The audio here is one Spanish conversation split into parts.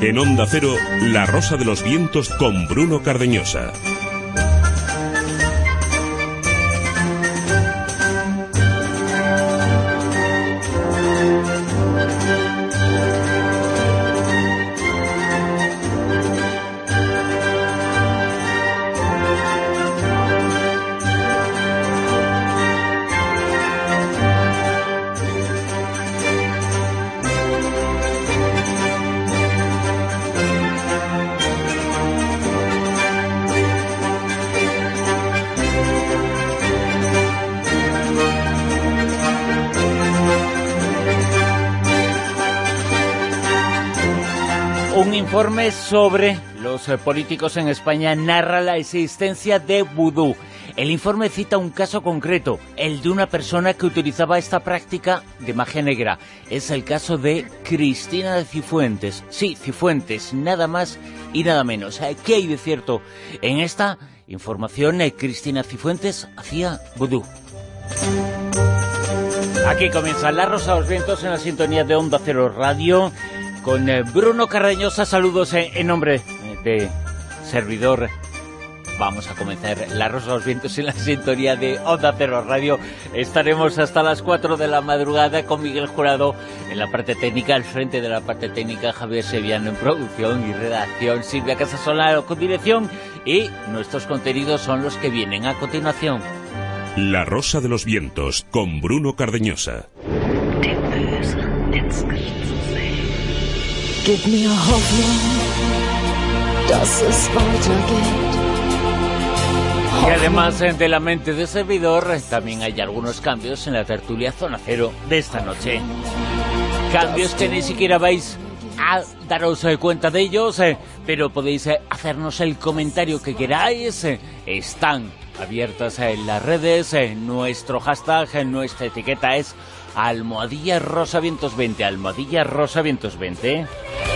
En Onda Cero, La Rosa de los Vientos con Bruno Cardeñosa. Un informe sobre los políticos en España narra la existencia de vudú. El informe cita un caso concreto, el de una persona que utilizaba esta práctica de magia negra. Es el caso de Cristina Cifuentes. Sí, Cifuentes, nada más y nada menos. ¿Qué hay de cierto? En esta información, Cristina Cifuentes hacía vudú. Aquí comienza La Rosa de los Vientos en la sintonía de Onda Cero Radio. Con Bruno Cardeñosa, saludos en nombre de servidor. Vamos a comenzar La Rosa de los Vientos en la sintonía de Onda Cero Radio. Estaremos hasta las 4 de la madrugada con Miguel Jurado en la parte técnica, al frente de la parte técnica Javier Sevillano en producción y redacción, Silvia Casasola con dirección, y nuestros contenidos son los que vienen a continuación. La Rosa de los Vientos con Bruno Cardeñosa. Gib mir Hoffnung, dass es weitergeht. Y además de la mente de servidor, también hay algunos cambios en la tertulia Zona Cero de esta noche. Cambios que ni siquiera vais a daros cuenta de ellos, pero podéis hacernos el comentario que queráis. Están abiertas en las redes, nuestro hashtag, nuestra etiqueta es @RosaVientos20, @RosaVientos20.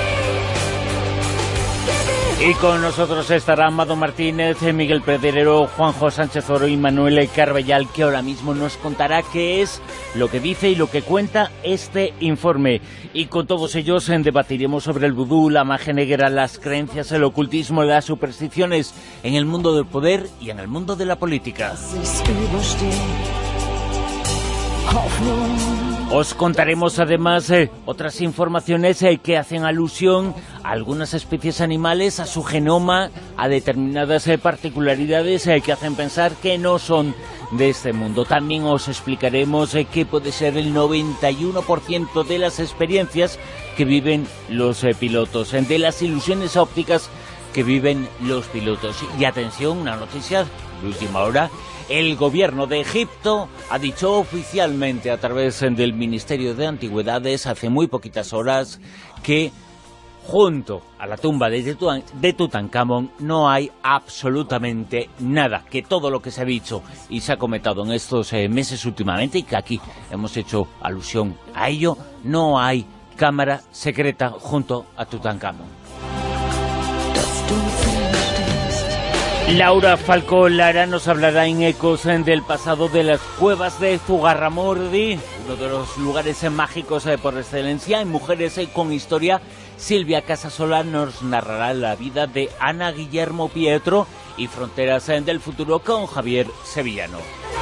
Y con nosotros estará Amado Martínez, Miguel Pedrero, Juanjo Sánchez Oro y Manuel Carballal, que ahora mismo nos contará qué es lo que dice y lo que cuenta este informe. Y con todos ellos debatiremos sobre el vudú, la magia negra, las creencias, el ocultismo, las supersticiones en el mundo del poder y en el mundo de la política. Os contaremos además otras informaciones que hacen alusión a algunas especies animales, a su genoma, a determinadas particularidades que hacen pensar que no son de este mundo. También os explicaremos qué puede ser el 91% de las experiencias que viven los pilotos, de las ilusiones ópticas que viven los pilotos. Y atención, una noticia de última hora. El gobierno de Egipto ha dicho oficialmente a través del Ministerio de Antigüedades hace muy poquitas horas que junto a la tumba de Tutankamón no hay absolutamente nada, que todo lo que se ha dicho y se ha comentado en estos meses últimamente, y que aquí hemos hecho alusión a ello, no hay cámara secreta junto a Tutankamón. Laura Falcó Lara nos hablará en Ecos del pasado de las cuevas de Zugarramurdi, uno de los lugares mágicos por excelencia. En Mujeres con Historia, Silvia Casasola nos narrará la vida de Ana Guillermo Pietro, y Fronteras del Futuro con Javier Sevillano.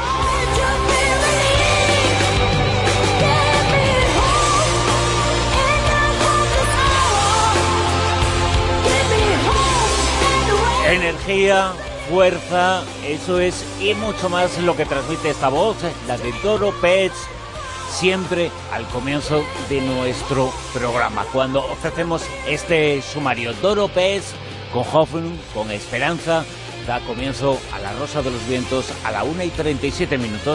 Energía, fuerza, eso es y mucho más lo que transmite esta voz, la de Doro Pets, siempre al comienzo de nuestro programa, cuando ofrecemos este sumario. Doro Pets, con Hoffnung, con esperanza, da comienzo a La Rosa de los Vientos a la 1:37.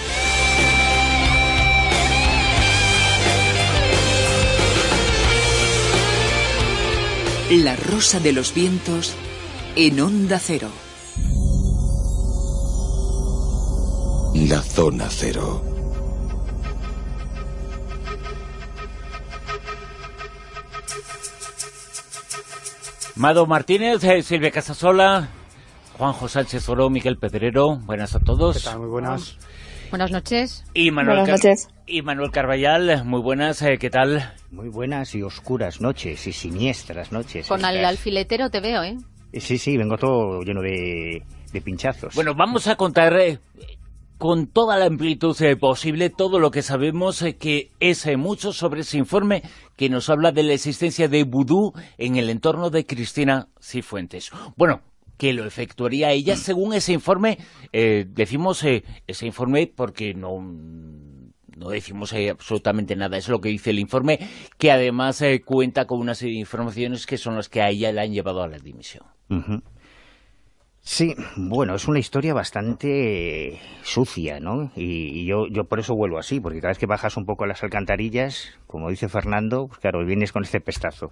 La Rosa de los Vientos en Onda Cero. La Zona Cero. Mado Martínez, Silvia Casasola, Juanjo Sánchez Oro, Miguel Pedrero, buenas a todos. ¿Qué tal? Muy buenas. Buenas noches. Y Buenas noches. Y Manuel Carballal, muy buenas, ¿qué tal? Muy buenas y oscuras noches y siniestras noches. Con el alfiletero te veo, ¿eh? Sí, vengo todo lleno de pinchazos. Bueno, vamos a contar con toda la amplitud posible todo lo que sabemos, que es mucho sobre ese informe que nos habla de la existencia de vudú en el entorno de Cristina Cifuentes. Bueno, que lo efectuaría ella según ese informe. Decimos ese informe porque no decimos absolutamente nada, es lo que dice el informe, que además cuenta con una serie de informaciones que son las que a ella la han llevado a la dimisión. Sí, bueno, es una historia bastante sucia, ¿no? Y yo por eso vuelvo así, porque cada vez que bajas un poco a las alcantarillas, como dice Fernando, pues claro, vienes con este pestazo.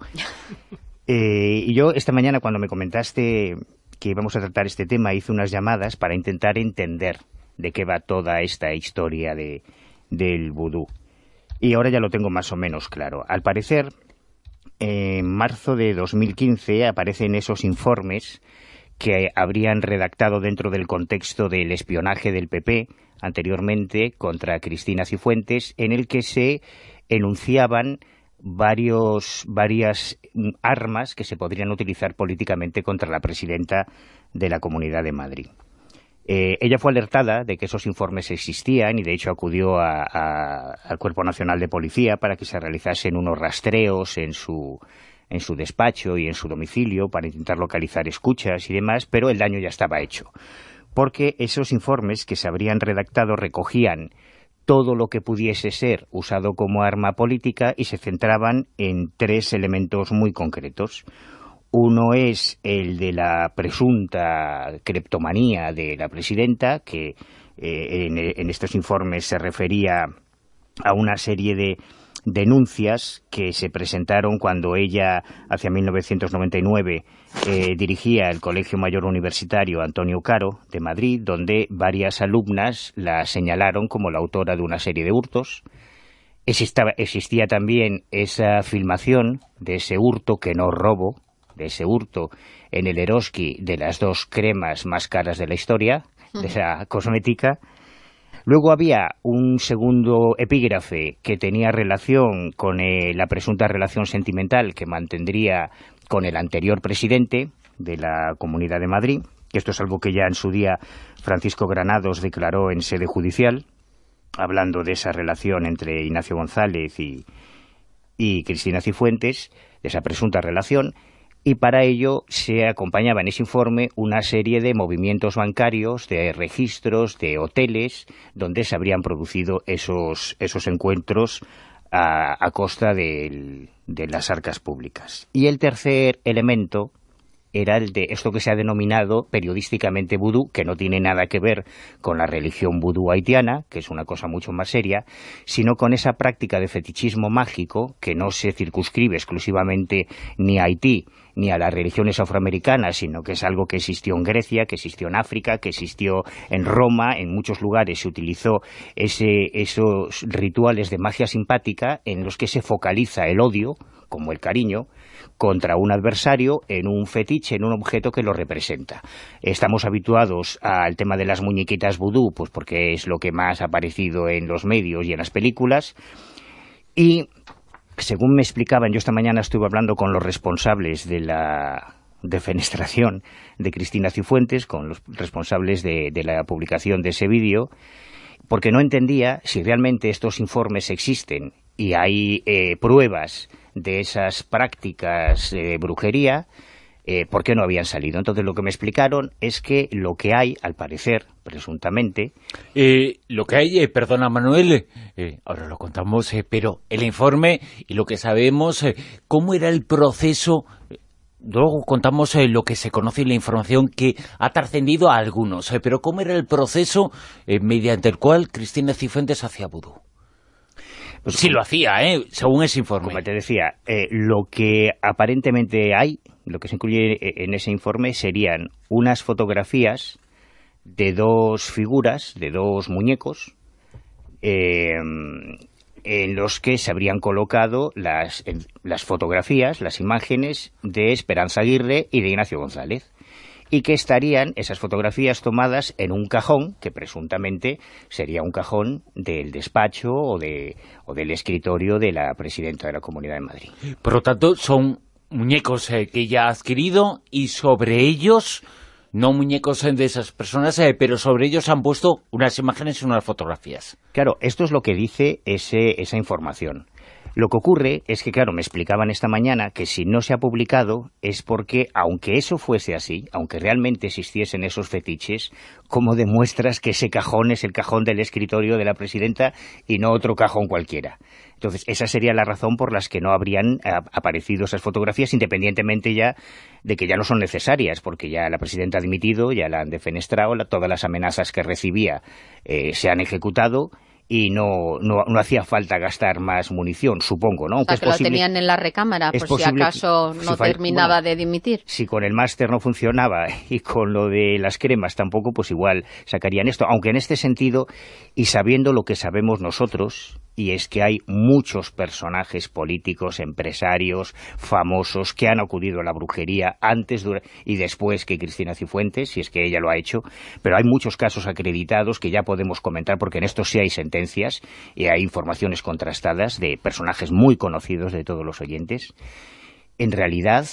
Y yo esta mañana, cuando me comentaste que íbamos a tratar este tema, hice unas llamadas para intentar entender de qué va toda esta historia del vudú. Y ahora ya lo tengo más o menos claro. Al parecer, en marzo de 2015 aparecen esos informes que habrían redactado dentro del contexto del espionaje del PP anteriormente contra Cristina Cifuentes, en el que se enunciaban varias armas que se podrían utilizar políticamente contra la presidenta de la Comunidad de Madrid. Ella fue alertada de que esos informes existían y de hecho acudió al Cuerpo Nacional de Policía para que se realizasen unos rastreos en su despacho y en su domicilio para intentar localizar escuchas y demás, pero el daño ya estaba hecho, porque esos informes que se habrían redactado recogían todo lo que pudiese ser usado como arma política y se centraban en tres elementos muy concretos. Uno es el de la presunta cleptomanía de la presidenta, que en estos informes se refería a una serie de denuncias que se presentaron cuando ella, hacia 1999, dirigía el Colegio Mayor Universitario Antonio Caro de Madrid, donde varias alumnas la señalaron como la autora de una serie de hurtos. Existía también esa filmación de ese hurto, que no robo, de ese hurto en el Eroski de las 2 cremas más caras de la historia, de esa cosmética. Luego había un segundo epígrafe que tenía relación con la presunta relación sentimental que mantendría con el anterior presidente de la Comunidad de Madrid, que esto es algo que ya en su día Francisco Granados declaró en sede judicial, hablando de esa relación entre Ignacio González y Cristina Cifuentes, de esa presunta relación. Y para ello se acompañaba en ese informe una serie de movimientos bancarios, de registros, de hoteles, donde se habrían producido esos encuentros a costa de las arcas públicas. Y el tercer elemento era el de esto que se ha denominado periodísticamente vudú, que no tiene nada que ver con la religión vudú haitiana, que es una cosa mucho más seria, sino con esa práctica de fetichismo mágico que no se circunscribe exclusivamente ni a Haití ni a las religiones afroamericanas, sino que es algo que existió en Grecia, que existió en África, que existió en Roma. En muchos lugares se utilizó esos rituales de magia simpática en los que se focaliza el odio, como el cariño, contra un adversario en un fetiche, en un objeto que lo representa. Estamos habituados al tema de las muñequitas vudú, pues porque es lo que más ha aparecido en los medios y en las películas, y según me explicaban, yo esta mañana estuve hablando con los responsables de la defenestración de Cristina Cifuentes, con los responsables de la publicación de ese vídeo, porque no entendía si realmente estos informes existen y hay pruebas de esas prácticas de brujería, ¿por qué no habían salido? Entonces lo que me explicaron es que lo que hay, al parecer, presuntamente... lo que hay, perdona Manuel, ahora lo contamos, pero el informe y lo que sabemos, ¿cómo era el proceso? Luego contamos lo que se conoce y la información que ha trascendido a algunos, pero ¿cómo era el proceso mediante el cual Cristina Cifuentes hacía vudú? Pues sí, lo hacía, según ese informe. Como te decía, lo que aparentemente hay, lo que se incluye en ese informe, serían unas fotografías de 2 figuras, de 2 muñecos, en los que se habrían colocado las fotografías, las imágenes de Esperanza Aguirre y de Ignacio González. y que estarían esas fotografías tomadas en un cajón, que presuntamente sería un cajón del despacho o del escritorio de la presidenta de la Comunidad de Madrid. Por lo tanto, son muñecos que ella ha adquirido y sobre ellos, no muñecos de esas personas, pero sobre ellos han puesto unas imágenes y unas fotografías. Claro, esto es lo que dice esa información. Lo que ocurre es que, claro, me explicaban esta mañana que si no se ha publicado es porque, aunque eso fuese así, aunque realmente existiesen esos fetiches, ¿cómo demuestras que ese cajón es el cajón del escritorio de la presidenta y no otro cajón cualquiera? Entonces, esa sería la razón por las que no habrían aparecido esas fotografías, independientemente ya de que ya no son necesarias, porque ya la presidenta ha dimitido, ya la han defenestrado, todas las amenazas que recibía se han ejecutado, y no hacía falta gastar más munición, supongo, ¿no? Aunque o sea, que lo tenían en la recámara, por si acaso no terminaba de dimitir. Si con el máster no funcionaba y con lo de las cremas tampoco, pues igual sacarían esto. Aunque en este sentido, y sabiendo lo que sabemos nosotros, y es que hay muchos personajes políticos, empresarios, famosos, que han acudido a la brujería antes y después que Cristina Cifuentes, si es que ella lo ha hecho, pero hay muchos casos acreditados que ya podemos comentar, porque en estos sí hay sentencias y hay informaciones contrastadas de personajes muy conocidos de todos los oyentes. En realidad,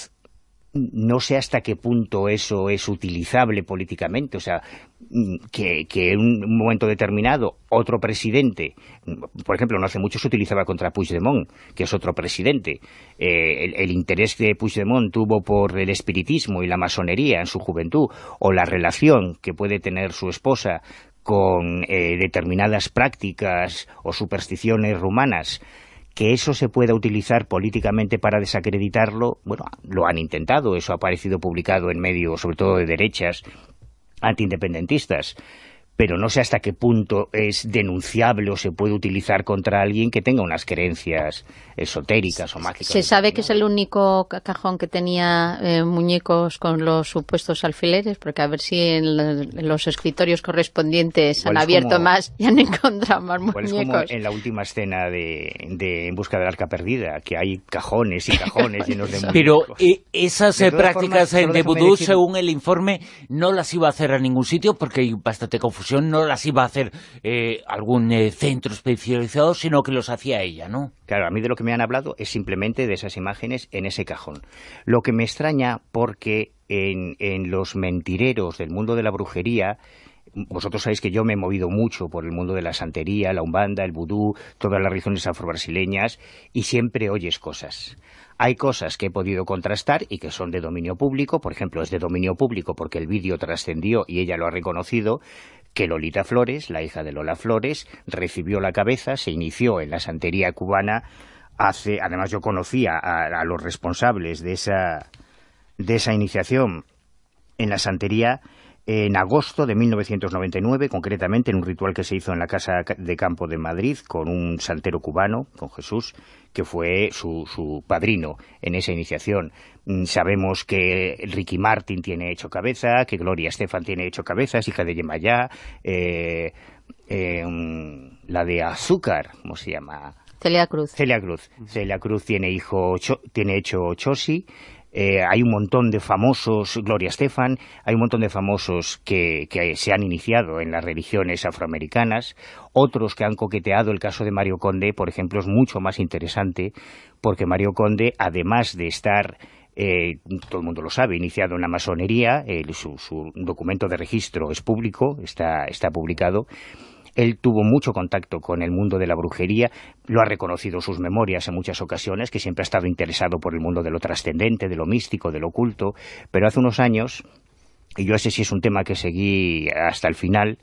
no sé hasta qué punto eso es utilizable políticamente, o sea, que en un momento determinado otro presidente, por ejemplo, no hace mucho se utilizaba contra Puigdemont, que es otro presidente, el interés que Puigdemont tuvo por el espiritismo y la masonería en su juventud, o la relación que puede tener su esposa con determinadas prácticas o supersticiones rumanas, que eso se pueda utilizar políticamente para desacreditarlo, bueno, lo han intentado, eso ha aparecido publicado en medios, sobre todo de derechas, antiindependentistas, pero no sé hasta qué punto es denunciable o se puede utilizar contra alguien que tenga unas creencias esotéricas o mágicas. ¿Se sabe que es el único cajón que tenía muñecos con los supuestos alfileres? Porque a ver si en los escritorios correspondientes han abierto más y han encontrado más muñecos. Es como en la última escena de En busca del arca perdida, que hay cajones y cajones llenos de muñecos. Pero esas prácticas de vudú, según el informe, no las iba a hacer a ningún sitio porque hay bastante confusión. No las iba a hacer algún centro especializado, sino que los hacía ella, ¿no? Claro, a mí de lo que me han hablado es simplemente de esas imágenes en ese cajón. Lo que me extraña porque en los mentireros del mundo de la brujería, vosotros sabéis que yo me he movido mucho por el mundo de la santería, la umbanda, el vudú, todas las religiones afrobrasileñas, y siempre oyes cosas. Hay cosas que he podido contrastar y que son de dominio público, por ejemplo, es de dominio público porque el vídeo trascendió y ella lo ha reconocido, que Lolita Flores, la hija de Lola Flores, recibió la cabeza, se inició en la santería cubana además yo conocía a los responsables de esa iniciación en la santería en agosto de 1999, concretamente en un ritual que se hizo en la Casa de Campo de Madrid con un santero cubano, con Jesús, que fue su padrino en esa iniciación. Sabemos que Ricky Martin tiene hecho cabeza, que Gloria Estefan tiene hecho cabeza, es hija de Yemayá, la de Azúcar, ¿cómo se llama? Celia Cruz. Celia Cruz tiene hecho Chosi. Hay un montón de famosos, Gloria Estefan, hay un montón de famosos que se han iniciado en las religiones afroamericanas, otros que han coqueteado. El caso de Mario Conde, por ejemplo, es mucho más interesante, porque Mario Conde, además de estar, todo el mundo lo sabe, iniciado en la masonería, su documento de registro es público, está publicado. Él tuvo mucho contacto con el mundo de la brujería, lo ha reconocido sus memorias en muchas ocasiones, que siempre ha estado interesado por el mundo de lo trascendente, de lo místico, de lo oculto, pero hace unos años, y yo ese sí es un tema que seguí hasta el final,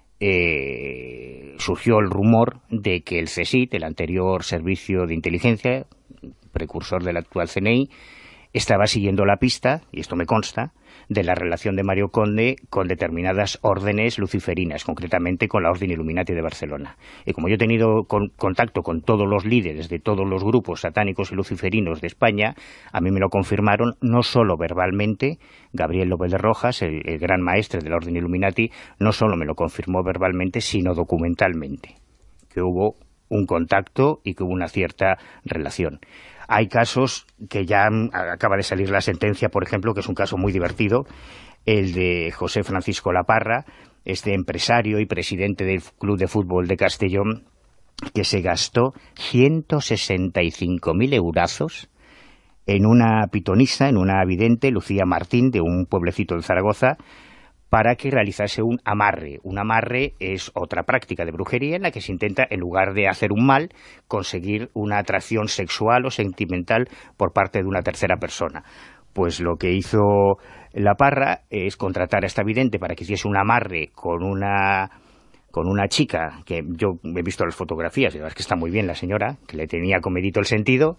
surgió el rumor de que el CSIC, el anterior servicio de inteligencia, precursor del actual CNI, estaba siguiendo la pista, y esto me consta, de la relación de Mario Conde con determinadas órdenes luciferinas, concretamente con la Orden Illuminati de Barcelona. Y como yo he tenido contacto con todos los líderes de todos los grupos satánicos y luciferinos de España, a mí me lo confirmaron no solo verbalmente. Gabriel López de Rojas, el gran maestre de la Orden Illuminati, no solo me lo confirmó verbalmente, sino documentalmente, que hubo un contacto y que hubo una cierta relación. Hay casos que ya acaba de salir la sentencia, por ejemplo, que es un caso muy divertido, el de José Francisco Laparra, este empresario y presidente del Club de Fútbol de Castellón, que se gastó 165.000 eurazos en una pitonisa, en una vidente, Lucía Martín, de un pueblecito de Zaragoza, para que realizase un amarre. Un amarre es otra práctica de brujería en la que se intenta, en lugar de hacer un mal, conseguir una atracción sexual o sentimental por parte de una tercera persona. Pues lo que hizo Laparra es contratar a esta vidente para que hiciese un amarre con una chica, que yo he visto las fotografías, y la verdad es que está muy bien la señora, que le tenía comedito el sentido,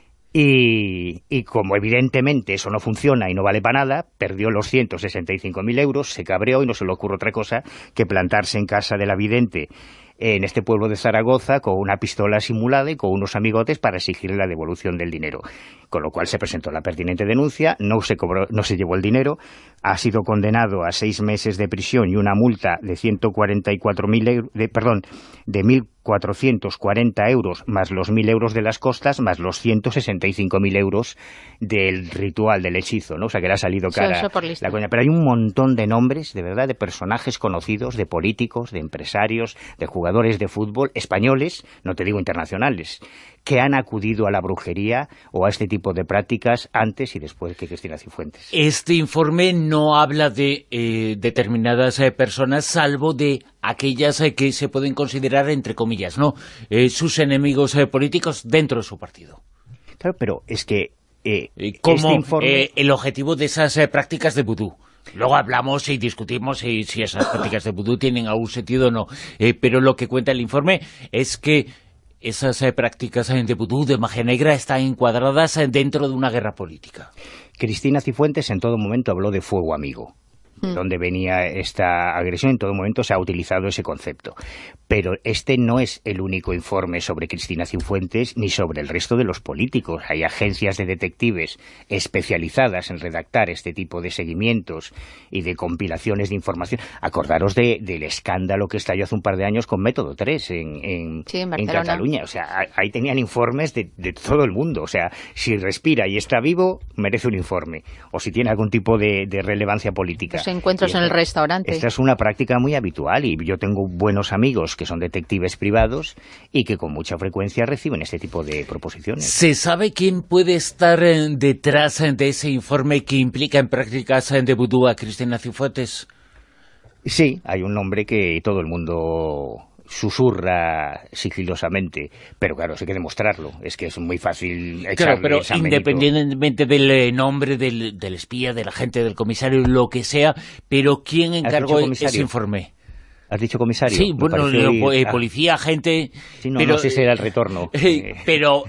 y como evidentemente eso no funciona y no vale para nada, perdió los 165.000 euros, se cabreó y no se le ocurre otra cosa que plantarse en casa de la vidente en este pueblo de Zaragoza con una pistola simulada y con unos amigotes para exigirle la devolución del dinero. Con lo cual se presentó la pertinente denuncia, no se llevó el dinero, ha sido condenado a 6 meses de prisión y una multa de 1.440 euros, más los 1.000 euros de las costas, más los 165.000 euros del ritual, del hechizo, ¿no? O sea, que le ha salido cara la coña. Pero hay un montón de nombres, de verdad, de personajes conocidos, de políticos, de empresarios, de jugadores de fútbol españoles, no te digo internacionales, que han acudido a la brujería o a este tipo de prácticas antes y después que Cristina Cifuentes. Este informe no habla de determinadas personas, salvo de aquellas que se pueden considerar, entre comillas, ¿no? Sus enemigos políticos dentro de su partido. Claro, pero es que como este informe... el objetivo de esas prácticas de vudú. Luego hablamos y discutimos si esas prácticas de vudú tienen algún sentido o no. Pero lo que cuenta el informe es que esas prácticas de vudú, de magia negra, están encuadradas dentro de una guerra política. Cristina Cifuentes en todo momento habló de fuego amigo. De dónde venía esta agresión, en todo momento se ha utilizado ese concepto. Pero este no es el único informe sobre Cristina Cifuentes ni sobre el resto de los políticos. Hay agencias de detectives especializadas en redactar este tipo de seguimientos y de compilaciones de información. Acordaros del escándalo que estalló hace un par de años con Método 3 en Cataluña. O sea, ahí tenían informes de todo el mundo. O sea, si respira y está vivo, merece un informe. O si tiene algún tipo de relevancia política. Los encuentros en el restaurante. Esta es una práctica muy habitual y yo tengo buenos amigos que son detectives privados y que con mucha frecuencia reciben este tipo de proposiciones. ¿Se sabe quién puede estar detrás de ese informe que implica en prácticas de vudú a Cristina Cifuentes? Sí, hay un nombre que todo el mundo susurra sigilosamente, pero claro, hay que demostrarlo, es que es muy fácil echarle. Claro, pero independientemente del nombre del espía, del agente, del comisario, lo que sea, pero ¿quién encargó ese informe? ¿Has dicho comisario? Sí, bueno, policía, agente... Sí, no, pero, no sé si era el retorno. Pero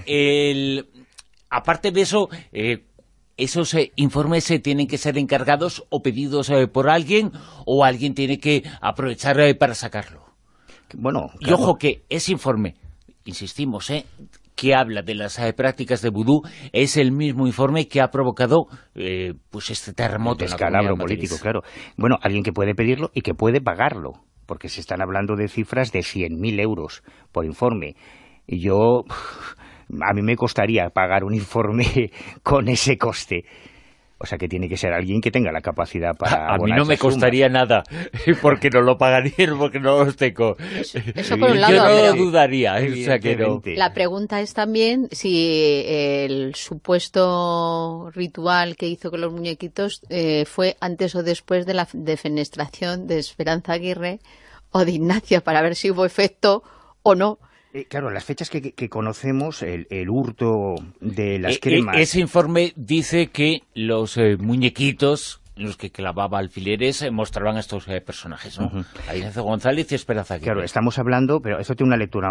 aparte de eso... ¿Esos informes tienen que ser encargados o pedidos por alguien o alguien tiene que aprovechar para sacarlo? Bueno, claro. Y ojo que ese informe, insistimos, que habla de las prácticas de vudú, es el mismo informe que ha provocado pues este terremoto. Descalabro político, claro. Bueno, alguien que puede pedirlo y que puede pagarlo, porque se están hablando de cifras de 100.000 euros por informe. Y yo... a mí me costaría pagar un informe con ese coste. O sea que tiene que ser alguien que tenga la capacidad para a mí no me costaría nada, porque no lo pagaría, porque no los tengo. Eso por un lado. Yo no lo dudaría. O sea que no. La pregunta es también si el supuesto ritual que hizo con los muñequitos fue antes o después de la defenestración de Esperanza Aguirre o de Ignacia, para ver si hubo efecto o no. Claro, las fechas que conocemos, el hurto de las cremas... Ese informe dice que los muñequitos, los que clavaba alfileres, mostraban a estos personajes, ¿no? Ignacio González y Esperanza Aguirre. Claro, estamos hablando, pero eso tiene una lectura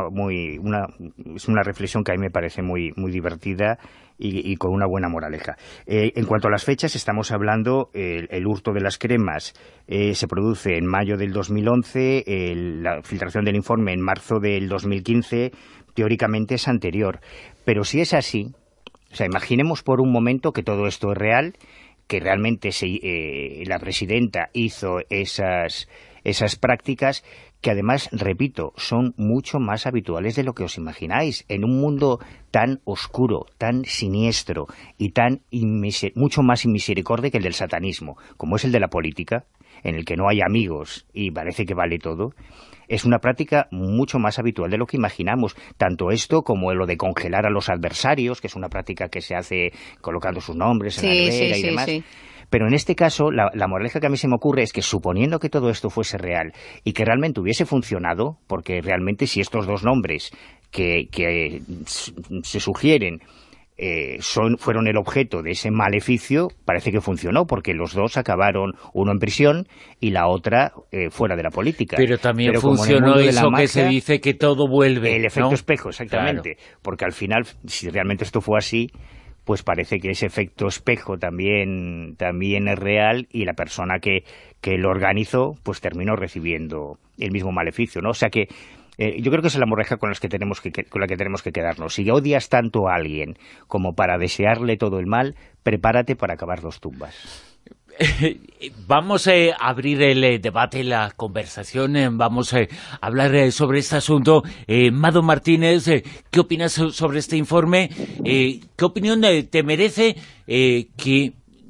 es una reflexión que a mí me parece muy divertida y con una buena moraleja. En cuanto a las fechas, estamos hablando, el hurto de las cremas se produce en mayo del 2011, la filtración del informe en marzo del 2015, teóricamente es anterior. Pero si es así, o sea, imaginemos por un momento que todo esto es real, que realmente la presidenta hizo esas prácticas, que además, repito, son mucho más habituales de lo que os imagináis. En un mundo tan oscuro, tan siniestro y tan mucho más inmisericordia que el del satanismo, como es el de la política, en el que no hay amigos y parece que vale todo, es una práctica mucho más habitual de lo que imaginamos. Tanto esto como lo de congelar a los adversarios, que es una práctica que se hace colocando sus nombres en la nevera y demás. Sí. Pero en este caso, la moraleja que a mí se me ocurre es que, suponiendo que todo esto fuese real y que realmente hubiese funcionado, porque realmente si estos dos nombres que se sugieren fueron el objeto de ese maleficio, parece que funcionó, porque los dos acabaron, uno en prisión y la otra fuera de la política. Pero también funcionó eso que se dice que todo vuelve, el efecto ¿no? espejo, exactamente. Claro. Porque al final, si realmente esto fue así, pues parece que ese efecto espejo también es real, y la persona que lo organizó pues terminó recibiendo el mismo maleficio, ¿no? O sea que yo creo que esa es la moraleja con la que tenemos que quedarnos. Si odias tanto a alguien como para desearle todo el mal, prepárate para acabar dos tumbas. Vamos a abrir el debate, la conversación, vamos a hablar sobre este asunto. Mado Martínez, ¿qué opinas sobre este informe? ¿Qué opinión te merece que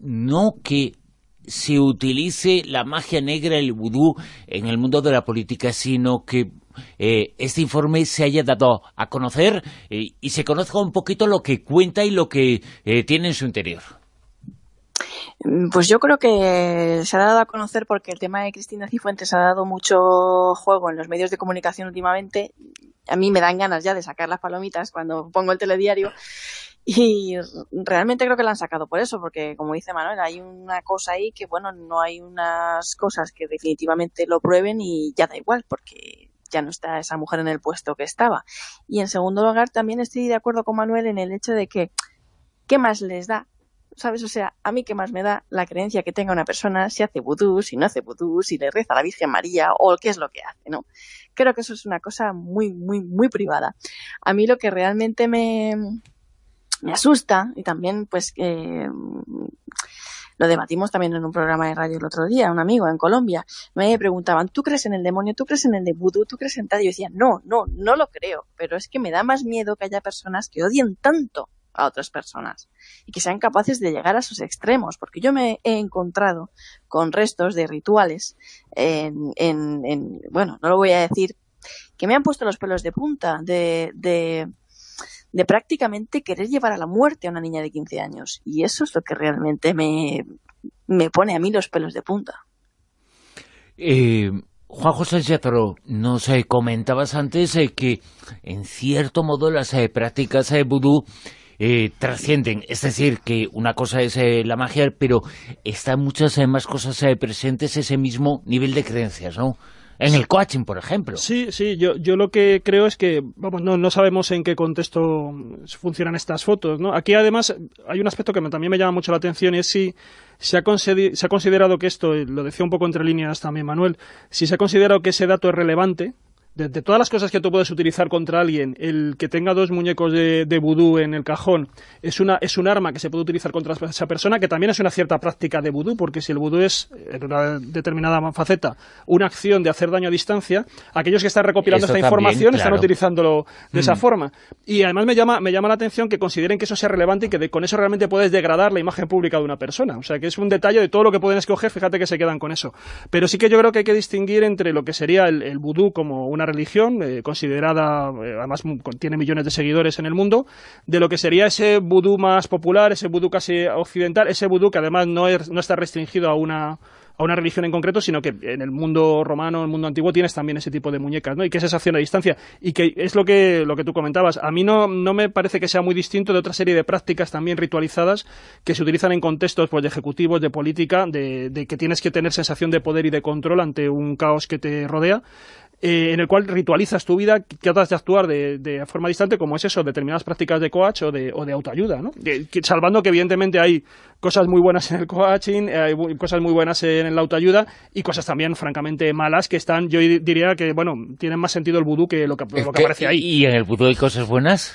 se utilice la magia negra, el vudú, en el mundo de la política, sino que este informe se haya dado a conocer y se conozca un poquito lo que cuenta y lo que tiene en su interior? Pues yo creo que se ha dado a conocer porque el tema de Cristina Cifuentes ha dado mucho juego en los medios de comunicación últimamente. A mí me dan ganas ya de sacar las palomitas cuando pongo el telediario, y realmente creo que la han sacado por eso, porque como dice Manuel, hay una cosa ahí que, bueno, no hay unas cosas que definitivamente lo prueben y ya da igual, porque ya no está esa mujer en el puesto que estaba. Y en segundo lugar, también estoy de acuerdo con Manuel en el hecho de que ¿qué más les da? ¿Sabes? O sea, a mí qué más me da la creencia que tenga una persona, si hace vudú, si no hace vudú, si le reza a la Virgen María o qué es lo que hace, ¿no? Creo que eso es una cosa muy, muy, muy privada. A mí lo que realmente me asusta, y también pues lo debatimos también en un programa de radio el otro día, un amigo en Colombia, me preguntaban, ¿tú crees en el demonio? ¿Tú crees en el de vudú? ¿Tú crees en tal? Y yo decía, no lo creo, pero es que me da más miedo que haya personas que odien tanto a otras personas y que sean capaces de llegar a sus extremos, porque yo me he encontrado con restos de rituales bueno, no lo voy a decir, que me han puesto los pelos de punta de prácticamente querer llevar a la muerte a una niña de 15 años, y eso es lo que realmente me pone a mí los pelos de punta. Juan José Yatro, nos comentabas antes que en cierto modo las prácticas vudú trascienden, es decir, que una cosa es la magia, pero están muchas más cosas presentes, ese mismo nivel de creencias, ¿no? En el coaching, por ejemplo. Sí, yo lo que creo es que, vamos, no sabemos en qué contexto funcionan estas fotos, ¿no? Aquí además hay un aspecto que también me llama mucho la atención, y es si se ha considerado que esto, lo decía un poco entre líneas también Manuel, si se ha considerado que ese dato es relevante. De todas las cosas que tú puedes utilizar contra alguien, el que tenga dos muñecos de vudú en el cajón es un arma que se puede utilizar contra esa persona, que también es una cierta práctica de vudú, porque si el vudú es, en una determinada faceta, una acción de hacer daño a distancia, aquellos que están recopilando esta información están utilizándolo de esa forma. Y además me llama la atención que consideren que eso sea relevante y que con eso realmente puedes degradar la imagen pública de una persona. O sea, que es un detalle de todo lo que pueden escoger, fíjate que se quedan con eso. Pero sí que yo creo que hay que distinguir entre lo que sería el vudú como una religión considerada, además tiene millones de seguidores en el mundo, de lo que sería ese vudú más popular, ese vudú casi occidental, ese vudú que además no está restringido a una religión en concreto, sino que en el mundo romano, en el mundo antiguo, tienes también ese tipo de muñecas, ¿no? Y que es esa acción a distancia, y que es lo que tú comentabas. A mí no me parece que sea muy distinto de otra serie de prácticas también ritualizadas que se utilizan en contextos pues de ejecutivos, de política, de que tienes que tener sensación de poder y de control ante un caos que te rodea, en el cual ritualizas tu vida, tratas de actuar de forma distante, como es eso, determinadas prácticas de coach o de autoayuda, ¿no? Salvando que evidentemente hay cosas muy buenas en el coaching, hay cosas muy buenas en la autoayuda, y cosas también francamente malas que están, yo diría que, bueno, tienen más sentido el vudú que lo que aparece ahí. ¿Y en el vudú hay cosas buenas?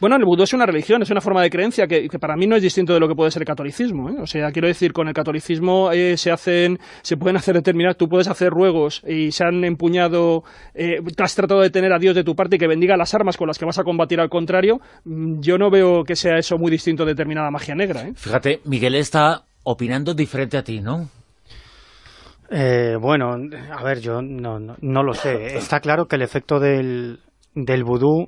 Bueno, el vudú es una religión, es una forma de creencia que para mí no es distinto de lo que puede ser el catolicismo, ¿eh? O sea, quiero decir, con el catolicismo se pueden hacer determinadas, tú puedes hacer ruegos y se han empuñado, te has tratado de tener a Dios de tu parte y que bendiga las armas con las que vas a combatir al contrario. Yo no veo que sea eso muy distinto de determinada magia negra, ¿eh? Fíjate, Miguel está opinando diferente a ti, ¿no? Bueno, a ver, yo no lo sé. Está claro que el efecto del vudú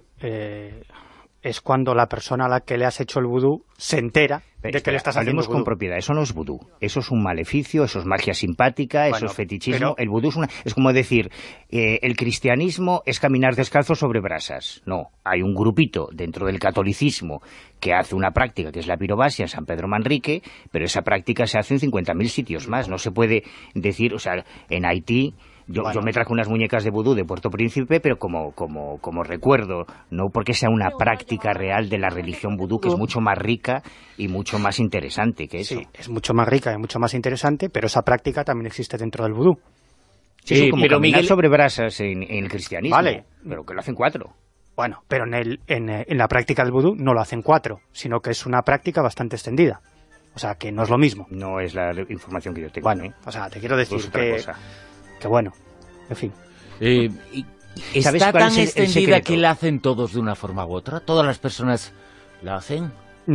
es cuando la persona a la que le has hecho el vudú se entera de que le estás haciendo vudú. Con propiedad, eso no es vudú, eso es un maleficio, eso es magia simpática, eso es fetichismo. El vudú es como decir, el cristianismo es caminar descalzo sobre brasas. No, hay un grupito dentro del catolicismo que hace una práctica que es la pirobasia en San Pedro Manrique, pero esa práctica se hace en 50.000 sitios más. No se puede decir, o sea, en Haití... Yo me traje unas muñecas de vudú de Puerto Príncipe, pero como recuerdo, no porque sea una práctica real de la religión vudú, que es mucho más rica y mucho más interesante que eso. Sí, es mucho más rica y mucho más interesante, pero esa práctica también existe dentro del vudú. Sí, como pero caminar sobre brasas en el cristianismo, vale, pero que lo hacen 4. Bueno, pero en la práctica del vudú no lo hacen 4, sino que es una práctica bastante extendida. O sea, que no es lo mismo. No es la información que yo tengo. Bueno, o sea, te quiero decir que bueno, en fin. ¿Está tan extendida que la hacen todos de una forma u otra? ¿Todas las personas la hacen?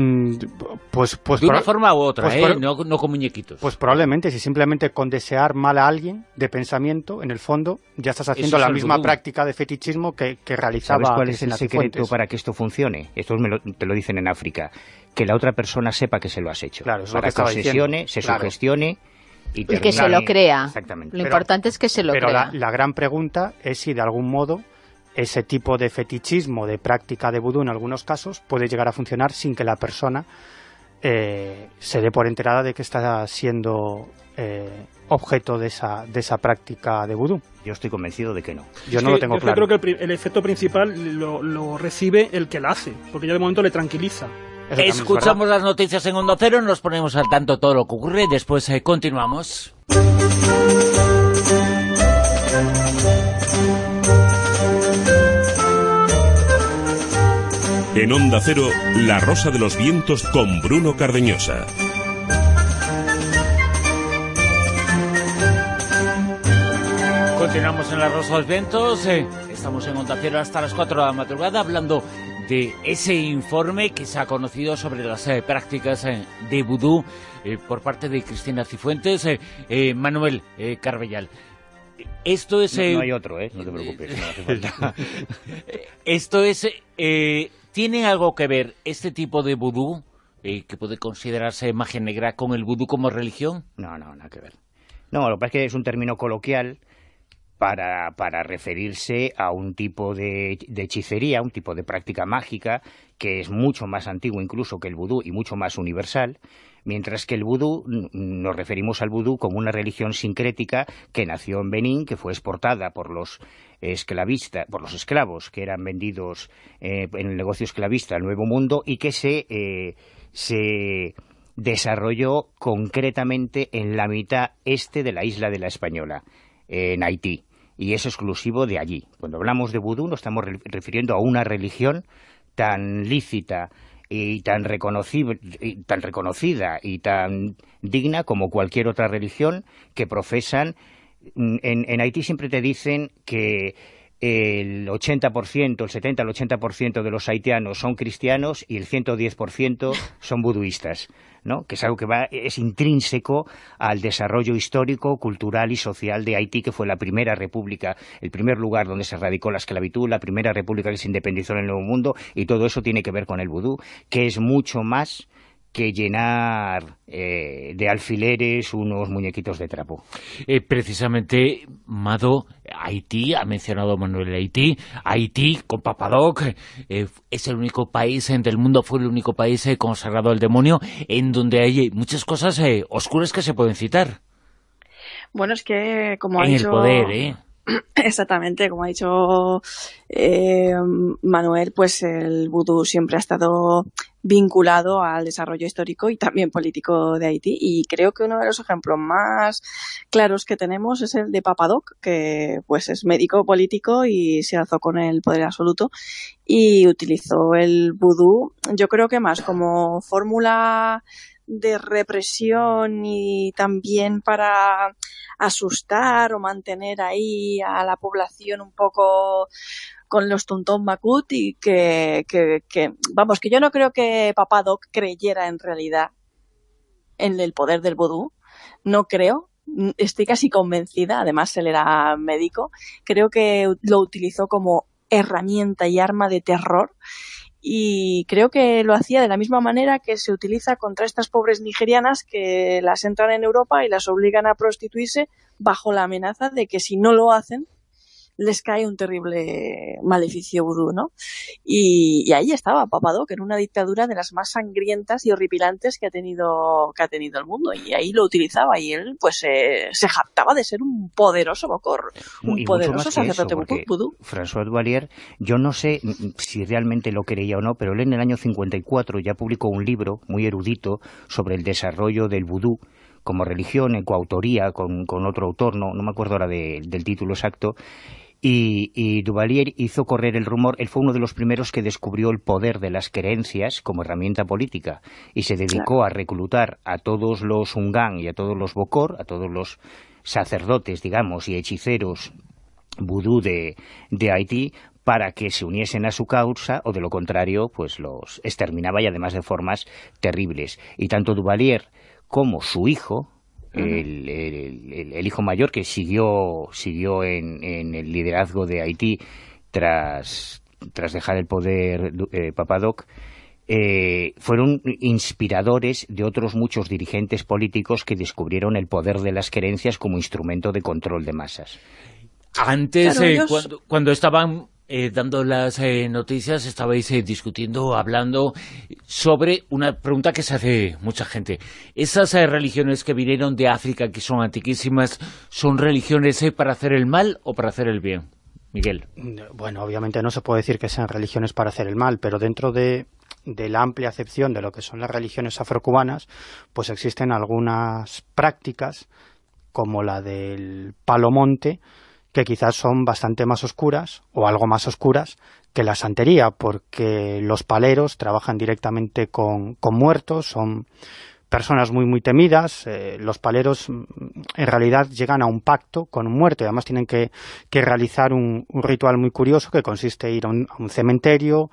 Pues de una forma u otra, no con muñequitos. Pues probablemente, si simplemente con desear mal a alguien de pensamiento, en el fondo ya estás haciendo la misma práctica de fetichismo que realizaba. ¿Sabes cuál es el secreto para que esto funcione? Esto te lo dicen en África, que la otra persona sepa que se lo has hecho. Claro, es para que obsesione, se sugestione y que se lo crea. Exactamente. Lo importante es que se lo crea. Pero la gran pregunta es si de algún modo ese tipo de fetichismo, de práctica de vudú en algunos casos, puede llegar a funcionar sin que la persona se dé por enterada de que está siendo objeto de esa práctica de vudú. Yo estoy convencido de que no. Yo no lo tengo claro. Yo creo que el efecto principal lo recibe el que la hace, porque ya de momento le tranquiliza. Escuchamos las noticias en Onda Cero, nos ponemos al tanto de todo lo que ocurre, después continuamos. En Onda Cero, La Rosa de los Vientos con Bruno Cardeñosa. Continuamos en La Rosa de los Vientos, estamos en Onda Cero hasta las 4 de la madrugada hablando de ese informe que se ha conocido sobre las prácticas de vudú por parte de Cristina Cifuentes. Manuel Carbellal, esto es... No hay otro, no te preocupes, no hace falta. Esto es... ¿tiene algo que ver este tipo de vudú, que puede considerarse magia negra, con el vudú como religión? No, nada que ver. No, lo que pasa es que es un término coloquial para referirse a un tipo de hechicería, un tipo de práctica mágica que es mucho más antiguo incluso que el vudú y mucho más universal, mientras que el vudú, nos referimos al vudú como una religión sincrética que nació en Benín, que fue exportada por los esclavos que eran vendidos en el negocio esclavista al Nuevo Mundo y que se desarrolló concretamente en la mitad este de la isla de la Española, en Haití. Y es exclusivo de allí. Cuando hablamos de vudú nos estamos refiriendo a una religión tan lícita y tan reconocida y tan digna como cualquier otra religión que profesan. En Haití siempre te dicen que el 80%, el 70 al 80% de los haitianos son cristianos y el 110% son buduistas, ¿no? Que es algo que es intrínseco al desarrollo histórico, cultural y social de Haití, que fue la primera república, el primer lugar donde se radicó la esclavitud, la primera república que se independizó en el Nuevo Mundo, y todo eso tiene que ver con el vudú, que es mucho más que llenar de alfileres unos muñequitos de trapo. Precisamente, Mado, Haití, ha mencionado Manuel Haití con Papadoc, es el único país del mundo, fue el único país consagrado al demonio, en donde hay muchas cosas oscuras que se pueden citar. Bueno, es que como ha en dicho... el poder, Exactamente, como ha dicho Manuel, pues el vudú siempre ha estado vinculado al desarrollo histórico y también político de Haití, y creo que uno de los ejemplos más claros que tenemos es el de Papa Doc, que pues es médico político y se alzó con el poder absoluto y utilizó el vudú, yo creo que más como fórmula de represión y también para asustar o mantener ahí a la población un poco con los tontón macut, y que vamos, que yo no creo que Papa Doc creyera en realidad en el poder del vudú, no creo, estoy casi convencida, además él era médico, creo que lo utilizó como herramienta y arma de terror, y creo que lo hacía de la misma manera que se utiliza contra estas pobres nigerianas que las entran en Europa y las obligan a prostituirse bajo la amenaza de que si no lo hacen les cae un terrible maleficio vudú, ¿no? Y ahí estaba Papa Doc, en una dictadura de las más sangrientas y horripilantes que ha tenido el mundo, y ahí lo utilizaba, y él pues se jactaba de ser un poderoso bocor, un poderoso sacerdote vudú. François Duvalier, yo no sé si realmente lo creía o no, pero él en el año 54 ya publicó un libro muy erudito sobre el desarrollo del vudú como religión, en coautoría con otro autor, no me acuerdo ahora del título exacto. Y Duvalier hizo correr el rumor, él fue uno de los primeros que descubrió el poder de las creencias como herramienta política, y se dedicó a reclutar a todos los Ungan y a todos los Bokor, a todos los sacerdotes, digamos, y hechiceros vudú de Haití, para que se uniesen a su causa, o de lo contrario, pues los exterminaba, y además de formas terribles. Y tanto Duvalier como su hijo, el hijo mayor, que siguió en el liderazgo de Haití tras dejar el poder Papa Doc, fueron inspiradores de otros muchos dirigentes políticos que descubrieron el poder de las creencias como instrumento de control de masas. Antes, cuando estaban dando las noticias, estabais discutiendo, hablando sobre una pregunta que se hace mucha gente. ¿Esas religiones que vinieron de África, que son antiquísimas, son religiones para hacer el mal o para hacer el bien? Miguel. Bueno, obviamente no se puede decir que sean religiones para hacer el mal, pero dentro de la amplia acepción de lo que son las religiones afrocubanas, pues existen algunas prácticas, como la del palomonte, que quizás son bastante más oscuras, o algo más oscuras, que la santería, porque los paleros trabajan directamente con muertos, son personas muy muy temidas. Los paleros en realidad llegan a un pacto con un muerto, y además tienen que realizar un ritual muy curioso, que consiste en ir a un cementerio,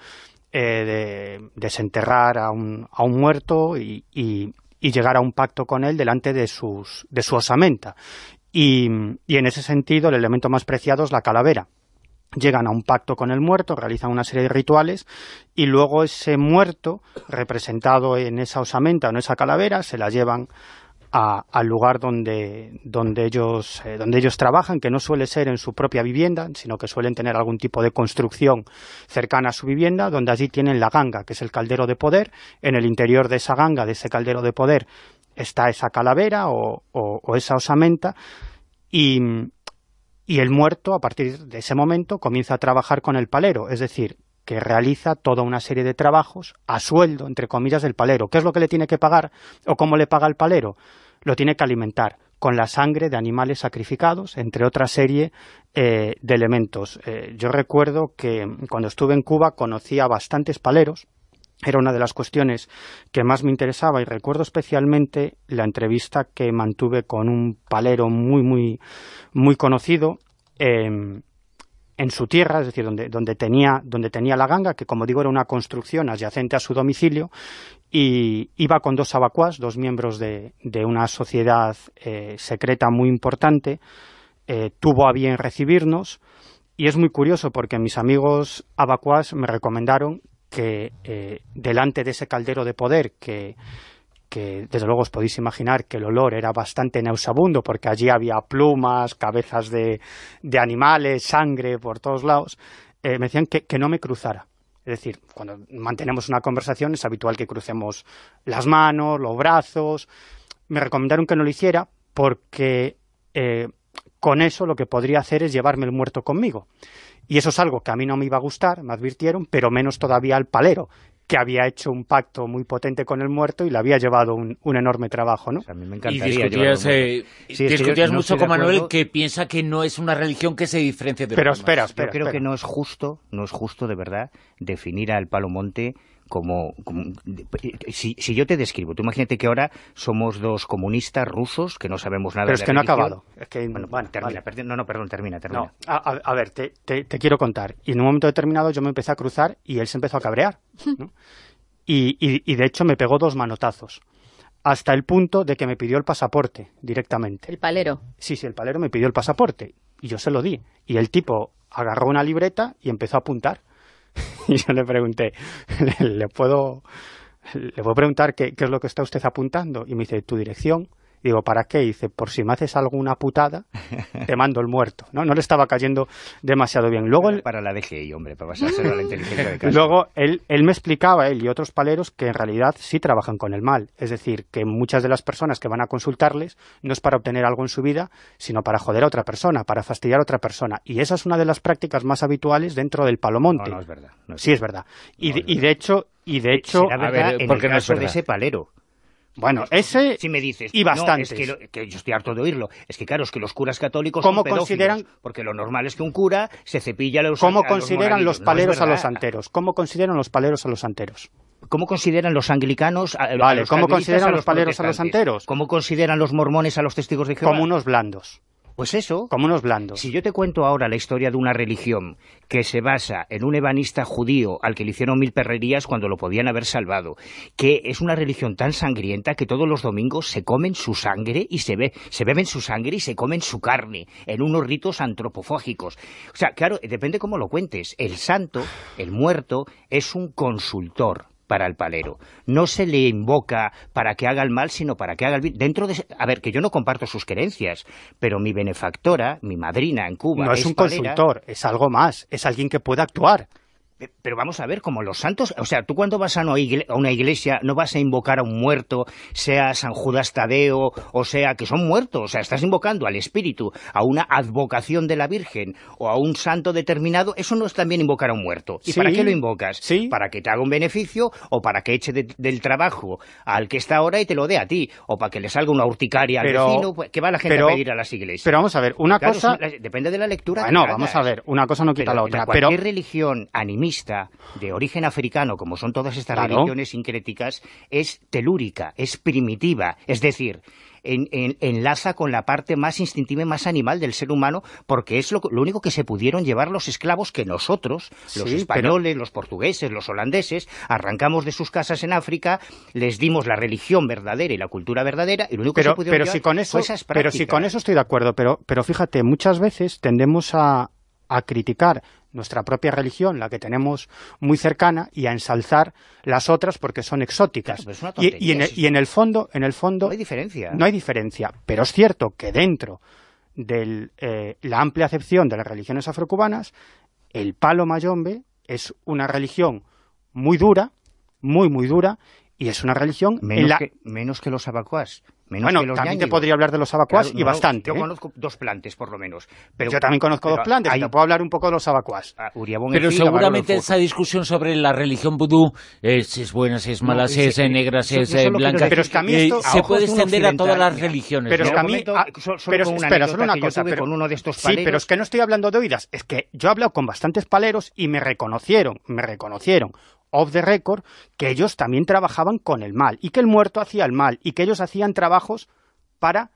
desenterrar a un muerto y llegar a un pacto con él delante de su osamenta. Y en ese sentido el elemento más preciado es la calavera. Llegan a un pacto con el muerto, realizan una serie de rituales, y luego ese muerto, representado en esa osamenta o en esa calavera, se la llevan al lugar donde ellos trabajan, que no suele ser en su propia vivienda, sino que suelen tener algún tipo de construcción cercana a su vivienda, donde allí tienen la ganga, que es el caldero de poder. En el interior de esa ganga, de ese caldero de poder, está esa calavera o esa osamenta, y el muerto, a partir de ese momento, comienza a trabajar con el palero, es decir, que realiza toda una serie de trabajos a sueldo, entre comillas, del palero. ¿Qué es lo que le tiene que pagar o cómo le paga el palero? Lo tiene que alimentar con la sangre de animales sacrificados, entre otra serie de elementos. Yo recuerdo que cuando estuve en Cuba conocí a bastantes paleros. Era una de las cuestiones que más me interesaba, y recuerdo especialmente la entrevista que mantuve con un palero muy, muy, muy conocido en su tierra, es decir, donde tenía la ganga, que como digo era una construcción adyacente a su domicilio, y iba con dos abacuás, dos miembros de una sociedad secreta muy importante. Tuvo a bien recibirnos, y es muy curioso porque mis amigos abacuás me recomendaron que delante de ese caldero de poder, que desde luego os podéis imaginar que el olor era bastante nauseabundo, porque allí había plumas, cabezas de animales, sangre por todos lados, me decían que no me cruzara. Es decir, cuando mantenemos una conversación es habitual que crucemos las manos, los brazos. Me recomendaron que no lo hiciera porque con eso lo que podría hacer es llevarme el muerto conmigo. Y eso es algo que a mí no me iba a gustar, me advirtieron, pero menos todavía al palero, que había hecho un pacto muy potente con el muerto y le había llevado un enorme trabajo, ¿no? O sea, a mí me encantaría discutías no mucho con Manuel, que piensa que no es una religión que se diferencie de los demás. Yo creo que no es justo de verdad definir al Palomonte como si yo te describo, tú imagínate que ahora somos dos comunistas rusos que no sabemos nada de religión. Pero es que no ha acabado. Es que, bueno, termina. Vale. Termina. No, a ver, te quiero contar. Y en un momento determinado yo me empecé a cruzar y él se empezó a cabrear, ¿no? Y de hecho me pegó 2 manotazos. Hasta el punto de que me pidió el pasaporte directamente. ¿El palero? Sí, el palero me pidió el pasaporte y yo se lo di. Y el tipo agarró una libreta y empezó a apuntar. Y yo le pregunté, ¿le puedo preguntar qué es lo que está usted apuntando? Y me dice, ¿tu dirección? Y digo, ¿para qué? Y dice, por si me haces alguna putada, te mando el muerto. No le estaba cayendo demasiado bien. Luego para la DGI, hombre, para pasárselo a la inteligencia de casa. Luego él me explicaba, él y otros paleros, que en realidad sí trabajan con el mal. Es decir, que muchas de las personas que van a consultarles no es para obtener algo en su vida, sino para joder a otra persona, para fastidiar a otra persona. Y esa es una de las prácticas más habituales dentro del Palomonte. No es verdad. Sí, es verdad. Y de hecho... Será verdad en el caso de ese palero. Bueno, ese si me dices, y bastantes. No, es que yo estoy harto de oírlo. Es que claro, es que los curas católicos son pedófilos, porque lo normal es que un cura se cepilla los ¿Cómo consideran los paleros a los santeros? ¿Cómo consideran los paleros a los santeros? ¿Cómo consideran los anglicanos Vale, ¿cómo consideran los paleros a los santeros? ¿Cómo consideran los mormones a los testigos de Jehová? Como unos blandos. Pues eso, como unos blandos. Si yo te cuento ahora la historia de una religión que se basa en un ebanista judío al que le hicieron 1000 perrerías cuando lo podían haber salvado, que es una religión tan sangrienta que todos los domingos se comen su sangre y se beben su sangre y se comen su carne en unos ritos antropofágicos. O sea, claro, depende cómo lo cuentes. El santo, el muerto, es un consultor para el palero. No se le invoca para que haga el mal, sino para que haga el bien. A ver, que yo no comparto sus creencias, pero mi benefactora, mi madrina en Cuba... No es un consultor, es algo más, es alguien que puede actuar. Pero vamos a ver, como los santos... O sea, tú cuando vas a una iglesia no vas a invocar a un muerto, sea San Judas Tadeo, o sea, que son muertos. O sea, estás invocando al espíritu, a una advocación de la Virgen, o a un santo determinado. Eso no es también invocar a un muerto. ¿Y para qué lo invocas? Sí. Para que te haga un beneficio, o para que eche del trabajo al que está ahora y te lo dé a ti, o para que le salga una urticaria al vecino, pues, que va la gente a pedir a las iglesias. Pero vamos a ver, una cosa... Depende de la lectura. Bueno, vamos a ver, una cosa no quita la otra. Cualquier religión animista de origen africano, como son todas estas religiones sincréticas, es telúrica, es primitiva, es decir, enlaza con la parte más instintiva y más animal del ser humano, porque es lo único que se pudieron llevar los esclavos que nosotros, los españoles, los portugueses, los holandeses, arrancamos de sus casas en África, les dimos la religión verdadera y la cultura verdadera, y lo único que se pudieron llevar fue esas prácticas. Pero si con eso estoy de acuerdo, pero fíjate, muchas veces tendemos a criticar nuestra propia religión, la que tenemos muy cercana, y a ensalzar las otras porque son exóticas. Claro, y en el fondo no hay diferencia. No hay diferencia, pero es cierto que dentro de la amplia acepción de las religiones afrocubanas, el palo mayombe es una religión muy dura, muy dura, y es una religión menos que los abacuás. Bueno, también te podría hablar de los abacuás, claro, y bastante. Yo conozco 2 plantes, por lo menos. Pero yo también conozco 2 plantes, y te puedo hablar un poco de los abacuás. Pero seguramente esa discusión sobre la religión vudú, si es buena, si es mala, si es negra, si es blanca, pero es que a mí esto, se puede extender a todas las religiones. Pero es que a mí... Espera, solo una cosa. Con uno de estos paleros. Sí, pero es que no estoy hablando de oídas. Es que yo he hablado con bastantes paleros y me reconocieron off the record, que ellos también trabajaban con el mal, y que el muerto hacía el mal, y que ellos hacían trabajos para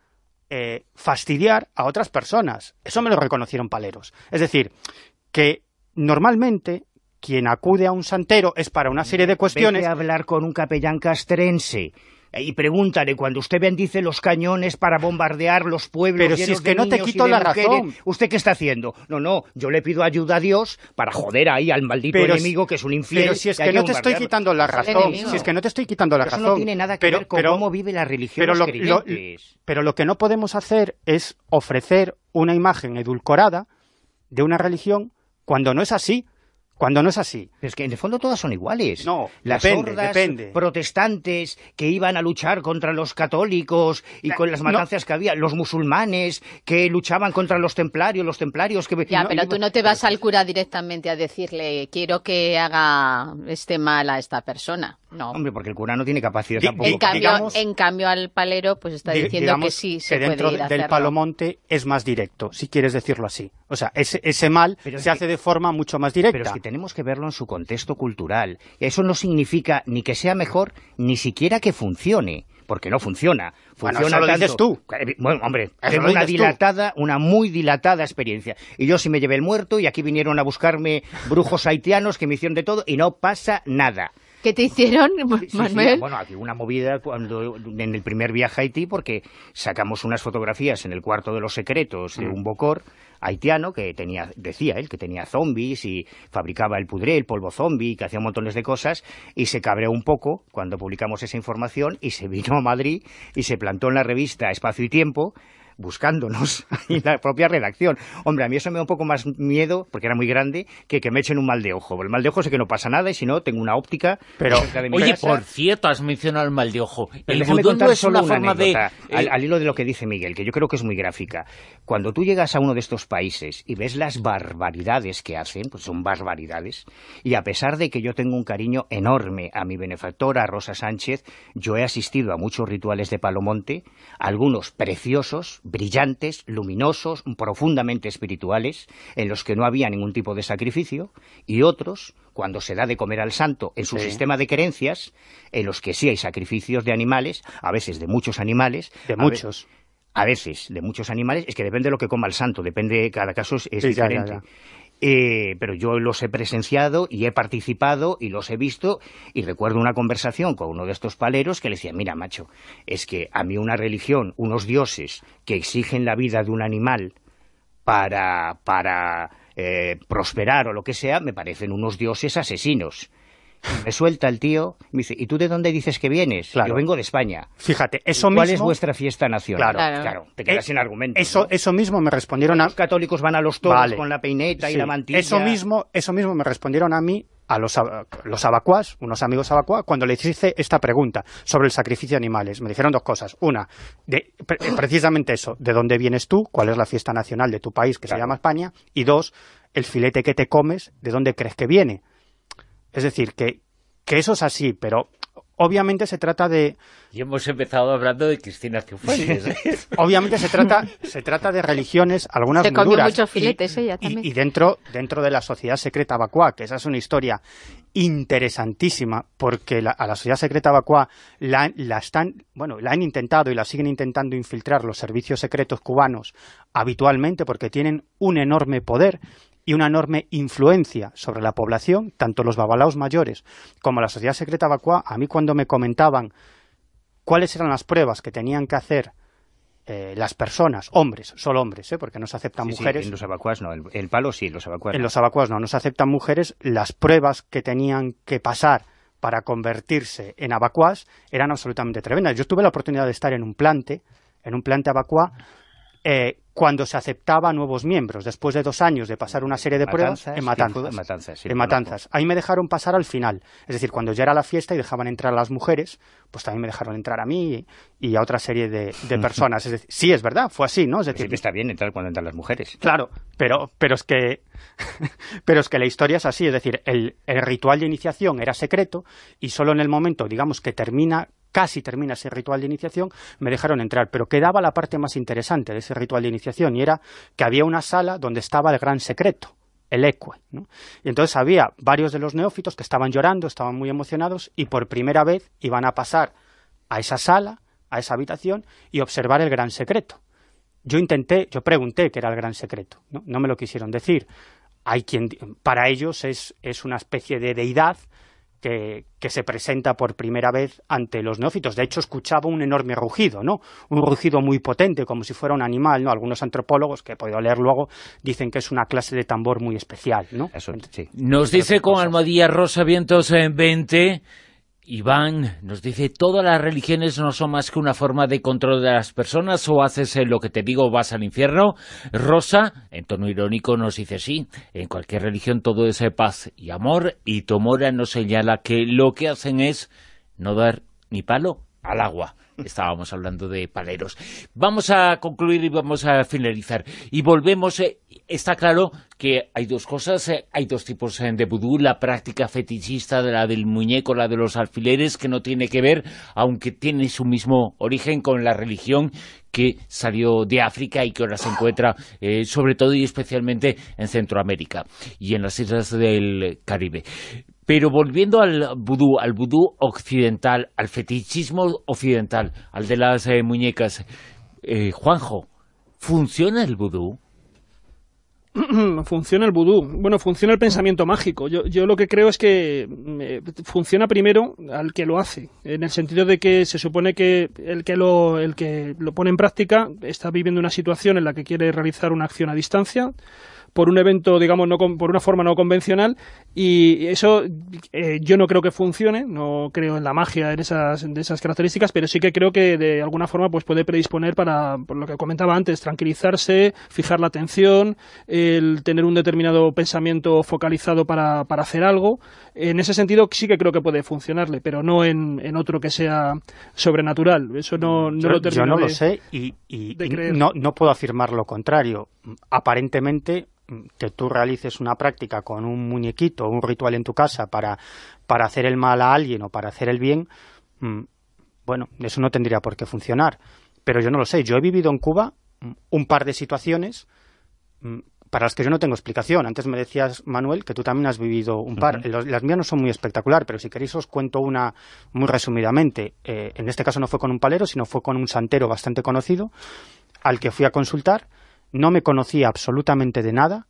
fastidiar a otras personas. Eso me lo reconocieron paleros. Es decir, que normalmente quien acude a un santero es para una serie de cuestiones... Vete a hablar con un capellán castrense y pregúntale, cuando usted bendice los cañones para bombardear los pueblos pero si es que no te quito la razón, ¿usted qué está haciendo? No, yo le pido ayuda a Dios para joder ahí al maldito enemigo que es un infiel. Pero si es que no te estoy quitando la razón, Eso no tiene nada que ver con cómo vive la religión creyentes. Pero lo que no podemos hacer es ofrecer una imagen edulcorada de una religión cuando no es así. Cuando no es así. Pero es que en el fondo todas son iguales. No, las hordas protestantes que iban a luchar contra los católicos y con las matanzas que había, los musulmanes que luchaban contra los templarios que... Ya, pero tú no te vas al cura directamente a decirle, quiero que haga este mal a esta persona. No. Hombre, porque el cura no tiene capacidad tampoco. En cambio al palero pues está diciendo que sí se puede ir a hacerlo. Dentro del palomonte es más directo, si quieres decirlo así. O sea, ese mal se hace de forma mucho más directa. Pero es que tenemos que verlo en su contexto cultural. Eso no significa ni que sea mejor, ni siquiera que funcione. Porque no funciona. Bueno, eso lo dices tú. Bueno, hombre, tengo una muy dilatada experiencia. Y yo sí me llevé el muerto y aquí vinieron a buscarme brujos haitianos que me hicieron de todo y no pasa nada. ¿Qué te hicieron, Manuel? Sí, bueno, aquí una movida en el primer viaje a Haití, porque sacamos unas fotografías en el cuarto de los secretos de un bocor haitiano que decía él que tenía zombies y fabricaba el pudré, el polvo zombie, que hacía montones de cosas, y se cabreó un poco cuando publicamos esa información y se vino a Madrid y se plantó en la revista Espacio y Tiempo buscándonos en la propia redacción. Hombre, a mí eso me da un poco más miedo, porque era muy grande, que me echen un mal de ojo. El mal de ojo sé que no pasa nada y si no, tengo una óptica. Pero, oye, casa. Por cierto, has mencionado el mal de ojo. El vudú no es una forma al hilo de lo que dice Miguel, que yo creo que es muy gráfica. Cuando tú llegas a uno de estos países y ves las barbaridades que hacen, pues son barbaridades, y a pesar de que yo tengo un cariño enorme a mi benefactora Rosa Sánchez, yo he asistido a muchos rituales de Palomonte, algunos preciosos, brillantes, luminosos, profundamente espirituales, en los que no había ningún tipo de sacrificio, y otros, cuando se da de comer al santo en su sistema de creencias, en los que sí hay sacrificios de animales, a veces de muchos animales. A veces de muchos animales, es que depende de lo que coma el santo, depende, cada caso es diferente. Ya. Pero yo los he presenciado y he participado y los he visto, y recuerdo una conversación con uno de estos paleros que le decía, mira macho, es que a mí una religión, unos dioses que exigen la vida de un animal para prosperar o lo que sea, me parecen unos dioses asesinos. Me suelta el tío, me dice, ¿y tú de dónde dices que vienes? Claro. Yo vengo de España. Fíjate, eso ¿Cuál mismo... es vuestra fiesta nacional? Claro, te quedas sin argumento. Eso mismo me respondieron Los católicos van a los toros con la peineta y la mantilla. Eso mismo me respondieron a mí, a los abacuás, unos amigos abacuá, cuando les hice esta pregunta sobre el sacrificio de animales. Me dijeron dos cosas. Una, precisamente eso, ¿de dónde vienes tú? ¿Cuál es la fiesta nacional de tu país que se llama España? Y dos, el filete que te comes, ¿de dónde crees que viene? Es decir, que eso es así, pero obviamente se trata de... Y hemos empezado hablando de Cristina Cifuentes. Sí. Obviamente se trata de religiones, algunas muy duras. Se comió muchos filetes ella también. Y dentro de la sociedad secreta abacuá, que esa es una historia interesantísima, porque a la sociedad secreta abacuá la han intentado y la siguen intentando infiltrar los servicios secretos cubanos habitualmente, porque tienen un enorme poder y una enorme influencia sobre la población, tanto los babalaos mayores como la sociedad secreta abacuá. A mí cuando me comentaban cuáles eran las pruebas que tenían que hacer las personas, hombres, solo hombres, porque no se aceptan mujeres. En los abacuás no, el palo sí, en los abacuás en los abacuás no se aceptan mujeres. Las pruebas que tenían que pasar para convertirse en abacuás eran absolutamente tremendas. Yo tuve la oportunidad de estar en un plante abacuá, cuando se aceptaba nuevos miembros, después de 2 años de pasar una serie de pruebas en Matanzas. Ahí me dejaron pasar al final, es decir, cuando ya era la fiesta y dejaban entrar a las mujeres, pues también me dejaron entrar a mí y a otra serie de personas. Es decir, sí, es verdad, fue así, ¿no? Es decir, siempre está bien entrar cuando entran las mujeres. Claro, pero es que la historia es así, es decir, el ritual de iniciación era secreto y solo en el momento, digamos, que casi termina ese ritual de iniciación, me dejaron entrar, pero quedaba la parte más interesante de ese ritual de iniciación, y era que había una sala donde estaba el gran secreto, el ecue, ¿no? Y entonces había varios de los neófitos que estaban llorando, estaban muy emocionados, y por primera vez iban a pasar a esa sala, a esa habitación, y observar el gran secreto. Yo pregunté qué era el gran secreto, no me lo quisieron decir. Para ellos es una especie de deidad que se presenta por primera vez ante los neófitos. De hecho, escuchaba un enorme rugido, ¿no? Un rugido muy potente, como si fuera un animal, ¿no? Algunos antropólogos, que he podido leer luego, dicen que es una clase de tambor muy especial, ¿no? Eso, sí. Nos dice con Almohadilla Rosa Vientos 20, Iván nos dice, todas las religiones no son más que una forma de control de las personas, o haces lo que te digo o vas al infierno. Rosa, en tono irónico, nos dice, sí, en cualquier religión todo es paz y amor, y Tomora nos señala que lo que hacen es no dar ni palo al agua. Estábamos hablando de paleros. Vamos a concluir y vamos a finalizar. Y volvemos. Está claro que hay dos cosas, hay dos tipos de vudú, la práctica fetichista, la del muñeco, la de los alfileres, que no tiene que ver, aunque tiene su mismo origen, con la religión que salió de África y que ahora se encuentra sobre todo y especialmente en Centroamérica y en las islas del Caribe. Pero volviendo al vudú occidental, al fetichismo occidental, al de las muñecas, Juanjo, ¿funciona el vudú? Funciona el vudú. Bueno, funciona el pensamiento mágico. Yo lo que creo es que funciona primero al que lo hace, en el sentido de que se supone que el que lo pone en práctica está viviendo una situación en la que quiere realizar una acción a distancia, por un evento, digamos, por una forma no convencional, y eso yo no creo que funcione, no creo en la magia de esas características, pero sí que creo que de alguna forma pues puede predisponer para, por lo que comentaba antes, tranquilizarse, fijar la atención, el tener un determinado pensamiento focalizado para hacer algo. En ese sentido sí que creo que puede funcionarle, pero no en otro que sea sobrenatural. Eso no lo termino. Yo no lo sé y no puedo afirmar lo contrario. Aparentemente, que tú realices una práctica con un muñequito, un ritual en tu casa para hacer el mal a alguien o para hacer el bien, bueno, eso no tendría por qué funcionar. Pero yo no lo sé. Yo he vivido en Cuba un par de situaciones para las que yo no tengo explicación. Antes me decías, Manuel, que tú también has vivido un par. Las mías no son muy espectacular, pero si queréis os cuento una muy resumidamente. En este caso no fue con un palero, sino fue con un santero bastante conocido, al que fui a consultar. No me conocía absolutamente de nada.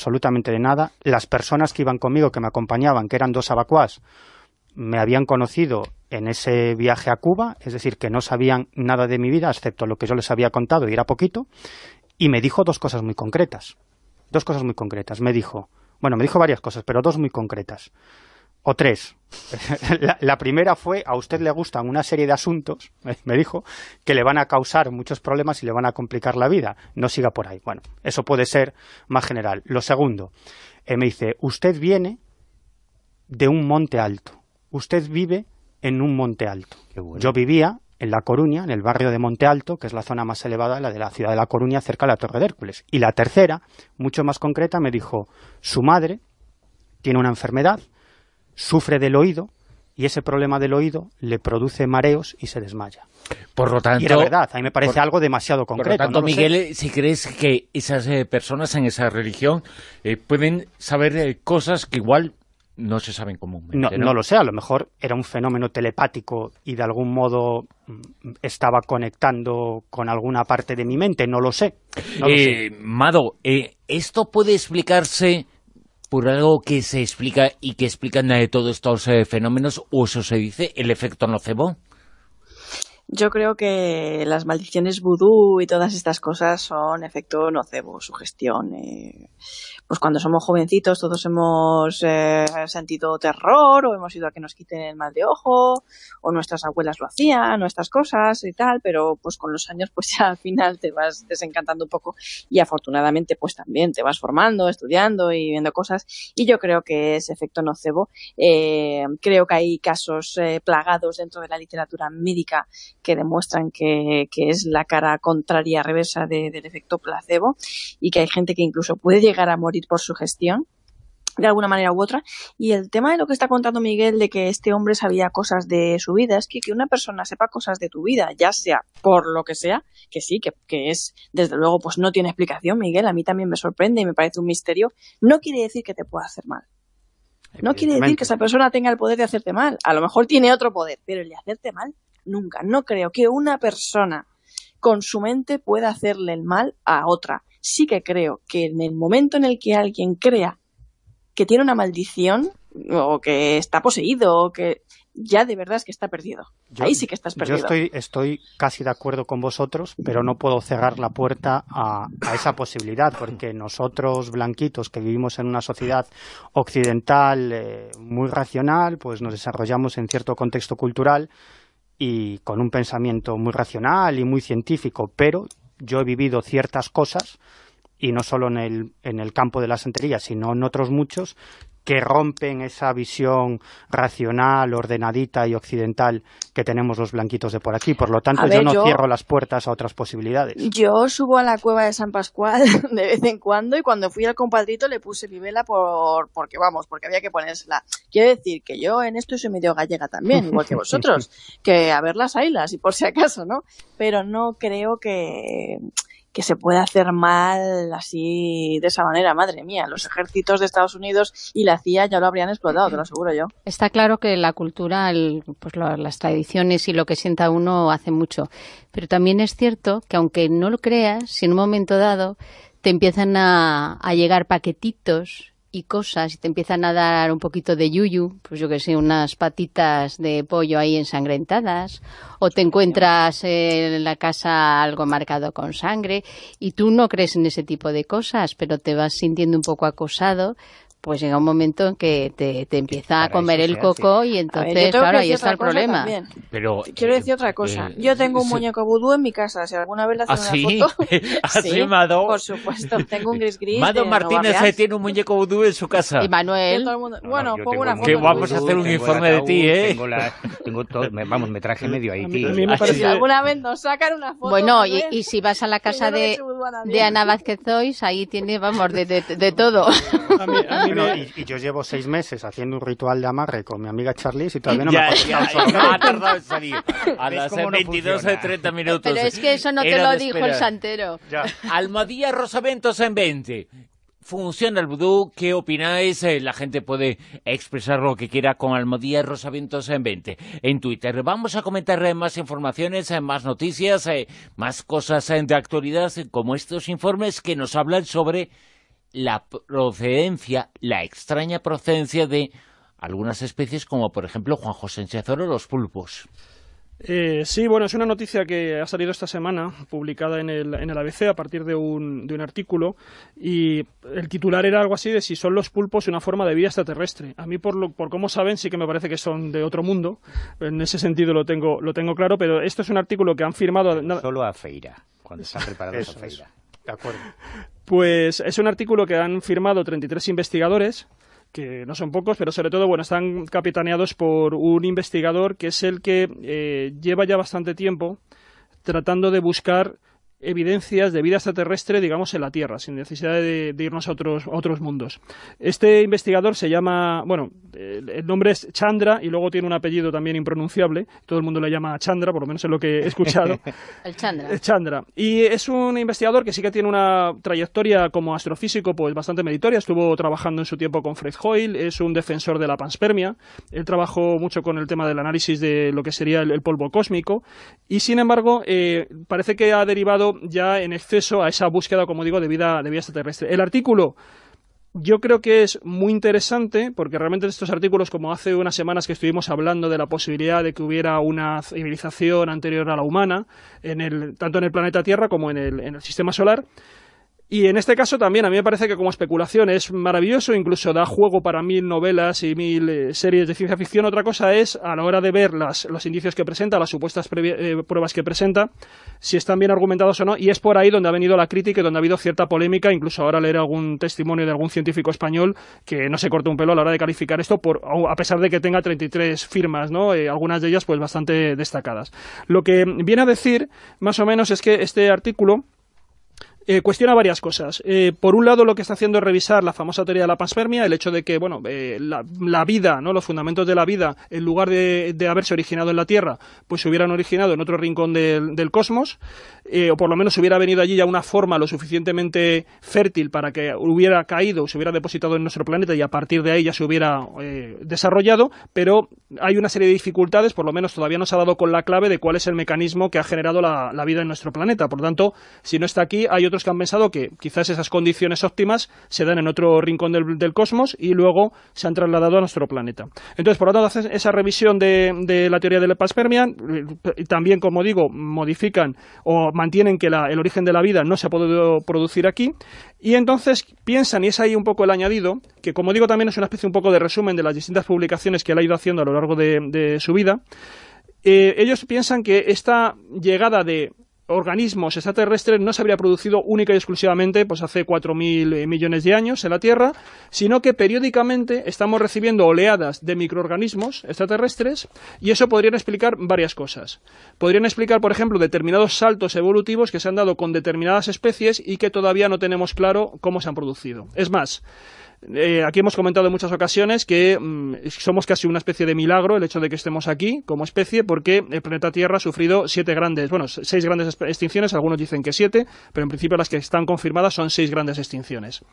Las personas que iban conmigo, que me acompañaban, que eran 2 abacuás, me habían conocido en ese viaje a Cuba, es decir, que no sabían nada de mi vida, excepto lo que yo les había contado, y era poquito, y me dijo 2 cosas muy concretas. Me dijo varias cosas, pero 2 muy concretas. O 3. La primera fue, a usted le gustan una serie de asuntos, me dijo, que le van a causar muchos problemas y le van a complicar la vida. No siga por ahí. Bueno, eso puede ser más general. Lo segundo, me dice, usted viene de un monte alto. Usted vive en un monte alto. Bueno. Yo vivía en La Coruña, en el barrio de Monte Alto, que es la zona más elevada, la de la ciudad de La Coruña, cerca de la Torre de Hércules. Y la tercera, mucho más concreta, me dijo, su madre tiene una enfermedad, sufre del oído, y ese problema del oído le produce mareos y se desmaya. Por lo tanto, y era verdad, a mí me parece algo demasiado concreto. Por lo tanto, no Miguel, si crees que esas personas en esa religión pueden saber cosas que igual no se saben comúnmente. No lo sé, a lo mejor era un fenómeno telepático y de algún modo estaba conectando con alguna parte de mi mente, no lo sé. Mado, ¿esto puede explicarse por algo que se explica y que explican todos estos fenómenos, o eso se dice, el efecto nocebo? Yo creo que las maldiciones vudú y todas estas cosas son efecto nocebo, sugestión. Pues cuando somos jovencitos todos hemos sentido terror, o hemos ido a que nos quiten el mal de ojo, o nuestras abuelas lo hacían, nuestras cosas y tal, pero pues con los años pues ya al final te vas desencantando un poco, y afortunadamente pues también te vas formando, estudiando y viendo cosas, y yo creo que es efecto nocebo. Creo que hay casos plagados dentro de la literatura médica que demuestran que es la cara contraria, reversa del efecto placebo, y que hay gente que incluso puede llegar a morir por sugestión de alguna manera u otra. Y el tema de lo que está contando Miguel, de que este hombre sabía cosas de su vida, es que una persona sepa cosas de tu vida, ya sea por lo que sea, que sí, que es, desde luego, pues no tiene explicación, Miguel, a mí también me sorprende y me parece un misterio, no quiere decir que te pueda hacer mal. No quiere decir que esa persona tenga el poder de hacerte mal. A lo mejor tiene otro poder, pero el de hacerte mal, nunca. No creo que una persona con su mente pueda hacerle el mal a otra. Sí que creo que en el momento en el que alguien crea que tiene una maldición, o que está poseído, o que ya de verdad es que está perdido. Ahí sí que estás perdido. Yo estoy casi de acuerdo con vosotros, pero no puedo cerrar la puerta a esa posibilidad, porque nosotros, blanquitos, que vivimos en una sociedad occidental muy racional, pues nos desarrollamos en cierto contexto cultural y con un pensamiento muy racional y muy científico, pero yo he vivido ciertas cosas, y no solo en el campo de la santería, sino en otros muchos, que rompen esa visión racional, ordenadita y occidental que tenemos los blanquitos de por aquí. Por lo tanto, yo no cierro las puertas a otras posibilidades. Yo subo a la cueva de San Pascual de vez en cuando, y cuando fui al compadrito le puse mi vela porque había que ponérsela. Quiero decir que yo en esto soy medio gallega también, igual que vosotros, que a ver las haylas y por si acaso, ¿no? Pero no creo que se puede hacer mal así, de esa manera. Madre mía, los ejércitos de Estados Unidos y la CIA ya lo habrían explotado, te lo aseguro yo. Está claro que la cultura, pues las tradiciones y lo que sienta uno hace mucho. Pero también es cierto que, aunque no lo creas, si en un momento dado te empiezan a llegar paquetitos y cosas, y te empiezan a dar un poquito de yuyu, pues yo que sé, unas patitas de pollo ahí ensangrentadas, o te encuentras en la casa algo marcado con sangre, y tú no crees en ese tipo de cosas, pero te vas sintiendo un poco acosado, pues llega un momento en que te empieza a comer el coco, y entonces, claro, ahí está el problema. Pero quiero decir otra cosa. Yo tengo un muñeco vudú en mi casa. Si alguna vez le hacen una foto... ¿Sí, Mado? Por supuesto. Tengo un gris. Mado Martínez tiene un muñeco vudú en su casa. ¿Y Manuel? Bueno, pongo una foto. Que vamos a hacer un informe de ti, ¿eh? Tengo todo, me traje medio ahí, tío. Si alguna vez nos sacan una foto... Bueno, y si vas a la casa de Ana Vázquez Zois, ahí tiene, vamos, de todo. Y yo llevo 6 meses haciendo un ritual de amarre con mi amiga Charlize y todavía no me ha tardado en salir. A las 22:30 minutos. Pero es que eso no te lo dijo el santero. Almadía Rosaventos en 20. ¿Funciona el vudú? ¿Qué opináis? La gente puede expresar lo que quiera con Almadía Rosaventos en 20 en Twitter. Vamos a comentar más informaciones, más noticias, más cosas de actualidad, como estos informes que nos hablan sobre la procedencia, la extraña procedencia de algunas especies, como por ejemplo, Juan José Enzoro, los pulpos. Sí, bueno, es una noticia que ha salido esta semana, publicada en el ABC a partir de un artículo, y el titular era algo así de si son los pulpos una forma de vida extraterrestre. A mí, por cómo saben, sí que me parece que son de otro mundo. En ese sentido lo tengo claro, pero esto es un artículo que han firmado... Solo a Feira, cuando están preparados a Feira. De acuerdo. Pues es un artículo que han firmado 33 investigadores, que no son pocos, pero sobre todo, bueno, están capitaneados por un investigador que es el que lleva ya bastante tiempo tratando de buscar evidencias de vida extraterrestre, digamos, en la Tierra, sin necesidad de irnos a otros mundos. Este investigador se llama, bueno, el nombre es Chandra, y luego tiene un apellido también impronunciable, todo el mundo le llama Chandra, por lo menos es lo que he escuchado. El Chandra. Chandra. Y es un investigador que sí que tiene una trayectoria como astrofísico pues bastante meritoria. Estuvo trabajando en su tiempo con Fred Hoyle, es un defensor de la panspermia, él trabajó mucho con el tema del análisis de lo que sería el polvo cósmico, y sin embargo parece que ha derivado ya en exceso a esa búsqueda, como digo, de vida extraterrestre. El artículo yo creo que es muy interesante, porque realmente estos artículos, como hace unas semanas que estuvimos hablando de la posibilidad de que hubiera una civilización anterior a la humana, tanto en el planeta Tierra como en el sistema solar. Y en este caso también a mí me parece que como especulación es maravilloso, incluso da juego para 1000 novelas y 1000 series de ciencia ficción. Otra cosa es, a la hora de ver los indicios que presenta, las supuestas pruebas que presenta, si están bien argumentados o no, y es por ahí donde ha venido la crítica y donde ha habido cierta polémica. Incluso ahora leer algún testimonio de algún científico español que no se corta un pelo a la hora de calificar esto, a pesar de que tenga 33 firmas, ¿no? Algunas de ellas pues bastante destacadas. Lo que viene a decir, más o menos, es que este artículo cuestiona varias cosas. Por un lado, lo que está haciendo es revisar la famosa teoría de la panspermia, el hecho de que, bueno, la vida, ¿no? Los fundamentos de la vida, en lugar de haberse originado en la Tierra, pues se hubieran originado en otro rincón del cosmos, o por lo menos hubiera venido allí ya una forma lo suficientemente fértil para que hubiera caído, se hubiera depositado en nuestro planeta y a partir de ahí ya se hubiera desarrollado, pero hay una serie de dificultades, por lo menos todavía no se ha dado con la clave de cuál es el mecanismo que ha generado la vida en nuestro planeta. Por lo tanto, si no está aquí, hay otros que han pensado que quizás esas condiciones óptimas se dan en otro rincón del cosmos y luego se han trasladado a nuestro planeta. Entonces, por lo tanto, hacen esa revisión de la teoría del Panspermian, también, como digo, modifican o mantienen que el origen de la vida no se ha podido producir aquí, y entonces piensan, y es ahí un poco el añadido, que como digo también es una especie un poco de resumen de las distintas publicaciones que él ha ido haciendo a lo largo de su vida. Ellos piensan que esta llegada de organismos extraterrestres no se habría producido única y exclusivamente pues hace 4.000 millones de años en la Tierra, sino que periódicamente estamos recibiendo oleadas de microorganismos extraterrestres, y eso podrían explicar varias cosas. Podrían explicar, por ejemplo, determinados saltos evolutivos que se han dado con determinadas especies y que todavía no tenemos claro cómo se han producido. Es más, aquí hemos comentado en muchas ocasiones que somos casi una especie de milagro el hecho de que estemos aquí como especie, porque el planeta Tierra ha sufrido 6 grandes extinciones, algunos dicen que 7, pero en principio las que están confirmadas son 6 grandes extinciones.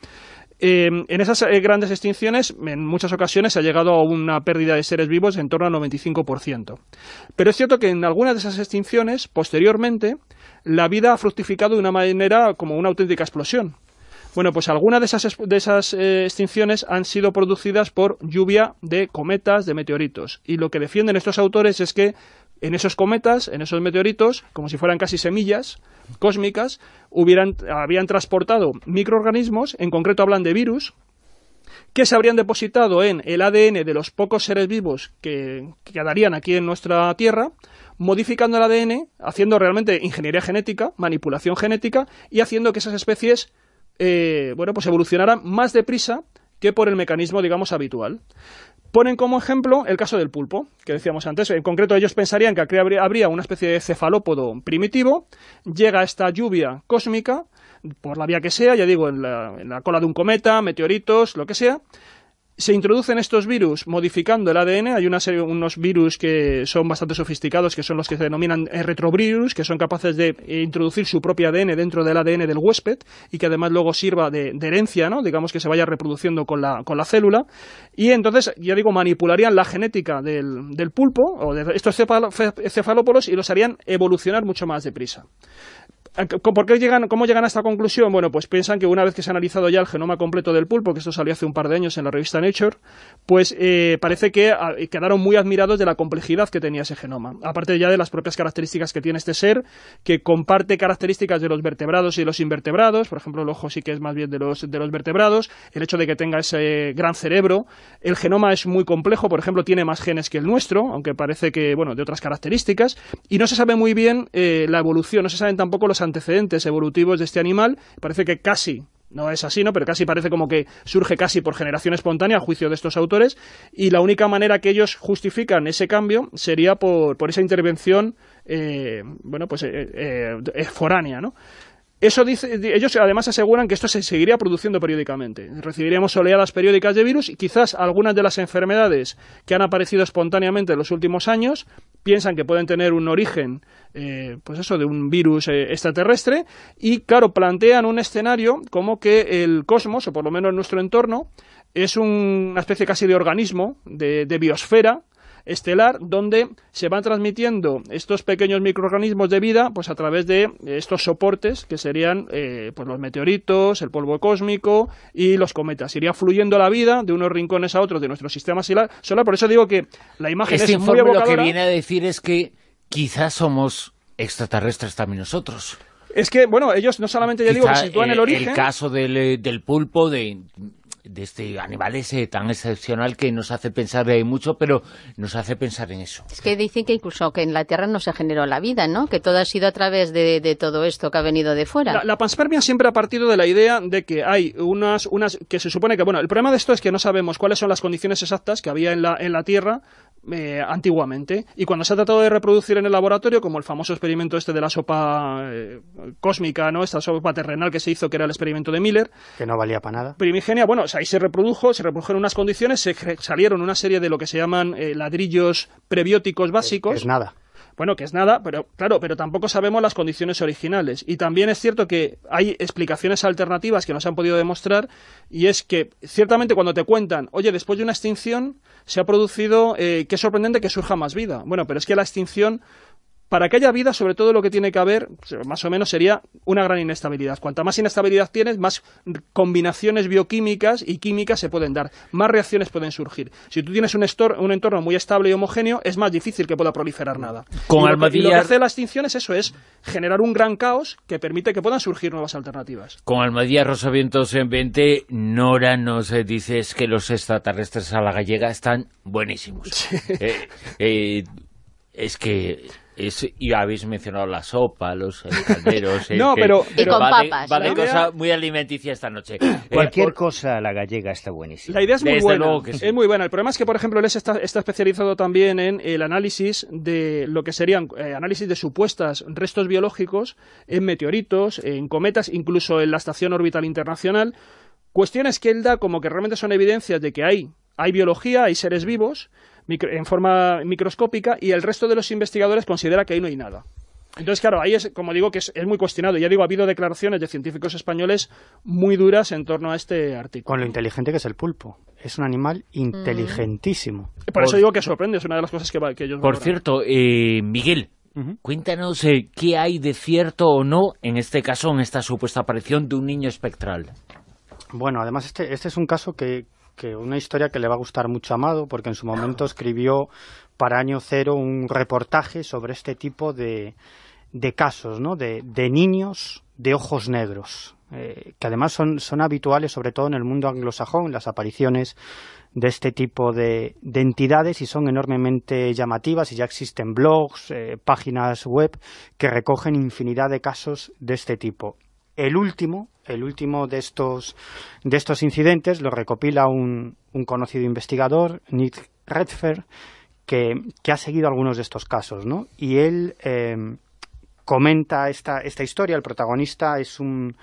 En esas grandes extinciones, en muchas ocasiones se ha llegado a una pérdida de seres vivos en torno al 95%. Pero es cierto que en algunas de esas extinciones, posteriormente, la vida ha fructificado de una manera como una auténtica explosión. Bueno, pues algunas de esas extinciones han sido producidas por lluvia de cometas, de meteoritos. Y lo que defienden estos autores es que en esos cometas, en esos meteoritos, como si fueran casi semillas cósmicas, habían transportado microorganismos, en concreto hablan de virus, que se habrían depositado en el ADN de los pocos seres vivos que quedarían aquí en nuestra Tierra, modificando el ADN, haciendo realmente ingeniería genética, manipulación genética, y haciendo que esas especies pues evolucionarán más deprisa que por el mecanismo, digamos, habitual. Ponen como ejemplo el caso del pulpo, que decíamos antes. En concreto, ellos pensarían que aquí habría una especie de cefalópodo primitivo, llega esta lluvia cósmica, por la vía que sea, ya digo, en la cola de un cometa, meteoritos, lo que sea. Se introducen estos virus modificando el ADN. Hay unos virus que son bastante sofisticados, que son los que se denominan retrovirus, que son capaces de introducir su propio ADN dentro del ADN del huésped y que además luego sirva de herencia, ¿no? Digamos que se vaya reproduciendo con la célula. Y entonces, ya digo, manipularían la genética del pulpo o de estos cefalópodos y los harían evolucionar mucho más deprisa. ¿Cómo llegan a esta conclusión? Bueno, pues piensan que una vez que se ha analizado ya el genoma completo del pulpo, que esto salió hace un par de años en la revista Nature, pues parece que quedaron muy admirados de la complejidad que tenía ese genoma. Aparte ya de las propias características que tiene este ser, que comparte características de los vertebrados y de los invertebrados. Por ejemplo, el ojo sí que es más bien de los vertebrados. El hecho de que tenga ese gran cerebro. El genoma es muy complejo, por ejemplo, tiene más genes que el nuestro, aunque parece que, bueno, de otras características. Y no se sabe muy bien la evolución, no se saben tampoco los antecedentes evolutivos de este animal. Parece que casi, no es así, ¿no? Pero casi parece como que surge casi por generación espontánea, a juicio de estos autores, y la única manera que ellos justifican ese cambio sería por esa intervención foránea, ¿no? Eso ellos además aseguran que esto se seguiría produciendo periódicamente. Recibiríamos oleadas periódicas de virus y quizás algunas de las enfermedades que han aparecido espontáneamente en los últimos años piensan que pueden tener un origen, de un virus extraterrestre, y claro, plantean un escenario como que el cosmos, o por lo menos nuestro entorno, es una especie casi de organismo, de biosfera estelar, donde se van transmitiendo estos pequeños microorganismos de vida pues a través de estos soportes que serían los meteoritos, el polvo cósmico y los cometas. Iría fluyendo la vida de unos rincones a otros de nuestro sistema solar. Por eso digo que la imagen es muy evocadora. Lo que viene a decir es que quizás somos extraterrestres también nosotros. Es que, bueno, ellos no solamente, ya digo, que sitúan el origen. El caso del pulpo, de este animal ese tan excepcional que nos hace pensar mucho, pero nos hace pensar en eso. Es que dicen que incluso que en la Tierra no se generó la vida, ¿no? Que todo ha sido a través de todo esto que ha venido de fuera. La panspermia siempre ha partido de la idea de que hay unas que se supone que, bueno, el problema de esto es que no sabemos cuáles son las condiciones exactas que había en la Tierra antiguamente, y cuando se ha tratado de reproducir en el laboratorio, como el famoso experimento este de la sopa cósmica, ¿no? Esta sopa terrenal que se hizo, que era el experimento de Miller, que no valía para nada, primigenia. Bueno, o sea, ahí se reprodujeron unas condiciones, salieron una serie de lo que se llaman ladrillos prebióticos básicos. Es nada. Bueno, que es nada, pero claro, pero tampoco sabemos las condiciones originales. Y también es cierto que hay explicaciones alternativas que no se han podido demostrar, y es que ciertamente cuando te cuentan, oye, después de una extinción se ha producido, qué sorprendente que surja más vida. Bueno, pero es que la extinción Para que haya vida, sobre todo lo que tiene que haber, más o menos, sería una gran inestabilidad. Cuanta más inestabilidad tienes, más combinaciones bioquímicas y químicas se pueden dar, más reacciones pueden surgir. Si tú tienes un entorno muy estable y homogéneo, es más difícil que pueda proliferar nada. Con y lo que hace Almadía la extinción es eso, es generar un gran caos que permite que puedan surgir nuevas alternativas. Con Almadía Rosavientos en 20, Nora nos dices que los extraterrestres a la gallega están buenísimos. Sí. Es que... y habéis mencionado la sopa, los calderos... No, pero y con papas. Vale, ¿no? cosa muy alimenticia esta noche. Cualquier cosa a la gallega está buenísima. La idea es muy Desde buena, luego que sí. es muy buena. El problema es que, por ejemplo, él está especializado también en el análisis de lo que serían análisis de supuestas restos biológicos en meteoritos, en cometas, incluso en la Estación Orbital Internacional. Cuestiones que él da como que realmente son evidencias de que hay biología, hay seres vivos, en forma microscópica, y el resto de los investigadores considera que ahí no hay nada. Entonces, claro, ahí es, como digo, que es muy cuestionado. Ya digo, ha habido declaraciones de científicos españoles muy duras en torno a este artículo. Con lo inteligente que es el pulpo. Es un animal inteligentísimo. Por eso digo que sorprende, es una de las cosas que ellos Por valoran. cierto, Miguel, cuéntanos qué hay de cierto o no, en este caso, en esta supuesta aparición de un niño espectral. Bueno, además este es un caso que una historia que le va a gustar mucho a Amado, porque en su momento escribió para Año Cero un reportaje sobre este tipo de casos, ¿no? De niños de ojos negros, que además son habituales, sobre todo en el mundo anglosajón, las apariciones de este tipo de entidades, y son enormemente llamativas, y ya existen blogs, páginas web que recogen infinidad de casos de este tipo. El último de estos incidentes lo recopila un conocido investigador, Nick Redfern, que ha seguido algunos de estos casos, ¿no? Y él comenta esta historia. El protagonista es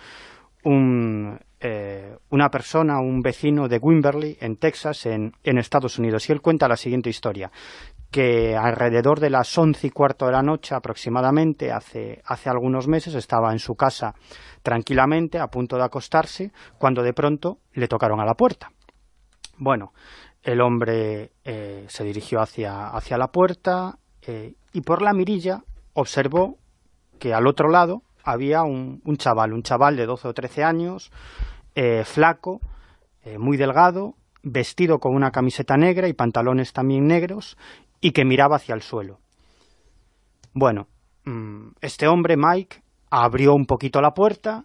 una persona, un vecino de Wimberley, en Texas, en Estados Unidos. Y él cuenta la siguiente historia, que alrededor de las 11:15 de la noche aproximadamente, hace algunos meses, estaba en su casa tranquilamente, a punto de acostarse, cuando de pronto le tocaron a la puerta. Bueno, el hombre se dirigió hacia la puerta y por la mirilla observó que al otro lado había un chaval de 12 o 13 años, flaco, muy delgado, vestido con una camiseta negra y pantalones también negros, y que miraba hacia el suelo. Bueno, este hombre, Mike, abrió un poquito la puerta,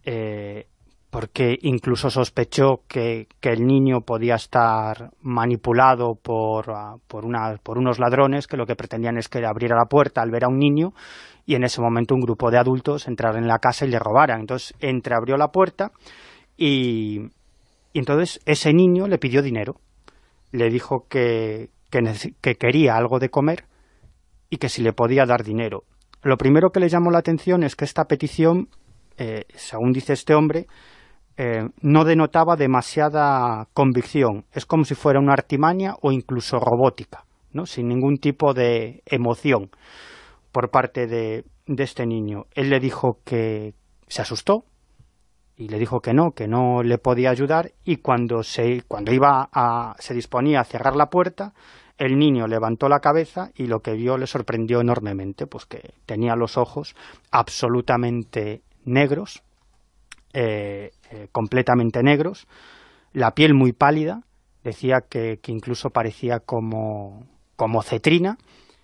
porque incluso sospechó que el niño podía estar manipulado por unos ladrones que lo que pretendían es que le abriera la puerta al ver a un niño, y en ese momento un grupo de adultos entraran en la casa y le robaran. Entonces entreabrió la puerta y entonces ese niño le pidió dinero. Le dijo que quería algo de comer y que si le podía dar dinero. Lo primero que le llamó la atención es que esta petición, según dice este hombre, no denotaba demasiada convicción. Es como si fuera una artimaña o incluso robótica, ¿no? Sin ningún tipo de emoción por parte de este niño. Él le dijo que se asustó y le dijo que no le podía ayudar, y cuando se disponía a cerrar la puerta, el niño levantó la cabeza y lo que vio le sorprendió enormemente, pues que tenía los ojos absolutamente negros, completamente negros, la piel muy pálida, decía que incluso parecía como cetrina,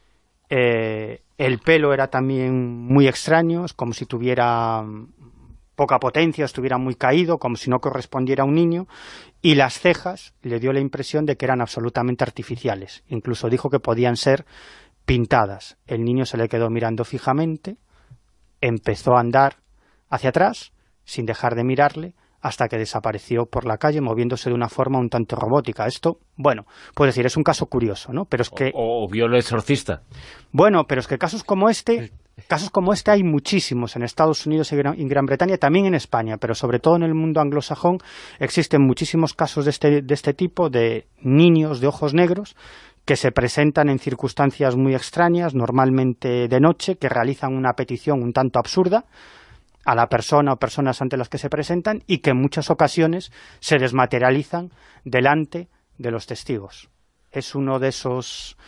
el pelo era también muy extraño, es como si tuviera poca potencia, estuviera muy caído, como si no correspondiera a un niño, y las cejas le dio la impresión de que eran absolutamente artificiales. Incluso dijo que podían ser pintadas. El niño se le quedó mirando fijamente, empezó a andar hacia atrás, sin dejar de mirarle, hasta que desapareció por la calle, moviéndose de una forma un tanto robótica. Esto, bueno, puedes decir, es un caso curioso, ¿no? Pero es que... O vio el exorcista. Bueno, pero es que casos como este hay muchísimos en Estados Unidos y en Gran Bretaña, también en España, pero sobre todo en el mundo anglosajón existen muchísimos casos de este tipo, de niños de ojos negros que se presentan en circunstancias muy extrañas, normalmente de noche, que realizan una petición un tanto absurda a la persona o personas ante las que se presentan, y que en muchas ocasiones se desmaterializan delante de los testigos. Es uno de esos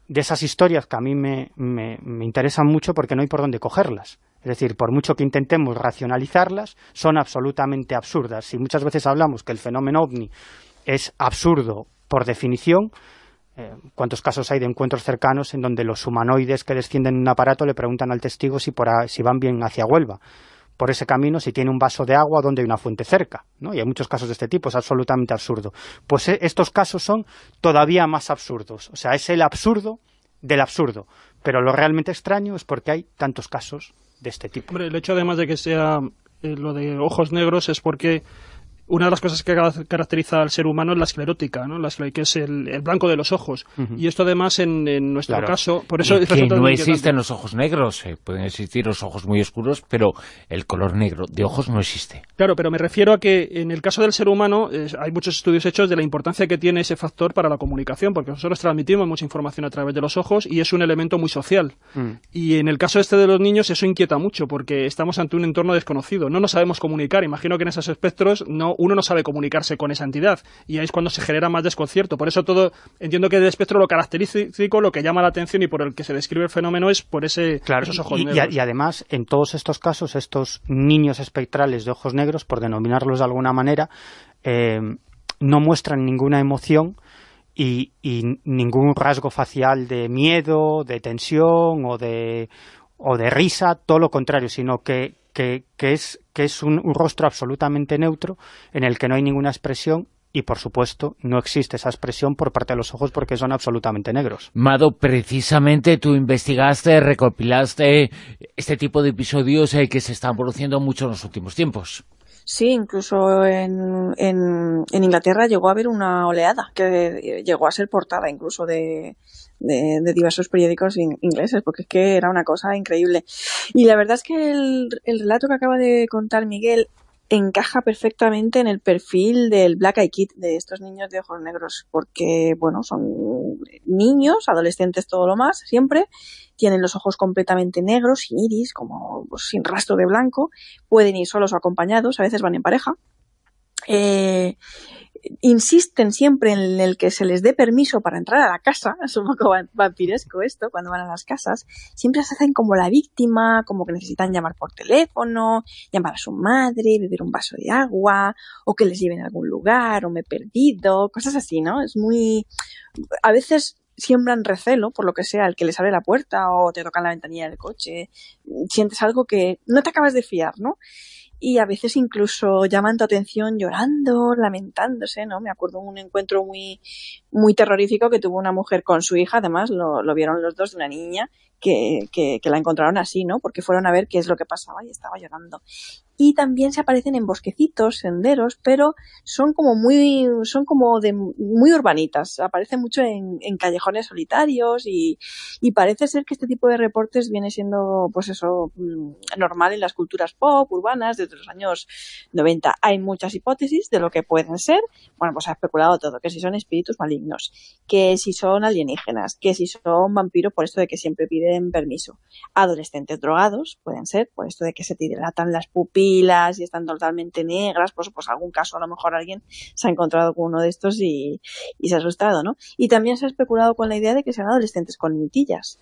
de esas historias que a mí me interesan mucho porque no hay por dónde cogerlas. Es decir, por mucho que intentemos racionalizarlas, son absolutamente absurdas. Si muchas veces hablamos que el fenómeno OVNI es absurdo por definición, ¿cuántos casos hay de encuentros cercanos en donde los humanoides que descienden en un aparato le preguntan al testigo si van bien hacia Huelva? Por ese camino, si tiene un vaso de agua donde hay una fuente cerca, ¿no? Y hay muchos casos de este tipo, es absolutamente absurdo. Pues estos casos son todavía más absurdos. O sea, es el absurdo del absurdo. Pero lo realmente extraño es porque hay tantos casos de este tipo. Hombre, el hecho además de que sea lo de ojos negros es porque una de las cosas que caracteriza al ser humano es la esclerótica, ¿no? Que es el blanco de los ojos. Y esto además en nuestro caso, por eso y que no existen los ojos negros, pueden existir los ojos muy oscuros, pero el color negro de ojos no existe. Claro, pero me refiero a que en el caso del ser humano hay muchos estudios hechos de la importancia que tiene ese factor para la comunicación, porque nosotros transmitimos mucha información a través de los ojos y es un elemento muy social. Y en el caso de los niños eso inquieta mucho, porque estamos ante un entorno desconocido, no nos sabemos comunicar. Imagino que en esos espectros uno no sabe comunicarse con esa entidad y ahí es cuando se genera más desconcierto. Por eso entiendo que del espectro lo característico, lo que llama la atención y por el que se describe el fenómeno es por esos ojos negros. Y además, en todos estos casos, estos niños espectrales de ojos negros, por denominarlos de alguna manera, no muestran ninguna emoción y ningún rasgo facial de miedo, de tensión o de risa, todo lo contrario, sino que es un rostro absolutamente neutro en el que no hay ninguna expresión y, por supuesto, no existe esa expresión por parte de los ojos porque son absolutamente negros. Mado, precisamente tú investigaste, recopilaste este tipo de episodios que se están produciendo mucho en los últimos tiempos. Sí, incluso en Inglaterra llegó a haber una oleada que llegó a ser portada incluso de diversos periódicos ingleses, porque es que era una cosa increíble. Y la verdad es que el relato que acaba de contar Miguel encaja perfectamente en el perfil del Black Eye Kid, de estos niños de ojos negros, porque, bueno, son niños, adolescentes, todo lo más, siempre, tienen los ojos completamente negros, sin iris, como pues, sin rastro de blanco, pueden ir solos o acompañados, a veces van en pareja. Insisten siempre en el que se les dé permiso para entrar a la casa, es un poco vampiresco esto, cuando van a las casas, siempre se hacen como la víctima, como que necesitan llamar por teléfono, llamar a su madre, beber un vaso de agua, o que les lleven a algún lugar, o me he perdido, cosas así, ¿no? Es muy... A veces siembran recelo, por lo que sea, el que les abre la puerta, o te tocan la ventanilla del coche, sientes algo que no te acabas de fiar, ¿no? Y a veces incluso llaman tu atención llorando, lamentándose, ¿no? Me acuerdo de un encuentro muy, muy terrorífico que tuvo una mujer con su hija, además lo vieron los dos, de una niña que la encontraron así, ¿no? Porque fueron a ver qué es lo que pasaba y estaba llorando. Y también se aparecen en bosquecitos, senderos, pero son como muy urbanitas. Aparecen mucho en callejones solitarios y parece ser que este tipo de reportes viene siendo, pues eso, normal en las culturas pop, urbanas, desde los años 90. Hay muchas hipótesis de lo que pueden ser. Bueno, pues se ha especulado todo, que si son espíritus malignos, que si son alienígenas, que si son vampiros, por esto de que siempre piden permiso. Adolescentes drogados, pueden ser, por esto de que se dilatan las pupilas y están totalmente negras, pues algún caso a lo mejor alguien se ha encontrado con uno de estos y se ha asustado, ¿no? Y también se ha especulado con la idea de que sean adolescentes con lentillas.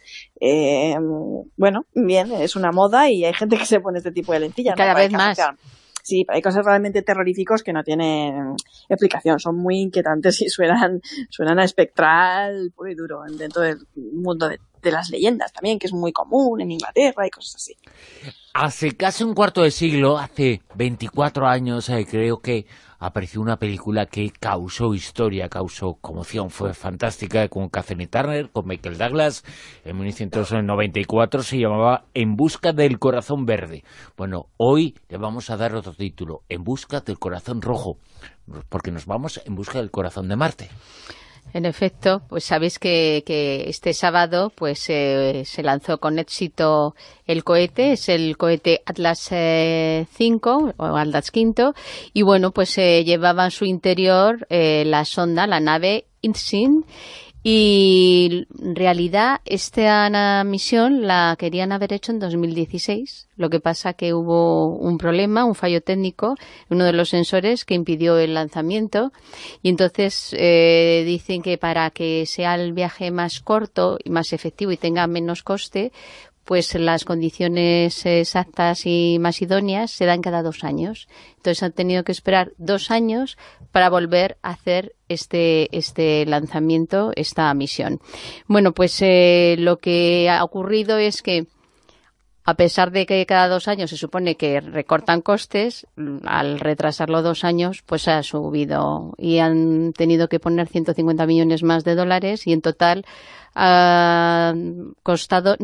Bueno, bien, es una moda y hay gente que se pone este tipo de lentillas. Cada vez más. Sí, pero hay cosas realmente terroríficos que no tienen explicación, son muy inquietantes y suenan a espectral puro y duro dentro del mundo de las leyendas también, que es muy común en Inglaterra y cosas así. Hace casi un cuarto de siglo, hace 24 años, creo que apareció una película que causó historia, causó conmoción, fue fantástica, con Kathleen Turner, con Michael Douglas, en 1994 se llamaba En busca del corazón verde. Bueno, hoy le vamos a dar otro título, En busca del corazón rojo, porque nos vamos en busca del corazón de Marte. En efecto, pues sabéis que este sábado pues se lanzó con éxito el cohete, es el cohete Atlas 5 o Atlas V, y bueno, pues llevaba en su interior la sonda, la nave InSyn, Y en realidad esta misión la querían haber hecho en 2016. Lo que pasa que hubo un problema, un fallo técnico, uno de los sensores que impidió el lanzamiento. Y entonces dicen que para que sea el viaje más corto y más efectivo y tenga menos coste, pues las condiciones exactas y más idóneas se dan cada 2 años. Entonces han tenido que esperar 2 años para volver a hacer este lanzamiento, esta misión. Bueno, pues lo que ha ocurrido es que, a pesar de que cada 2 años se supone que recortan costes, al retrasarlo 2 años, pues ha subido y han tenido que poner 150 millones más de dólares y en total ha costado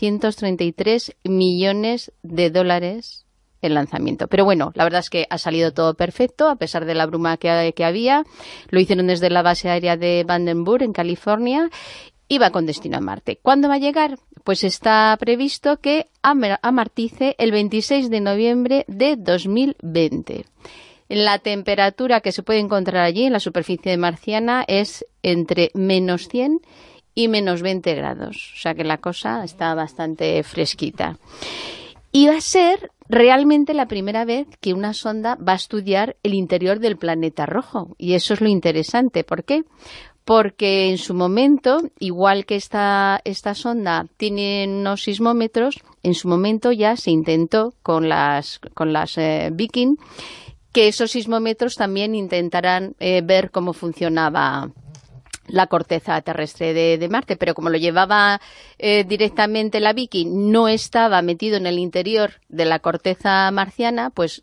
933 millones de dólares el lanzamiento. Pero bueno, la verdad es que ha salido todo perfecto, a pesar de la bruma que había. Lo hicieron desde la base aérea de Vandenberg, en California, y va con destino a Marte. ¿Cuándo va a llegar? Pues está previsto que amartice el 26 de noviembre de 2020. La temperatura que se puede encontrar allí, en la superficie marciana, es entre menos 100 y menos 20 grados. O sea que la cosa está bastante fresquita. Y va a ser realmente la primera vez que una sonda va a estudiar el interior del planeta rojo. Y eso es lo interesante. ¿Por qué? Porque en su momento, igual que esta sonda tiene unos sismómetros, en su momento ya se intentó con las Viking que esos sismómetros también intentaran ver cómo funcionaba la corteza terrestre de Marte, pero como lo llevaba directamente la Viking, no estaba metido en el interior de la corteza marciana, pues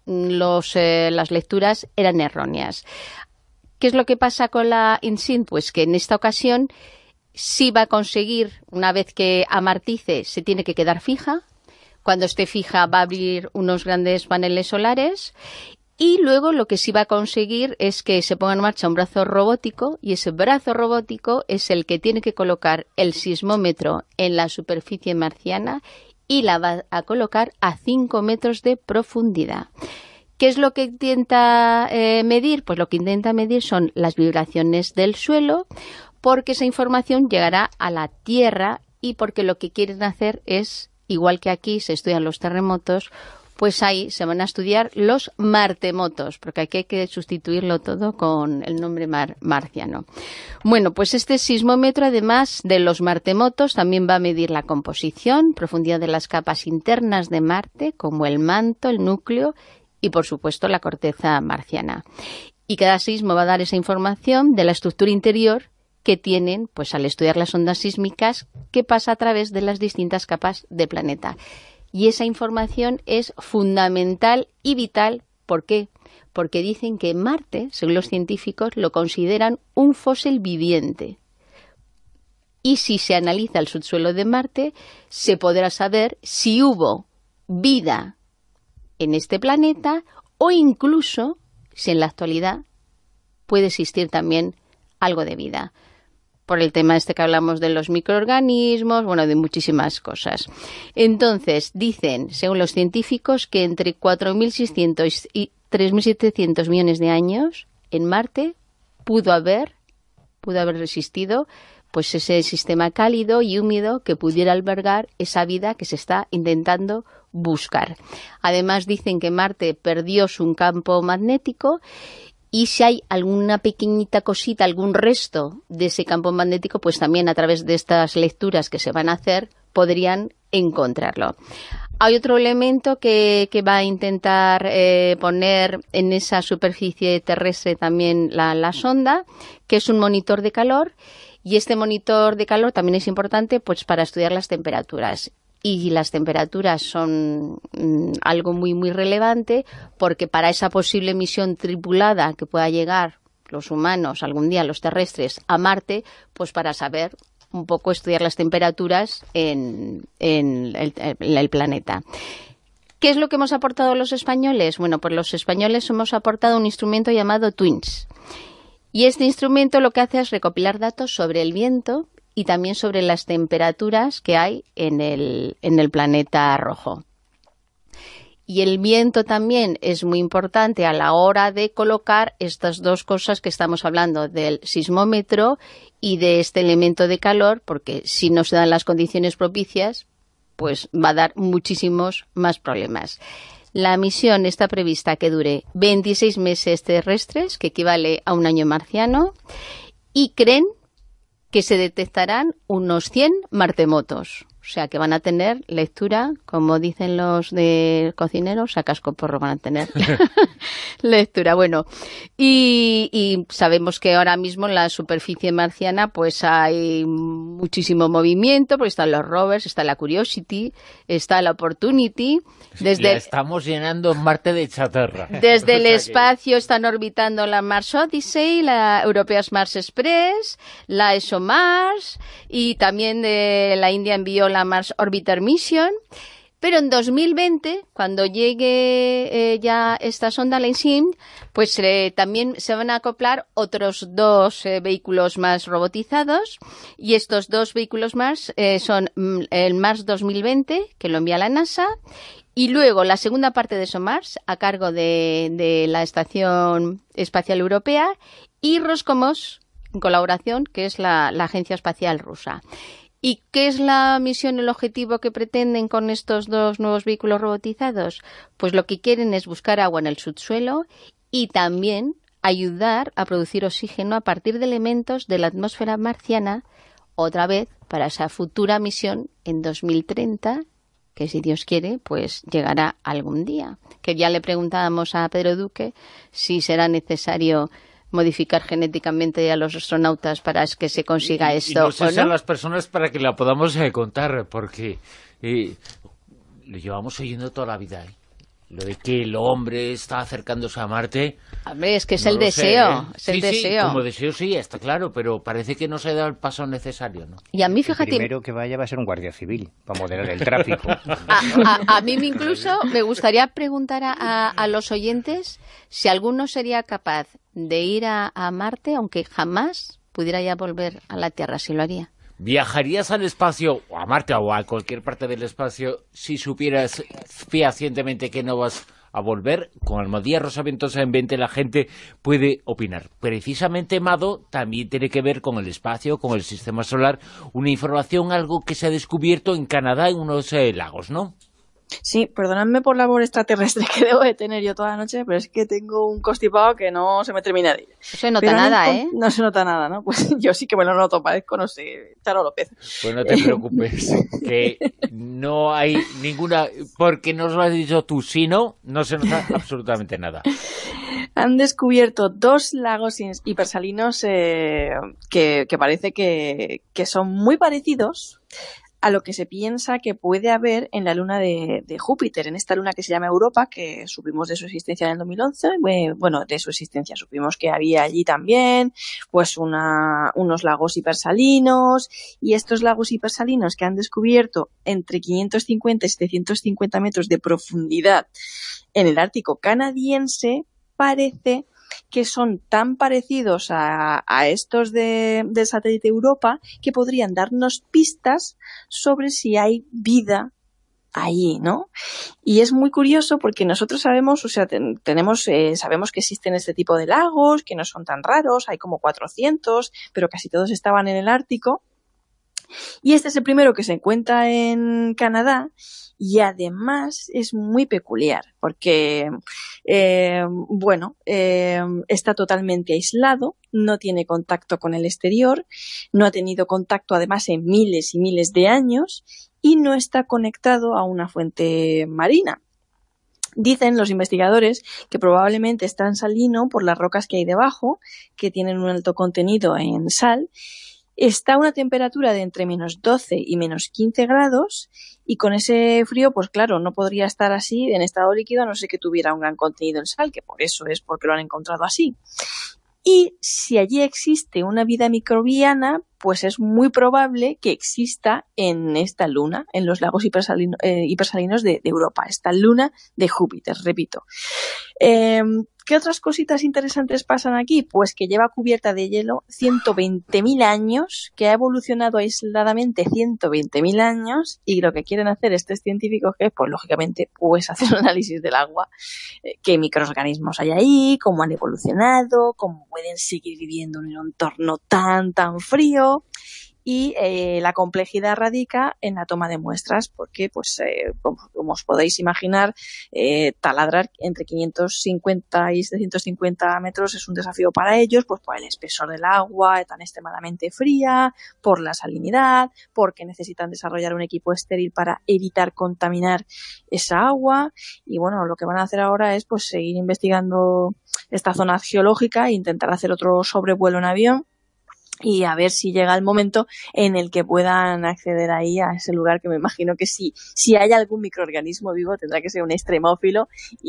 las lecturas eran erróneas. ¿Qué es lo que pasa con la InSight? Pues que en esta ocasión sí va a conseguir, una vez que amartice, se tiene que quedar fija. Cuando esté fija va a abrir unos grandes paneles solares. Y luego lo que sí va a conseguir es que se ponga en marcha un brazo robótico, y ese brazo robótico es el que tiene que colocar el sismómetro en la superficie marciana y la va a colocar a 5 metros de profundidad. ¿Qué es lo que intenta medir? Pues lo que intenta medir son las vibraciones del suelo, porque esa información llegará a la Tierra y porque lo que quieren hacer es, igual que aquí se estudian los terremotos, pues ahí se van a estudiar los martemotos, porque aquí hay que sustituirlo todo con el nombre marciano. Bueno, pues este sismómetro, además de los martemotos, también va a medir la composición, profundidad de las capas internas de Marte, como el manto, el núcleo y, por supuesto, la corteza marciana. Y cada sismo va a dar esa información de la estructura interior que tienen, pues al estudiar las ondas sísmicas, que pasa a través de las distintas capas del planeta. Y esa información es fundamental y vital. ¿Por qué? Porque dicen que Marte, según los científicos, lo consideran un fósil viviente. Y si se analiza el subsuelo de Marte, se podrá saber si hubo vida en este planeta o incluso si en la actualidad puede existir también algo de vida. Por el tema que hablamos de los microorganismos, bueno, de muchísimas cosas. Entonces, dicen, según los científicos, que entre 4.600 y 3.700 millones de años en Marte pudo haber existido pues ese sistema cálido y húmedo que pudiera albergar esa vida que se está intentando buscar. Además, dicen que Marte perdió su campo magnético, y si hay alguna pequeñita cosita, algún resto de ese campo magnético, pues también a través de estas lecturas que se van a hacer podrían encontrarlo. Hay otro elemento que va a intentar poner en esa superficie terrestre también la sonda, que es un monitor de calor, y este monitor de calor también es importante pues para estudiar las temperaturas. Y las temperaturas son algo muy, muy relevante, porque para esa posible misión tripulada que pueda llegar los humanos algún día, los terrestres, a Marte, pues para saber un poco estudiar las temperaturas en el planeta. ¿Qué es lo que hemos aportado los españoles? Bueno, pues los españoles hemos aportado un instrumento llamado TWINS. Y este instrumento lo que hace es recopilar datos sobre el viento y también sobre las temperaturas que hay en el planeta rojo. Y el viento también es muy importante a la hora de colocar estas dos cosas que estamos hablando, del sismómetro y de este elemento de calor, porque si no se dan las condiciones propicias, pues va a dar muchísimos más problemas. La misión está prevista que dure 26 meses terrestres, que equivale a un año marciano, y creen que se detectarán unos 100 martemotos. O sea, que van a tener lectura, como dicen los de cocineros, a cascoporro van a tener lectura. Bueno, y sabemos que ahora mismo en la superficie marciana pues hay muchísimo movimiento, porque están los rovers, está la Curiosity, está la Opportunity. La estamos llenando en Marte de chatarra. Desde el espacio están orbitando la Mars Odyssey, la European Mars Express, la ExoMars, y también de la India envió la Mars Orbiter Mission. Pero en 2020, cuando llegue ya esta sonda, la InSim, pues también se van a acoplar otros 2 vehículos más robotizados, y estos 2 vehículos más son el Mars 2020, que lo envía la NASA, y luego la segunda parte de ExoMars, a cargo de la Estación Espacial Europea, y Roscosmos, en colaboración, que es la Agencia Espacial Rusa. ¿Y qué es la misión, el objetivo que pretenden con estos 2 nuevos vehículos robotizados? Pues lo que quieren es buscar agua en el subsuelo y también ayudar a producir oxígeno a partir de elementos de la atmósfera marciana, otra vez para esa futura misión en 2030, que si Dios quiere, pues llegará algún día. Que ya le preguntábamos a Pedro Duque si será necesario modificar genéticamente a los astronautas para que se consiga esto. Y no sé si a las personas para que la podamos contar, porque lo llevamos oyendo toda la vida, lo de que el hombre está acercándose a Marte. Hombre, es que es el deseo, es el deseo. Sí, como deseo sí, está claro, pero parece que no se ha dado el paso necesario, ¿no? Y a mí, fíjate... El primero que vaya va a ser un guardia civil, para moderar el tráfico. A mí incluso me gustaría preguntar a los oyentes si alguno sería capaz de ir a Marte, aunque jamás pudiera ya volver a la Tierra, si lo haría. ¿Viajarías al espacio, o a Marte, o a cualquier parte del espacio, si supieras fehacientemente que no vas a volver? Con Almodía Rosavientos en 20 la gente puede opinar. Precisamente, Mado, también tiene que ver con el espacio, con el sistema solar, una información, algo que se ha descubierto en Canadá, en unos lagos, ¿no? Sí, perdonadme por la labor extraterrestre que debo de tener yo toda la noche, pero es que tengo un constipado que no se me termina de ir. No se nota nada, ¿eh? No se nota nada, ¿no? Pues yo sí que me lo noto, parezco, no sé, Charo López. Pues no te preocupes, que no hay ninguna... Porque nos lo has dicho tú, si no, no se nota absolutamente nada. Han descubierto 2 lagos hipersalinos que parece que son muy parecidos a lo que se piensa que puede haber en la luna de Júpiter, en esta luna que se llama Europa, que supimos de su existencia en el 2011, bueno, de su existencia supimos que había allí también, pues unos lagos hipersalinos, y estos lagos hipersalinos que han descubierto entre 550 y 750 metros de profundidad en el Ártico canadiense, parece que son tan parecidos a estos del satélite Europa que podrían darnos pistas sobre si hay vida allí, ¿no? Y es muy curioso porque nosotros sabemos, o sea, sabemos que existen este tipo de lagos, que no son tan raros, hay como 400, pero casi todos estaban en el Ártico. Y este es el primero que se encuentra en Canadá, y además es muy peculiar porque, está totalmente aislado, no tiene contacto con el exterior, no ha tenido contacto además en miles y miles de años, y no está conectado a una fuente marina. Dicen los investigadores que probablemente es tan salino por las rocas que hay debajo, que tienen un alto contenido en sal. Está a una temperatura de entre menos 12 y menos 15 grados, y con ese frío, pues claro, no podría estar así en estado líquido a no ser que tuviera un gran contenido en sal, que por eso es porque lo han encontrado así. Y si allí existe una vida microbiana, pues es muy probable que exista en esta luna, en los lagos hipersalinos de Europa, esta luna de Júpiter, repito. ¿Qué otras cositas interesantes pasan aquí? Pues que lleva cubierta de hielo 120.000 años, que ha evolucionado aisladamente 120.000 años, y lo que quieren hacer estos científicos es, pues lógicamente, pues hacer un análisis del agua, qué microorganismos hay ahí, cómo han evolucionado, cómo pueden seguir viviendo en un entorno tan frío. Y la complejidad radica en la toma de muestras, porque, pues, como os podéis imaginar, taladrar entre 550 y 750 metros es un desafío para ellos, pues por el espesor del agua tan extremadamente fría, por la salinidad, porque necesitan desarrollar un equipo estéril para evitar contaminar esa agua. Y bueno, lo que van a hacer ahora es, pues, seguir investigando esta zona geológica e intentar hacer otro sobrevuelo en avión, y a ver si llega el momento en el que puedan acceder ahí a ese lugar, que me imagino que si hay algún microorganismo vivo tendrá que ser un extremófilo,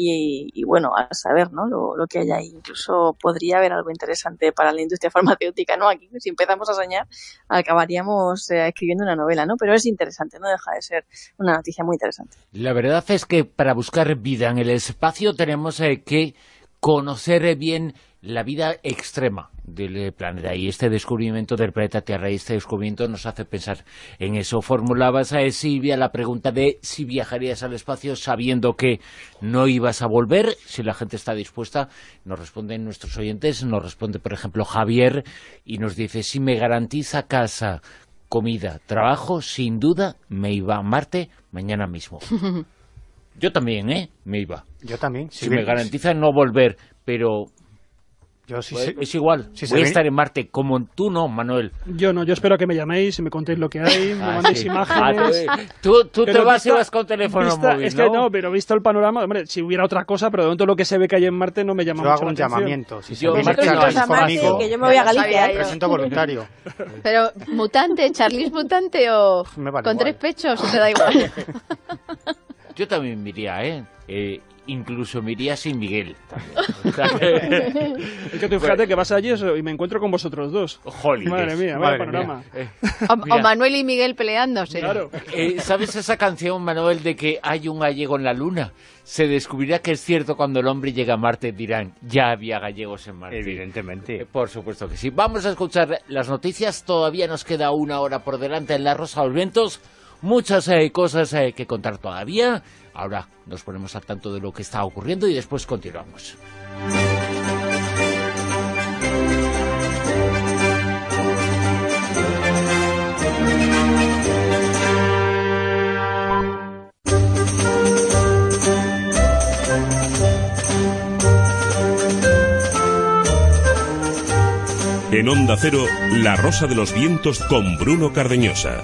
y bueno, a saber, ¿no?, lo que hay ahí. Incluso podría haber algo interesante para la industria farmacéutica, ¿no? Aquí, si empezamos a soñar, acabaríamos escribiendo una novela, ¿no? Pero es interesante, no deja de ser una noticia muy interesante. La verdad es que para buscar vida en el espacio tenemos que conocer bien la vida extrema del planeta, y este descubrimiento del planeta Tierra y este descubrimiento nos hace pensar en eso. Formulabas, Silvia, la pregunta de si viajarías al espacio sabiendo que no ibas a volver, si la gente está dispuesta. Nos responden nuestros oyentes, nos responde por ejemplo Javier, y nos dice: si me garantiza casa, comida, trabajo, sin duda me iba a Marte mañana mismo. Yo también, me iba. Yo también. Si me garantiza no volver, pero yo sí, pues, es igual. Voy a estar en Marte, como tú no, Manuel. Yo no, yo espero que me llaméis y me contéis lo que hay, me mandéis imágenes. Tú te vas con teléfono móvil, es que no, pero visto el panorama, hombre, si hubiera otra cosa, pero de momento lo que se ve que hay en Marte no me llama mucho la atención. Yo hago un llamamiento. Si yo que yo me voy a Galicia. Me presento voluntario. Pero, ¿mutante? ¿Charlis mutante o vale con igual. 3 pechos? ¿O te da igual? Yo también me iría, incluso me iría sin Miguel. Es que tú fíjate que vas allí y me encuentro con vosotros dos. Jolines. Madre mía, vaya panorama. O Manuel y Miguel peleándose. Claro. ¿Sabes esa canción, Manuel, de que hay un gallego en la luna? Se descubrirá que es cierto cuando el hombre llega a Marte, dirán, ya había gallegos en Marte. Evidentemente. Por supuesto que sí. Vamos a escuchar las noticias. Todavía nos queda una hora por delante en La Rosa de los Vientos. Muchas cosas que contar todavía. Ahora nos ponemos al tanto de lo que está ocurriendo y después continuamos. En Onda Cero, La Rosa de los Vientos con Bruno Cardeñosa.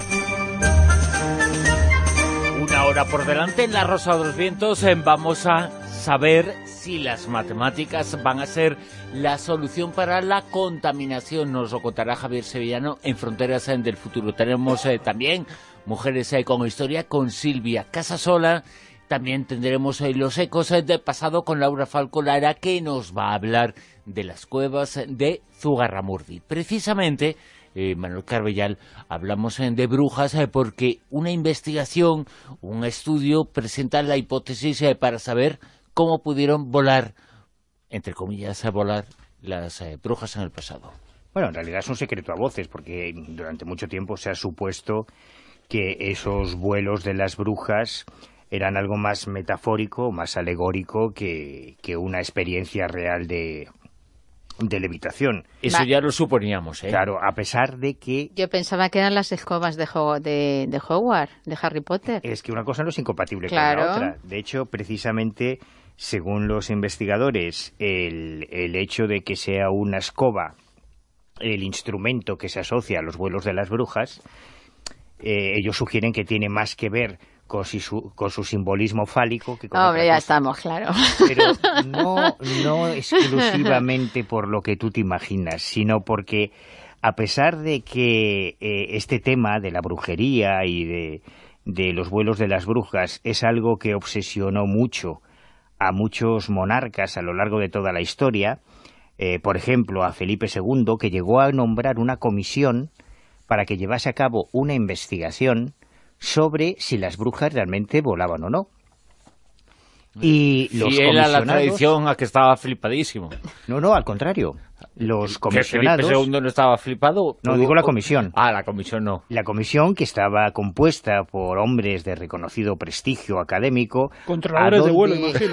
Ahora por delante en La Rosa de los Vientos vamos a saber si las matemáticas van a ser la solución para la contaminación. Nos lo contará Javier Sevillano en Fronteras del Futuro. Tenemos también Mujeres con Historia con Silvia Casasola. También tendremos los ecos del pasado con Laura Falcolara, que nos va a hablar de las cuevas de Zugarramurdi. Precisamente, Manuel Carbellal, hablamos de brujas porque una investigación, un estudio presenta la hipótesis para saber cómo pudieron volar, entre comillas, volar las brujas en el pasado. Bueno, en realidad es un secreto a voces, porque durante mucho tiempo se ha supuesto que esos vuelos de las brujas eran algo más metafórico, más alegórico que una experiencia real de levitación. Eso ya lo suponíamos, Claro, a pesar de que... Yo pensaba que eran las escobas de Hogwarts, de Harry Potter. Es que una cosa no es incompatible claro. con la otra. De hecho, precisamente, según los investigadores, el hecho de que sea una escoba el instrumento que se asocia a los vuelos de las brujas, ellos sugieren que tiene más que ver con su simbolismo fálico que con Hombre, ya cosa. estamos, claro. Pero no exclusivamente por lo que tú te imaginas, sino porque a pesar de que este tema de la brujería y de los vuelos de las brujas es algo que obsesionó mucho a muchos monarcas a lo largo de toda la historia, por ejemplo a Felipe II, que llegó a nombrar una comisión para que llevase a cabo una investigación sobre si las brujas realmente volaban o no. Y los fiel a la comisionados... tradición, a que estaba flipadísimo. No, al contrario. Los ¿Que comisionados... Felipe II no estaba flipado? No, digo la comisión. Ah, la comisión no. La comisión, que estaba compuesta por hombres de reconocido prestigio académico... Controladores de vuelo, imagino.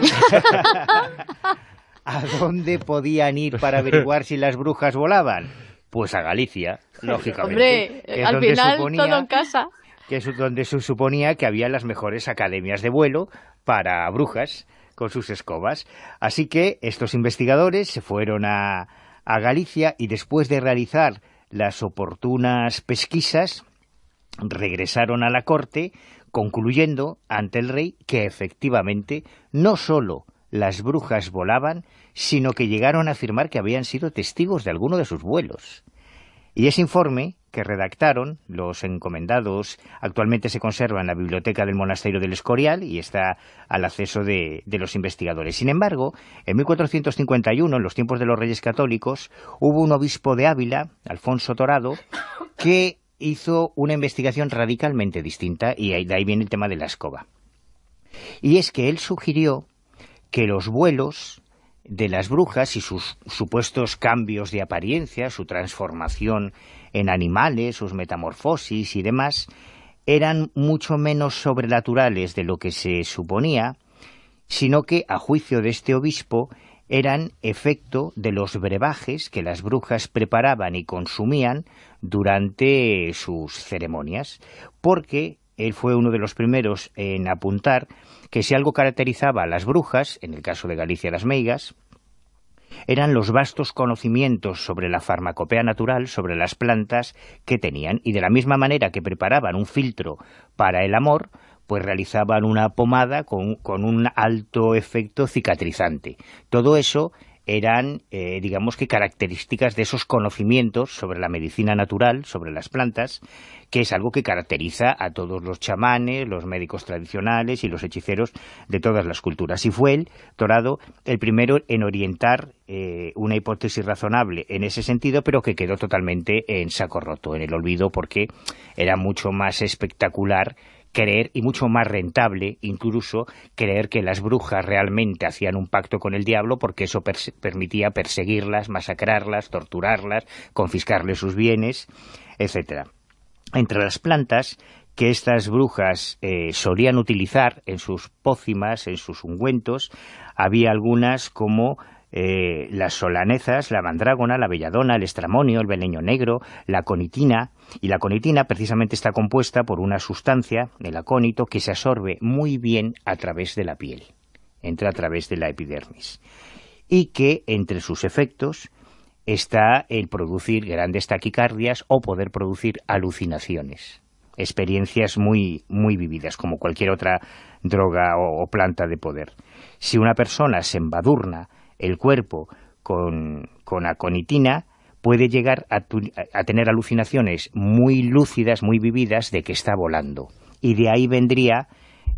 ¿A dónde podían ir para averiguar si las brujas volaban? Pues a Galicia, lógicamente. Hombre, al final todo en casa. Que es donde se suponía que había las mejores academias de vuelo para brujas con sus escobas. Así que estos investigadores se fueron a Galicia y después de realizar las oportunas pesquisas, regresaron a la corte, concluyendo ante el rey que efectivamente no solo las brujas volaban, sino que llegaron a afirmar que habían sido testigos de alguno de sus vuelos. Y ese informe que redactaron los encomendados actualmente se conserva en la biblioteca del monasterio del Escorial y está al acceso de los investigadores. Sin embargo, en 1451, en los tiempos de los Reyes Católicos, hubo un obispo de Ávila, Alfonso Torado, que hizo una investigación radicalmente distinta, y de ahí viene el tema de la escoba. Y es que él sugirió que los vuelos de las brujas y sus supuestos cambios de apariencia, su transformación en animales, sus metamorfosis y demás, eran mucho menos sobrenaturales de lo que se suponía, sino que, a juicio de este obispo, eran efecto de los brebajes que las brujas preparaban y consumían durante sus ceremonias, porque él fue uno de los primeros en apuntar que si algo caracterizaba a las brujas, en el caso de Galicia las meigas, eran los vastos conocimientos sobre la farmacopea natural, sobre las plantas que tenían, y de la misma manera que preparaban un filtro para el amor, pues realizaban una pomada con un alto efecto cicatrizante. Todo eso eran, digamos que, características de esos conocimientos sobre la medicina natural, sobre las plantas, que es algo que caracteriza a todos los chamanes, los médicos tradicionales y los hechiceros de todas las culturas. Y fue él, Torado, el primero en orientar una hipótesis razonable en ese sentido, pero que quedó totalmente en saco roto, en el olvido, porque era mucho más espectacular creer, y mucho más rentable incluso, creer que las brujas realmente hacían un pacto con el diablo, porque eso permitía perseguirlas, masacrarlas, torturarlas, confiscarles sus bienes, etcétera. Entre las plantas que estas brujas solían utilizar en sus pócimas, en sus ungüentos, había algunas como las solanezas, la mandrágona, la belladona, el estramonio, el beleño negro, la aconitina, y la aconitina precisamente está compuesta por una sustancia, el acónito, que se absorbe muy bien a través de la piel, entra a través de la epidermis, y que entre sus efectos está el producir grandes taquicardias o poder producir alucinaciones, experiencias muy, muy vividas, como cualquier otra droga o planta de poder. Si una persona se embadurna el cuerpo con aconitina, puede llegar a tener alucinaciones muy lúcidas, muy vividas, de que está volando. Y de ahí vendría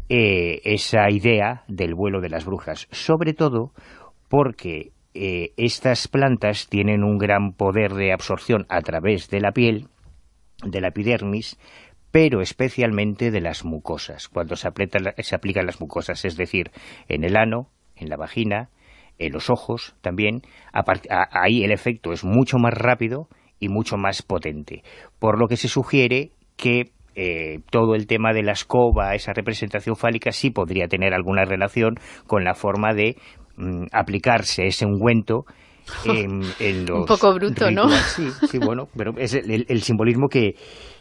esa idea del vuelo de las brujas, sobre todo porque estas plantas tienen un gran poder de absorción a través de la piel, de la epidermis, pero especialmente de las mucosas, cuando se aplican las mucosas, es decir, en el ano, en la vagina, en los ojos también. Ahí el efecto es mucho más rápido y mucho más potente, por lo que se sugiere que todo el tema de la escoba, esa representación fálica, sí podría tener alguna relación con la forma de aplicarse ese ungüento en los... Un poco bruto, ¿no? Sí, bueno, pero es el simbolismo que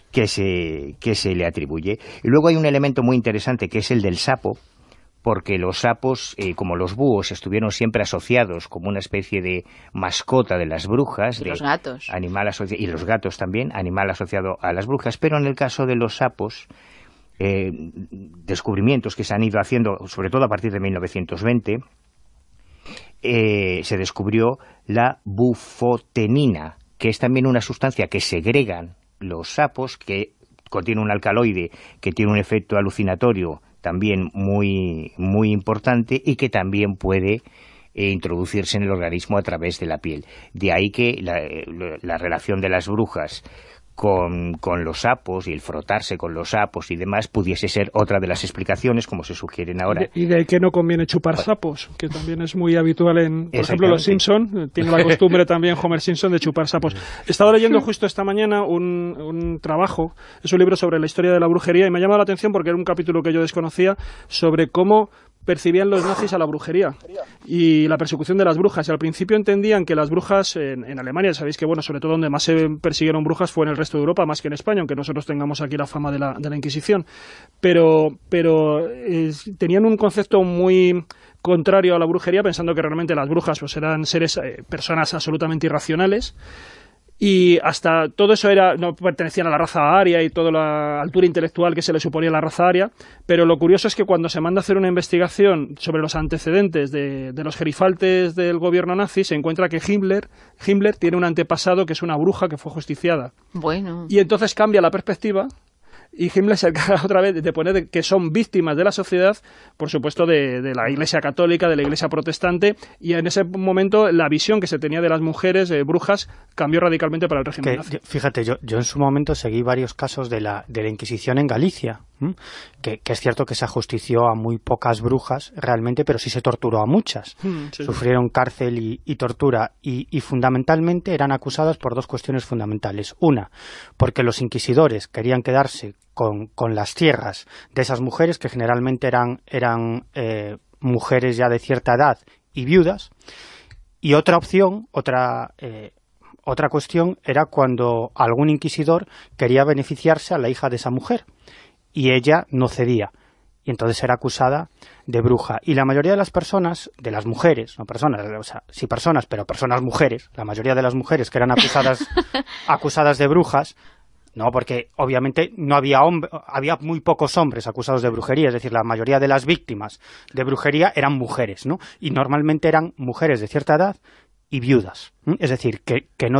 se le atribuye. Y luego hay un elemento muy interesante, que es el del sapo, porque los sapos, como los búhos, estuvieron siempre asociados como una especie de mascota de las brujas. Y los gatos. Y los gatos también, animal asociado a las brujas. Pero en el caso de los sapos, descubrimientos que se han ido haciendo, sobre todo a partir de 1920, se descubrió la bufotenina, que es también una sustancia que segregan los sapos, que contiene un alcaloide que tiene un efecto alucinatorio también muy, muy importante, y que también puede introducirse en el organismo a través de la piel. De ahí que la relación de las brujas con los sapos y el frotarse con los sapos y demás pudiese ser otra de las explicaciones, como se sugieren ahora. Y de que no conviene chupar sapos, que también es muy habitual en, por ejemplo, los Simpson, tiene la costumbre también Homer Simpson de chupar sapos. He estado leyendo justo esta mañana un trabajo, es un libro sobre la historia de la brujería, y me ha llamado la atención porque era un capítulo que yo desconocía sobre cómo percibían los nazis a la brujería y la persecución de las brujas. Y al principio entendían que las brujas en Alemania, sabéis que, bueno, sobre todo donde más se persiguieron brujas fue en el resto de Europa, más que en España, aunque nosotros tengamos aquí la fama de la Inquisición. Pero tenían un concepto muy contrario a la brujería, pensando que realmente las brujas pues eran seres, personas absolutamente irracionales. Y hasta todo eso no pertenecían a la raza aria y toda la altura intelectual que se le suponía a la raza aria, pero lo curioso es que cuando se manda a hacer una investigación sobre los antecedentes de los gerifaltes del gobierno nazi, se encuentra que Himmler tiene un antepasado que es una bruja que fue justiciada. Bueno. Y entonces cambia la perspectiva, y Himmler se encarga otra vez de poner que son víctimas de la sociedad, por supuesto de la Iglesia católica, de la Iglesia protestante, y en ese momento la visión que se tenía de las mujeres brujas cambió radicalmente para el régimen nazi. Fíjate, yo en su momento seguí varios casos de la Inquisición en Galicia, que es cierto que se ajustició a muy pocas brujas realmente, pero sí se torturó a muchas. Sí. Sufrieron cárcel y tortura, y fundamentalmente eran acusadas por dos cuestiones fundamentales. Una, porque los inquisidores querían quedarse con las tierras de esas mujeres, que generalmente eran mujeres ya de cierta edad y viudas. Y otra opción, otra cuestión, era cuando algún inquisidor quería beneficiarse a la hija de esa mujer y ella no cedía, y entonces era acusada de bruja. Y la mayoría de las personas, de las mujeres, no personas, o sea, sí personas, pero personas mujeres, la mayoría de las mujeres que eran acusadas de brujas, no, porque obviamente no había había muy pocos hombres acusados de brujería, es decir, la mayoría de las víctimas de brujería eran mujeres, ¿no? Y normalmente eran mujeres de cierta edad y viudas, es decir, que no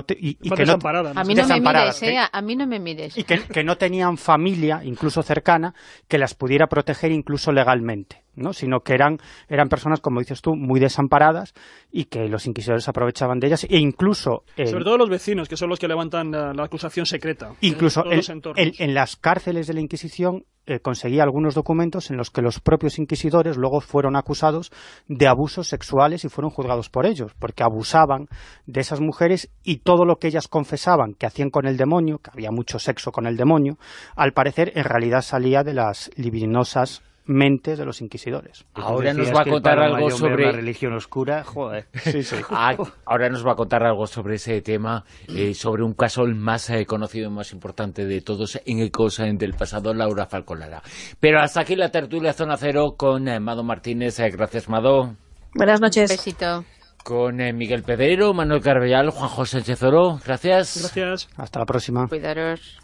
a mí no me mires, a mí no me mires, y que no tenían familia, incluso cercana, que las pudiera proteger incluso legalmente, ¿no? Sino que eran personas, como dices tú, muy desamparadas, y que los inquisidores aprovechaban de ellas, e incluso sobre todo los vecinos, que son los que levantan la acusación secreta, incluso en las cárceles de la Inquisición conseguía algunos documentos en los que los propios inquisidores luego fueron acusados de abusos sexuales y fueron juzgados por ellos, porque abusaban de esas mujeres, y todo lo que ellas confesaban que hacían con el demonio, que había mucho sexo con el demonio, al parecer en realidad salía de las libidinosas mentes de los inquisidores. Ahora nos va a contar algo sobre la religión oscura. Joder. Sí. Ahora nos va a contar algo sobre ese tema, sobre un caso el más conocido y más importante de todos en Ecos del pasado, Laura Falcó Lara. Pero hasta aquí la tertulia Zona Cero con Mado Martínez. Gracias, Mado. Buenas noches. Un besito. Con Miguel Pedrero, Manuel Carbellal, Juanjo Sánchez Oro. Gracias. Gracias. Hasta la próxima. Cuidaros.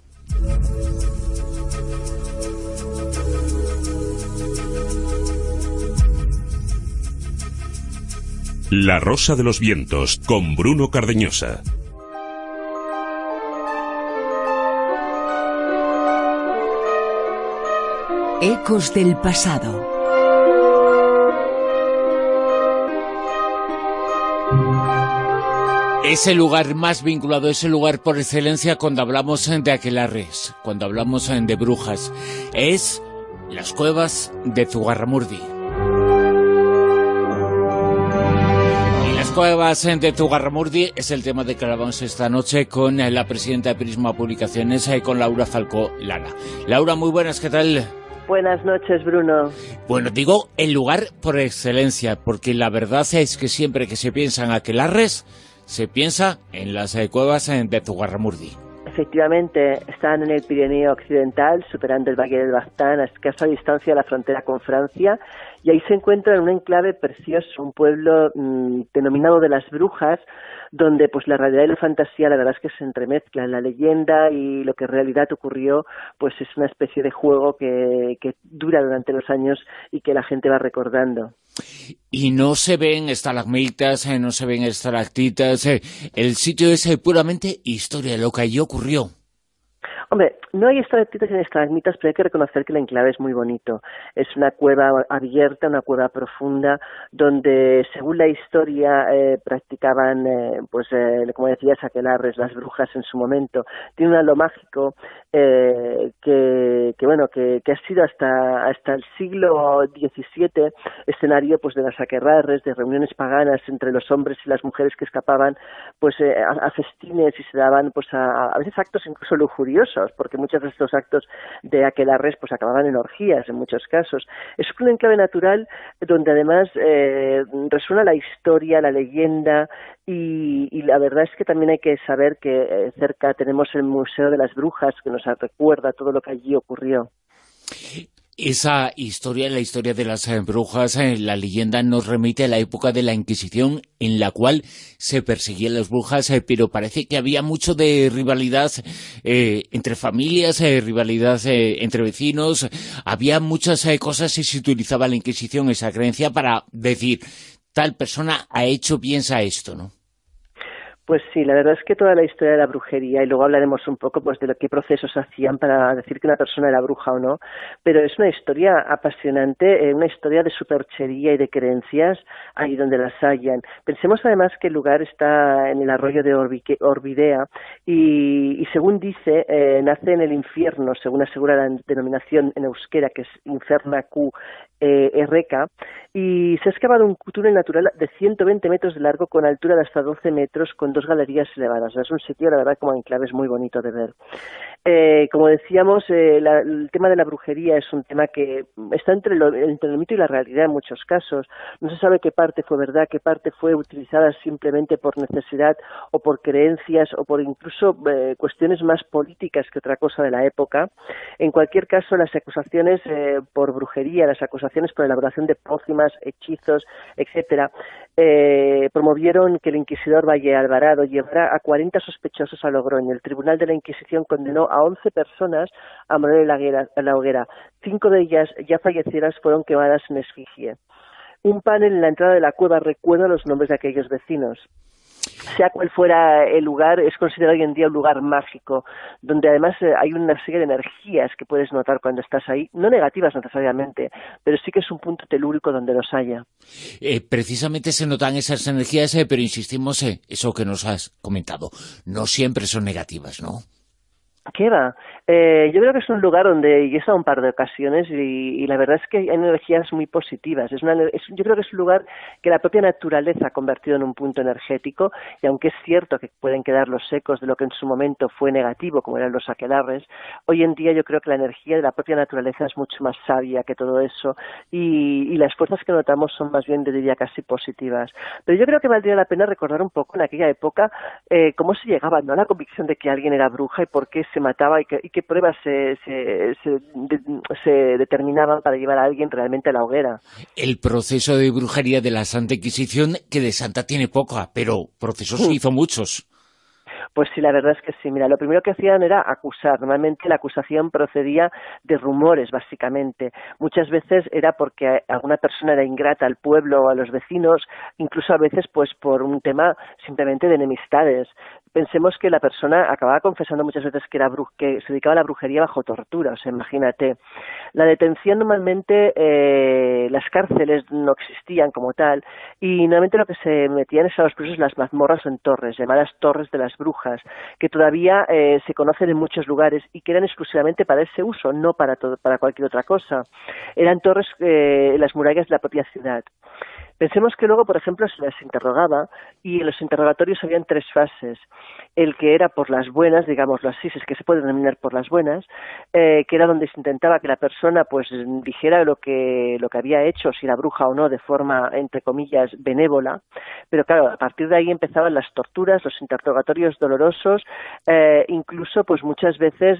La Rosa de los Vientos, con Bruno Cardeñosa. Ecos del pasado. Ese lugar más vinculado, ese lugar por excelencia cuando hablamos de aquelarres, cuando hablamos de brujas, es las cuevas de Zugarramurdi. Cuevas de Zugarramurdi es el tema de que hablamos esta noche con la presidenta de Prisma Publicaciones, con Laura Falcó Lara. Laura, muy buenas, ¿qué tal? Buenas noches, Bruno. Bueno, digo el lugar por excelencia, porque la verdad es que siempre que se piensa en aquelarres, se piensa en las cuevas de Zugarramurdi. Efectivamente, están en el Pirineo Occidental, superando el Valle del Baztán, a escasa distancia de la frontera con Francia, y ahí se encuentra en un enclave precioso, un pueblo denominado de las Brujas, donde pues la realidad y la fantasía, la verdad es que se entremezclan. La leyenda y lo que en realidad ocurrió, pues es una especie de juego que dura durante los años y que la gente va recordando. Y no se ven estalagmitas, no se ven estalactitas, el sitio es puramente historia, lo que allí ocurrió. Hombre, no hay estalactitas ni estalagmitas, pero hay que reconocer que el enclave es muy bonito. Es una cueva abierta, una cueva profunda, donde, según la historia, practicaban, como decías, aquelarres, las brujas en su momento. Tiene un halo mágico que ha sido hasta el siglo XVII escenario pues de las aquelarres, de reuniones paganas entre los hombres y las mujeres que escapaban pues a festines, y se daban pues a veces actos incluso lujuriosos, porque muchos de estos actos de aquelarres pues acababan en orgías en muchos casos. Es un enclave natural donde además resuena la historia, la leyenda, y la verdad es que también hay que saber que cerca tenemos el Museo de las Brujas, que nos recuerda todo lo que allí ocurrió. Esa historia, la historia de las brujas, la leyenda nos remite a la época de la Inquisición, en la cual se perseguían las brujas, pero parece que había mucho de rivalidad entre familias, rivalidad entre vecinos. Había muchas cosas y se utilizaba la Inquisición, esa creencia, para decir, tal persona ha hecho, piensa esto, ¿no? Pues sí, la verdad es que toda la historia de la brujería, y luego hablaremos un poco pues de qué procesos hacían para decir que una persona era bruja o no, pero es una historia apasionante, una historia de superchería y de creencias ahí donde las hayan. Pensemos además que el lugar está en el arroyo de Orbidea y según dice, nace en el infierno, según asegura la denominación en euskera, que es Inferna Q Erreka, y se ha excavado un túnel natural de 120 metros de largo con altura de hasta 12 metros con 2 galerías elevadas. Es un sitio, la verdad, como enclave es muy bonito de ver. Como decíamos, el tema de la brujería es un tema que está entre el mito y la realidad en muchos casos. No se sabe qué parte fue verdad, qué parte fue utilizada simplemente por necesidad o por creencias o por incluso cuestiones más políticas que otra cosa de la época. En cualquier caso, las acusaciones por brujería, las acusaciones por elaboración de pócimas, hechizos, etcétera, promovieron que el inquisidor Valle Alvarado llevara a 40 sospechosos a Logroño. El Tribunal de la Inquisición condenó a 11 personas a morir en la hoguera. 5 de ellas, ya fallecidas, fueron quemadas en efigie. Un panel en la entrada de la cueva recuerda los nombres de aquellos vecinos. Sea cual fuera el lugar, es considerado hoy en día un lugar mágico, donde además hay una serie de energías que puedes notar cuando estás ahí, no negativas necesariamente, pero sí que es un punto telúrico donde los haya. Precisamente se notan esas energías, pero insistimos, eso que nos has comentado, no siempre son negativas, ¿no? ¿Qué va? Yo creo que es un lugar donde yo he estado un par de ocasiones y la verdad es que hay energías muy positivas. Yo creo que es un lugar que la propia naturaleza ha convertido en un punto energético, y aunque es cierto que pueden quedar los ecos de lo que en su momento fue negativo, como eran los aquelarres, hoy en día yo creo que la energía de la propia naturaleza es mucho más sabia que todo eso, y las fuerzas que notamos son más bien, diría, casi positivas. Pero yo creo que valdría la pena recordar un poco en aquella época cómo se llegaba, ¿no?, a la convicción de que alguien era bruja y por qué se mataba y qué pruebas se determinaban para llevar a alguien realmente a la hoguera. El proceso de brujería de la Santa Inquisición, que de santa tiene poca, pero procesos se hizo muchos. Pues sí, la verdad es que sí. Mira, lo primero que hacían era acusar. Normalmente la acusación procedía de rumores, básicamente. Muchas veces era porque alguna persona era ingrata al pueblo o a los vecinos, incluso a veces pues por un tema simplemente de enemistades. Pensemos que la persona acababa confesando muchas veces que se dedicaba a la brujería bajo tortura, o sea, imagínate. La detención normalmente, las cárceles no existían como tal, y normalmente lo que se metían es a los presos en las mazmorras o en torres, llamadas torres de las brujas, que todavía se conocen en muchos lugares y que eran exclusivamente para ese uso, no para cualquier otra cosa. Eran torres en las murallas de la propia ciudad. Pensemos que luego, por ejemplo, se les interrogaba, y en los interrogatorios habían 3 fases. El que era por las buenas, digámoslo así, si es que se puede denominar por las buenas, que era donde se intentaba que la persona pues dijera lo que había hecho, si era bruja o no, de forma, entre comillas, benévola. Pero claro, a partir de ahí empezaban las torturas, los interrogatorios dolorosos, incluso pues muchas veces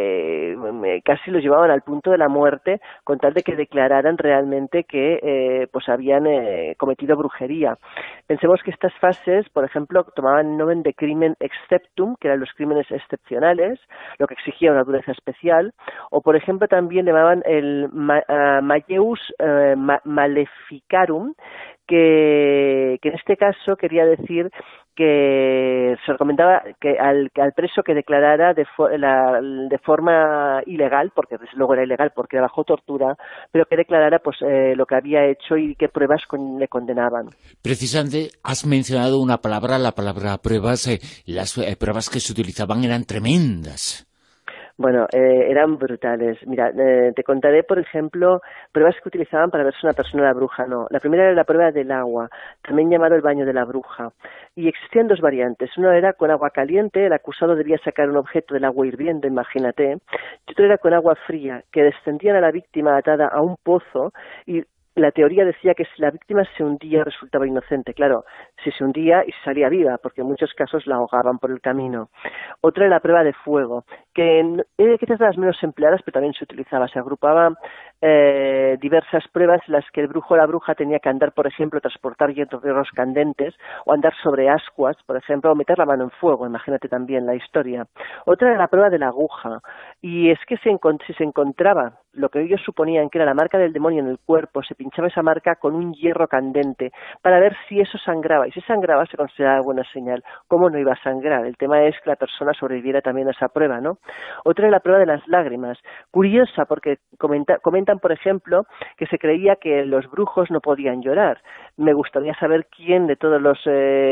casi los llevaban al punto de la muerte, con tal de que declararan realmente que pues habían cometido brujería. Pensemos que estas fases, por ejemplo, tomaban el nombre de crimen exceptum, que eran los crímenes excepcionales, lo que exigía una dureza especial, o por ejemplo también llamaban el Malleus Maleficarum, que en este caso quería decir que se recomendaba que al preso que declarara de forma ilegal, porque desde luego era ilegal porque era bajo tortura, pero que declarara pues lo que había hecho y qué pruebas le condenaban. Precisamente has mencionado una palabra, la palabra pruebas. Las pruebas que se utilizaban eran tremendas. Bueno, eran brutales. Mira, te contaré, por ejemplo, pruebas que utilizaban para ver si una persona era bruja. No, la primera era la prueba del agua, también llamado el baño de la bruja. Y existían dos variantes. Una era con agua caliente, el acusado debía sacar un objeto del agua hirviendo, imagínate. Y otra era con agua fría, que descendían a la víctima atada a un pozo y la teoría decía que si la víctima se hundía resultaba inocente. Claro, si se hundía y salía viva, porque en muchos casos la ahogaban por el camino. Otra era la prueba de fuego, que era quizás de las menos empleadas, pero también se utilizaba. Se agrupaban diversas pruebas en las que el brujo o la bruja tenía que andar, por ejemplo, transportar hierros candentes, o andar sobre ascuas, por ejemplo, o meter la mano en fuego, imagínate también la historia. Otra era la prueba de la aguja, y es que si se encontraba lo que ellos suponían que era la marca del demonio en el cuerpo, se pinchaba esa marca con un hierro candente para ver si eso sangraba, y si sangraba se consideraba buena señal. ¿Cómo no iba a sangrar? El tema es que la persona sobreviviera también a esa prueba, ¿no? Otra es la prueba de las lágrimas. Curiosa, porque comentan, por ejemplo, que se creía que los brujos no podían llorar. Me gustaría saber quién de todos los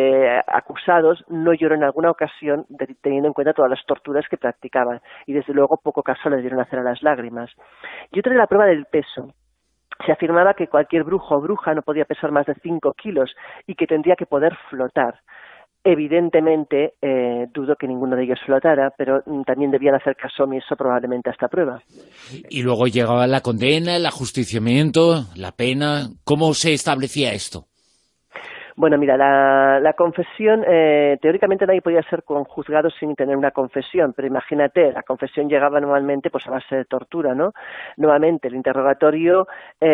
acusados no lloró en alguna ocasión, teniendo en cuenta todas las torturas que practicaban, y desde luego poco caso le dieron a hacer a las lágrimas. Y otra es la prueba del peso. Se afirmaba que cualquier brujo o bruja no podía pesar más de 5 kilos y que tendría que poder flotar. Evidentemente, dudo que ninguno de ellos flotara, pero también debían hacer caso omiso probablemente a esta prueba. Y luego llegaba la condena, el ajusticiamiento, la pena. ¿Cómo se establecía esto? Bueno, mira, la confesión, teóricamente nadie podía ser juzgado sin tener una confesión, pero imagínate, la confesión llegaba normalmente pues a base de tortura, ¿no? Nuevamente, el interrogatorio,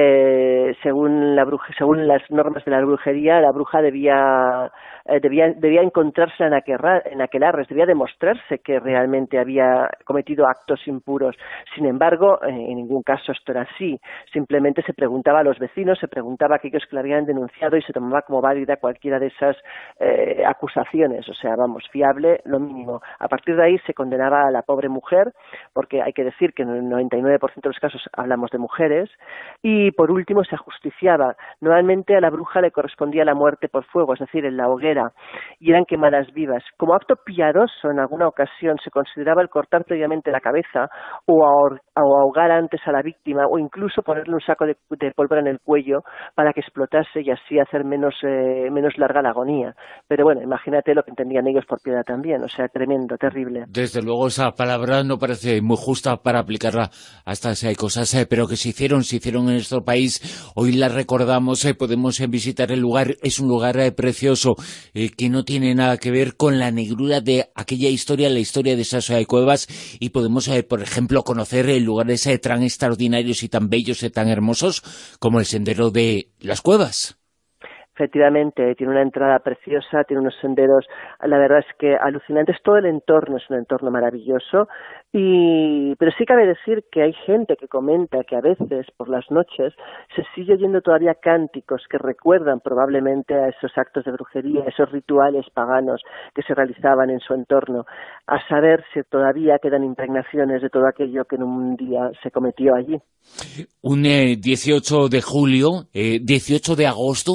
según las normas de la brujería, la bruja debía encontrarse en aquelarres, debía demostrarse que realmente había cometido actos impuros. Sin embargo, en ningún caso esto era así. Simplemente se preguntaba a los vecinos, se preguntaba a aquellos que la habían denunciado y se tomaba como válida cualquiera de esas acusaciones. O sea, vamos, fiable, lo mínimo. A partir de ahí se condenaba a la pobre mujer, porque hay que decir que en el 99% de los casos hablamos de mujeres, y por último se ajusticiaba. Normalmente a la bruja le correspondía la muerte por fuego, es decir, en la hoguera, y eran quemadas vivas. Como acto piadoso, en alguna ocasión se consideraba el cortar previamente la cabeza o ahogar antes a la víctima, o incluso ponerle un saco de pólvora en el cuello para que explotase y así hacer menos larga la agonía. Pero bueno, imagínate lo que entendían ellos por piedad también, o sea, tremendo, terrible. Desde luego esa palabra no parece muy justa para aplicarla a estas cosas, pero que se hicieron en nuestro país. Hoy la recordamos, podemos visitar el lugar, es un lugar precioso, que no tiene nada que ver con la negrura de aquella historia, la historia de esas cuevas, y podemos, por ejemplo, conocer lugares tan extraordinarios y tan bellos y tan hermosos como el Sendero de las Cuevas. Efectivamente, tiene una entrada preciosa, tiene unos senderos, la verdad es que alucinantes. Todo el entorno es un entorno maravilloso, pero sí cabe decir que hay gente que comenta que a veces por las noches se sigue oyendo todavía cánticos que recuerdan probablemente a esos actos de brujería, esos rituales paganos que se realizaban en su entorno, a saber si todavía quedan impregnaciones de todo aquello que en un día se cometió allí. Un 18 de julio, 18 de agosto,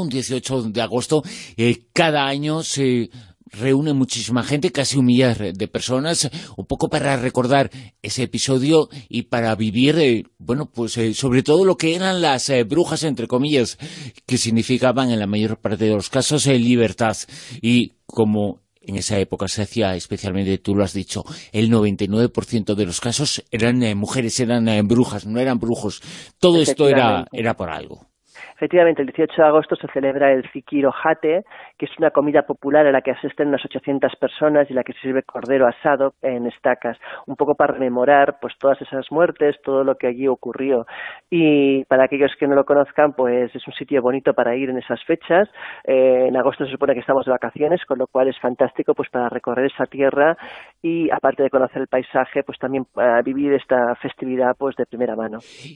cada año se reúne muchísima gente, casi 1 millar de personas, un poco para recordar ese episodio y para vivir, sobre todo lo que eran las brujas, entre comillas, que significaban en la mayor parte de los casos libertad. Y como en esa época se hacía, especialmente, tú lo has dicho, el 99% de los casos eran mujeres, eran brujas, no eran brujos. Todo esto era por algo. Efectivamente, el 18 de agosto se celebra el Zikiro Jate, que es una comida popular a la que asisten unas 800 personas y en la que se sirve cordero asado en estacas, un poco para rememorar pues todas esas muertes, todo lo que allí ocurrió. Y para aquellos que no lo conozcan, pues es un sitio bonito para ir en esas fechas. En agosto se supone que estamos de vacaciones, con lo cual es fantástico pues para recorrer esa tierra y, aparte de conocer el paisaje, pues también vivir esta festividad pues de primera mano.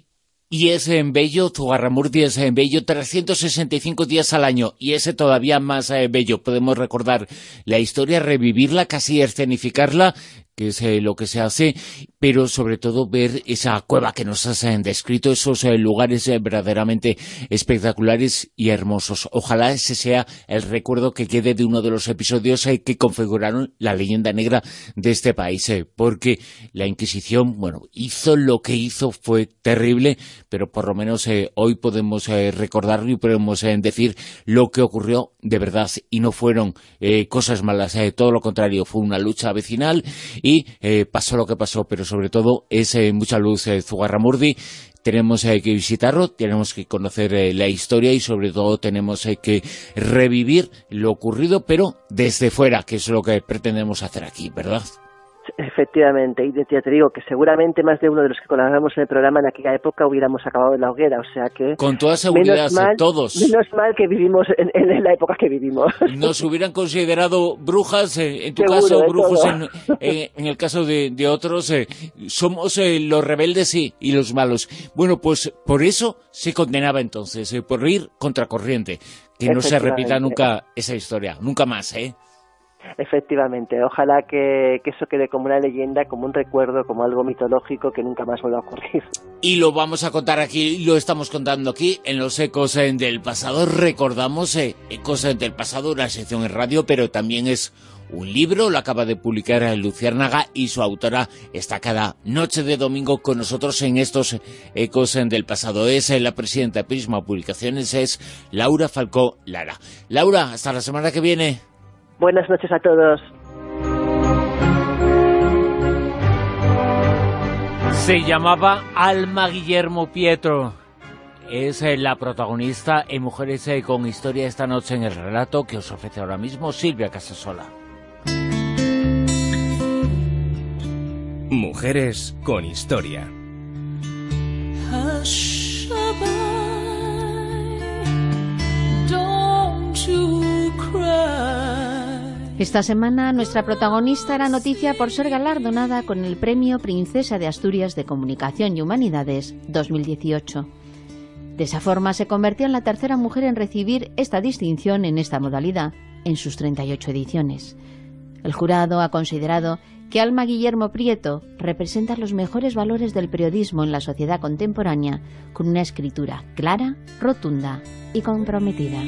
Y es en bello, Zugarramurdi es en bello 365 días al año, y ese todavía más bello. Podemos recordar la historia, revivirla, casi escenificarla, que es lo que se hace, pero sobre todo ver esa cueva que nos has descrito, esos lugares verdaderamente espectaculares y hermosos. Ojalá ese sea el recuerdo que quede de uno de los episodios que configuraron la leyenda negra de este país, porque la Inquisición, bueno, hizo lo que hizo, fue terrible, pero por lo menos hoy podemos recordarlo y podemos decir lo que ocurrió de verdad, y no fueron cosas malas, todo lo contrario, fue una lucha vecinal y pasó lo que pasó, pero sobre todo es mucha luz. Zugarramurdi, tenemos que visitarlo, tenemos que conocer la historia y sobre todo tenemos que revivir lo ocurrido, pero desde fuera, que es lo que pretendemos hacer aquí, ¿verdad? Efectivamente, y ya te digo que seguramente más de uno de los que colaboramos en el programa en aquella época hubiéramos acabado en la hoguera, o sea que... Con toda seguridad, todos. Menos mal que vivimos en la época que vivimos. Nos hubieran considerado brujas, en tu Seguro, caso, brujos en el caso de otros, somos los rebeldes y los malos. Bueno, pues por eso se condenaba entonces, por ir contracorriente, que no se repita nunca esa historia, nunca más, ¿eh? Efectivamente, ojalá que eso quede como una leyenda, como un recuerdo, como algo mitológico que nunca más vuelva a ocurrir. Y lo vamos a contar aquí, lo estamos contando aquí en los Ecos del Pasado. Recordamos Ecos del Pasado, una sección en radio, pero también es un libro, lo acaba de publicar Luciérnaga y su autora está cada noche de domingo con nosotros en estos Ecos del Pasado. Es la presidenta de Prisma Publicaciones, es Laura Falcó Lara. Laura, hasta la semana que viene. Buenas noches a todos. Se llamaba Alma Guillermo Pietro. Es la protagonista en Mujeres con Historia esta noche en el relato que os ofrece ahora mismo Silvia Casasola. Mujeres con Historia. Esta semana nuestra protagonista era noticia por ser galardonada con el Premio Princesa de Asturias de Comunicación y Humanidades 2018. De esa forma se convirtió en la tercera mujer en recibir esta distinción en esta modalidad, en sus 38 ediciones. El jurado ha considerado que Alma Guillermo Prieto representa los mejores valores del periodismo en la sociedad contemporánea, con una escritura clara, rotunda y comprometida.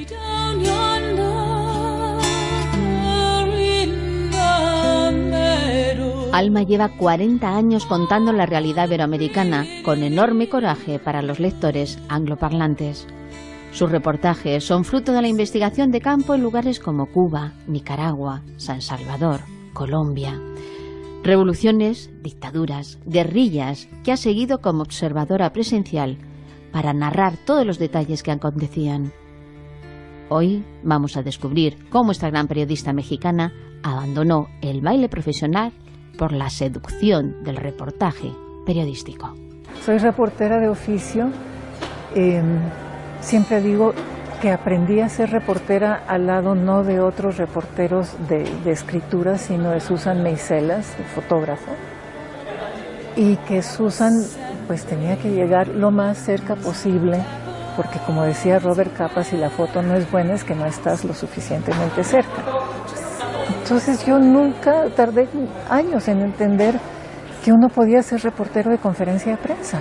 Alma lleva 40 años contando la realidad iberoamericana con enorme coraje para los lectores angloparlantes. Sus reportajes son fruto de la investigación de campo en lugares como Cuba, Nicaragua, San Salvador, Colombia. Revoluciones, dictaduras, guerrillas que ha seguido como observadora presencial para narrar todos los detalles que acontecían. Hoy vamos a descubrir cómo esta gran periodista mexicana abandonó el baile profesional por la seducción del reportaje periodístico. Soy reportera de oficio. Siempre digo que aprendí a ser reportera al lado no de otros reporteros de escritura, sino de Susan Meiselas, el fotógrafo, y que Susan pues tenía que llegar lo más cerca posible, porque como decía Robert Capa, si la foto no es buena es que no estás lo suficientemente cerca. Entonces yo nunca tardé años en entender que uno podía ser reportero de conferencia de prensa.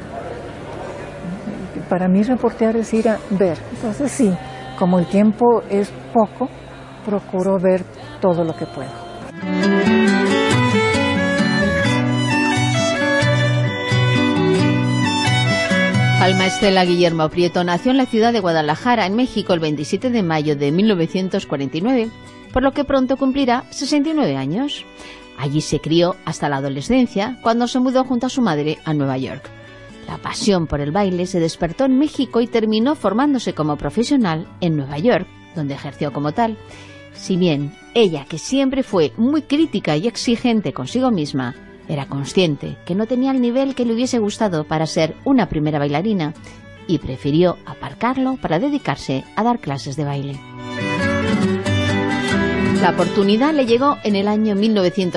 Para mí reportear es ir a ver. Entonces sí, como el tiempo es poco, procuro ver todo lo que puedo. Alma Estela Guillermo Prieto nació en la ciudad de Guadalajara, en México, el 27 de mayo de 1949, por lo que pronto cumplirá 69 años. Allí se crió hasta la adolescencia, cuando se mudó junto a su madre a Nueva York. La pasión por el baile se despertó en México y terminó formándose como profesional en Nueva York, donde ejerció como tal. Si bien ella, que siempre fue muy crítica y exigente consigo misma, era consciente que no tenía el nivel que le hubiese gustado para ser una primera bailarina y prefirió aparcarlo para dedicarse a dar clases de baile. La oportunidad le llegó en el año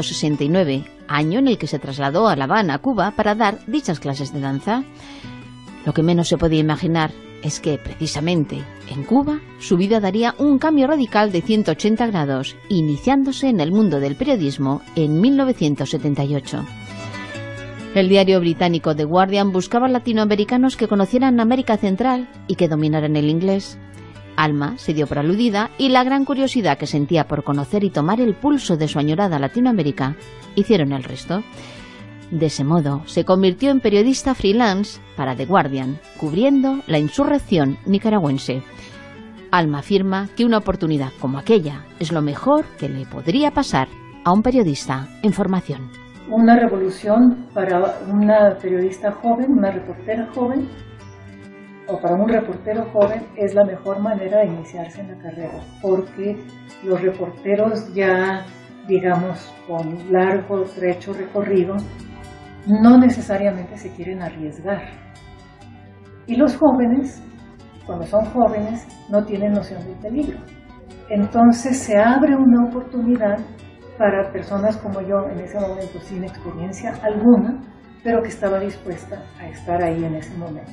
1969, año en el que se trasladó a La Habana, Cuba, para dar dichas clases de danza. Lo que menos se podía imaginar es que, precisamente, en Cuba, su vida daría un cambio radical de 180 grados, iniciándose en el mundo del periodismo en 1978. El diario británico The Guardian buscaba latinoamericanos que conocieran América Central y que dominaran el inglés. Alma se dio por aludida y la gran curiosidad que sentía por conocer y tomar el pulso de su añorada Latinoamérica hicieron el resto. De ese modo, se convirtió en periodista freelance para The Guardian, cubriendo la insurrección nicaragüense. Alma afirma que una oportunidad como aquella es lo mejor que le podría pasar a un periodista en formación. Una revolución para una periodista joven, una reportera joven, o para un reportero joven, es la mejor manera de iniciarse en la carrera, porque los reporteros ya, digamos, con largo trecho recorrido, no necesariamente se quieren arriesgar. Y los jóvenes, cuando son jóvenes, no tienen noción del peligro. Entonces se abre una oportunidad para personas como yo, en ese momento sin experiencia alguna, pero que estaba dispuesta a estar ahí en ese momento.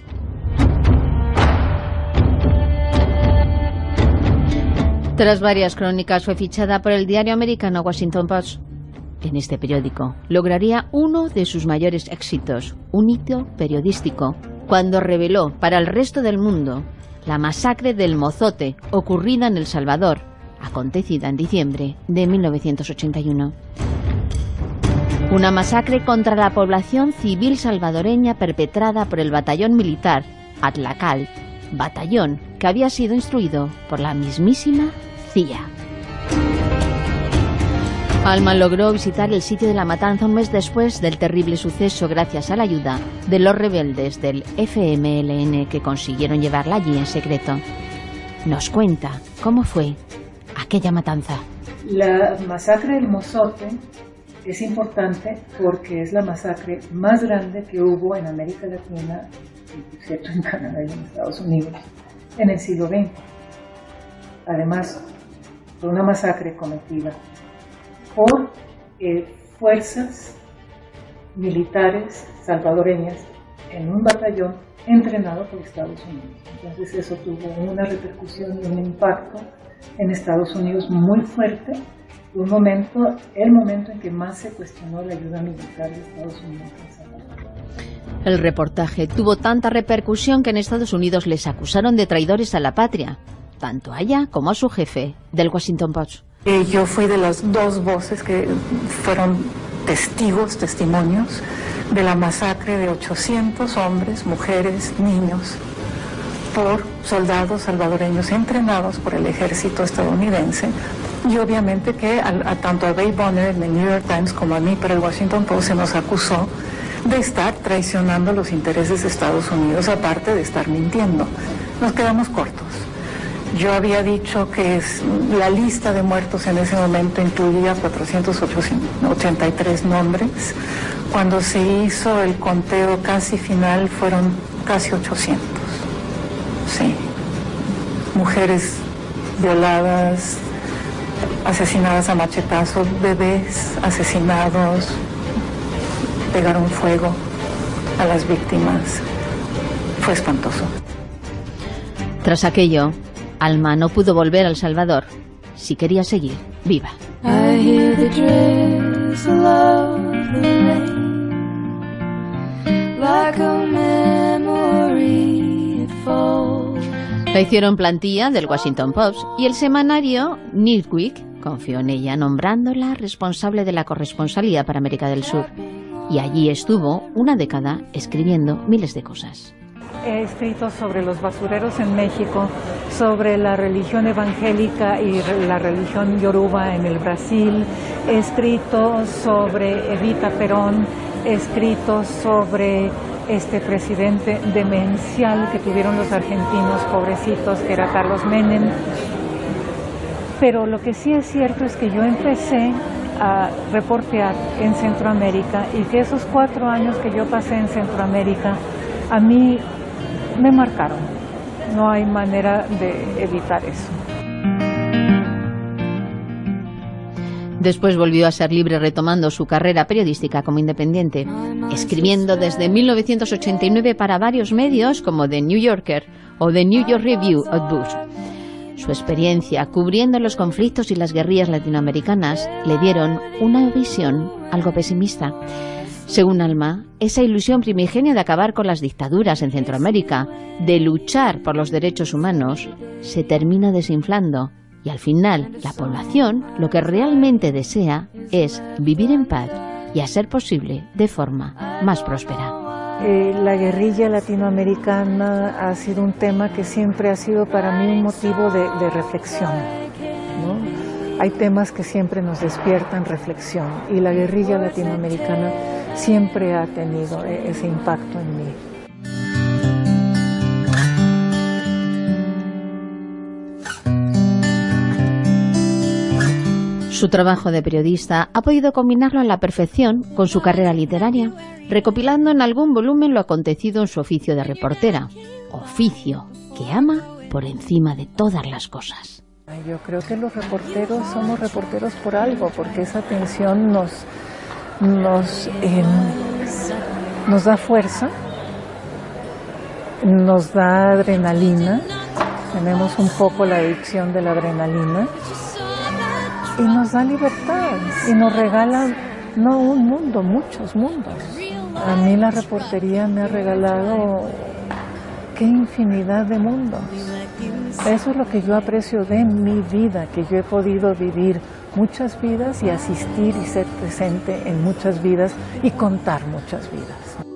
Tras varias crónicas fue fichada por el diario americano Washington Post. En este periódico lograría uno de sus mayores éxitos, un hito periodístico, cuando reveló para el resto del mundo la masacre del Mozote ocurrida en El Salvador, acontecida en diciembre de 1981. Una masacre contra la población civil salvadoreña perpetrada por el batallón militar Atlacal, batallón que había sido instruido por la mismísima CIA. Alma logró visitar el sitio de la matanza un mes después del terrible suceso gracias a la ayuda de los rebeldes del FMLN que consiguieron llevarla allí en secreto. Nos cuenta cómo fue aquella matanza. La masacre del Mozote es importante porque es la masacre más grande que hubo en América Latina, y por cierto en Canadá y en Estados Unidos, en el siglo XX. Además, fue una masacre cometida por fuerzas militares salvadoreñas en un batallón entrenado por Estados Unidos. Entonces eso tuvo una repercusión y un impacto en Estados Unidos muy fuerte, el momento en que más se cuestionó la ayuda militar de Estados Unidos en Salvador. El reportaje tuvo tanta repercusión que en Estados Unidos les acusaron de traidores a la patria, tanto a ella como a su jefe del Washington Post. Yo fui de las dos voces que fueron testimonios de la masacre de 800 hombres, mujeres, niños, por soldados salvadoreños entrenados por el ejército estadounidense. Y obviamente que tanto a Ray Bonner en el New York Times como a mí para el Washington Post se nos acusó de estar traicionando los intereses de Estados Unidos, aparte de estar mintiendo. Nos quedamos cortos. Yo había dicho que la lista de muertos en ese momento incluía 483 nombres. Cuando se hizo el conteo casi final fueron casi 800. Sí. Mujeres violadas, asesinadas a machetazos, bebés asesinados, pegaron fuego a las víctimas. Fue espantoso. Tras aquello, Alma no pudo volver a El Salvador si quería seguir viva. La hicieron plantilla del Washington Post y el semanario Newsweek confió en ella nombrándola responsable de la corresponsalía para América del Sur. Y allí estuvo una década escribiendo miles de cosas. He escrito sobre los basureros en México, sobre la religión evangélica y la religión yoruba en el Brasil. He escrito sobre Evita Perón, he escrito sobre este presidente demencial que tuvieron los argentinos, pobrecitos, que era Carlos Menem. Pero lo que sí es cierto es que yo empecé a reportear en Centroamérica y que esos 4 años que yo pasé en Centroamérica a mí me marcaron. No hay manera de evitar eso. Después volvió a ser libre retomando su carrera periodística como independiente, escribiendo desde 1989 para varios medios como The New Yorker o The New York Review of Books. Su experiencia cubriendo los conflictos y las guerrillas latinoamericanas le dieron una visión algo pesimista. Según Alma, esa ilusión primigenia de acabar con las dictaduras en Centroamérica, de luchar por los derechos humanos, se termina desinflando. Y al final, la población lo que realmente desea es vivir en paz y, a ser posible, de forma más próspera. La guerrilla latinoamericana ha sido un tema que siempre ha sido para mí un motivo de reflexión, ¿no? Hay temas que siempre nos despiertan reflexión y la guerrilla latinoamericana siempre ha tenido ese impacto en mí. Su trabajo de periodista ha podido combinarlo a la perfección con su carrera literaria, recopilando en algún volumen lo acontecido en su oficio de reportera, oficio que ama por encima de todas las cosas. Yo creo que los reporteros somos reporteros por algo, porque esa atención nos da fuerza, nos da adrenalina, tenemos un poco la adicción de la adrenalina, y nos da libertad y nos regala no un mundo, muchos mundos. A mí la reportería me ha regalado qué infinidad de mundos. Eso es lo que yo aprecio de mi vida, que yo he podido vivir muchas vidas y asistir y ser presente en muchas vidas y contar muchas vidas.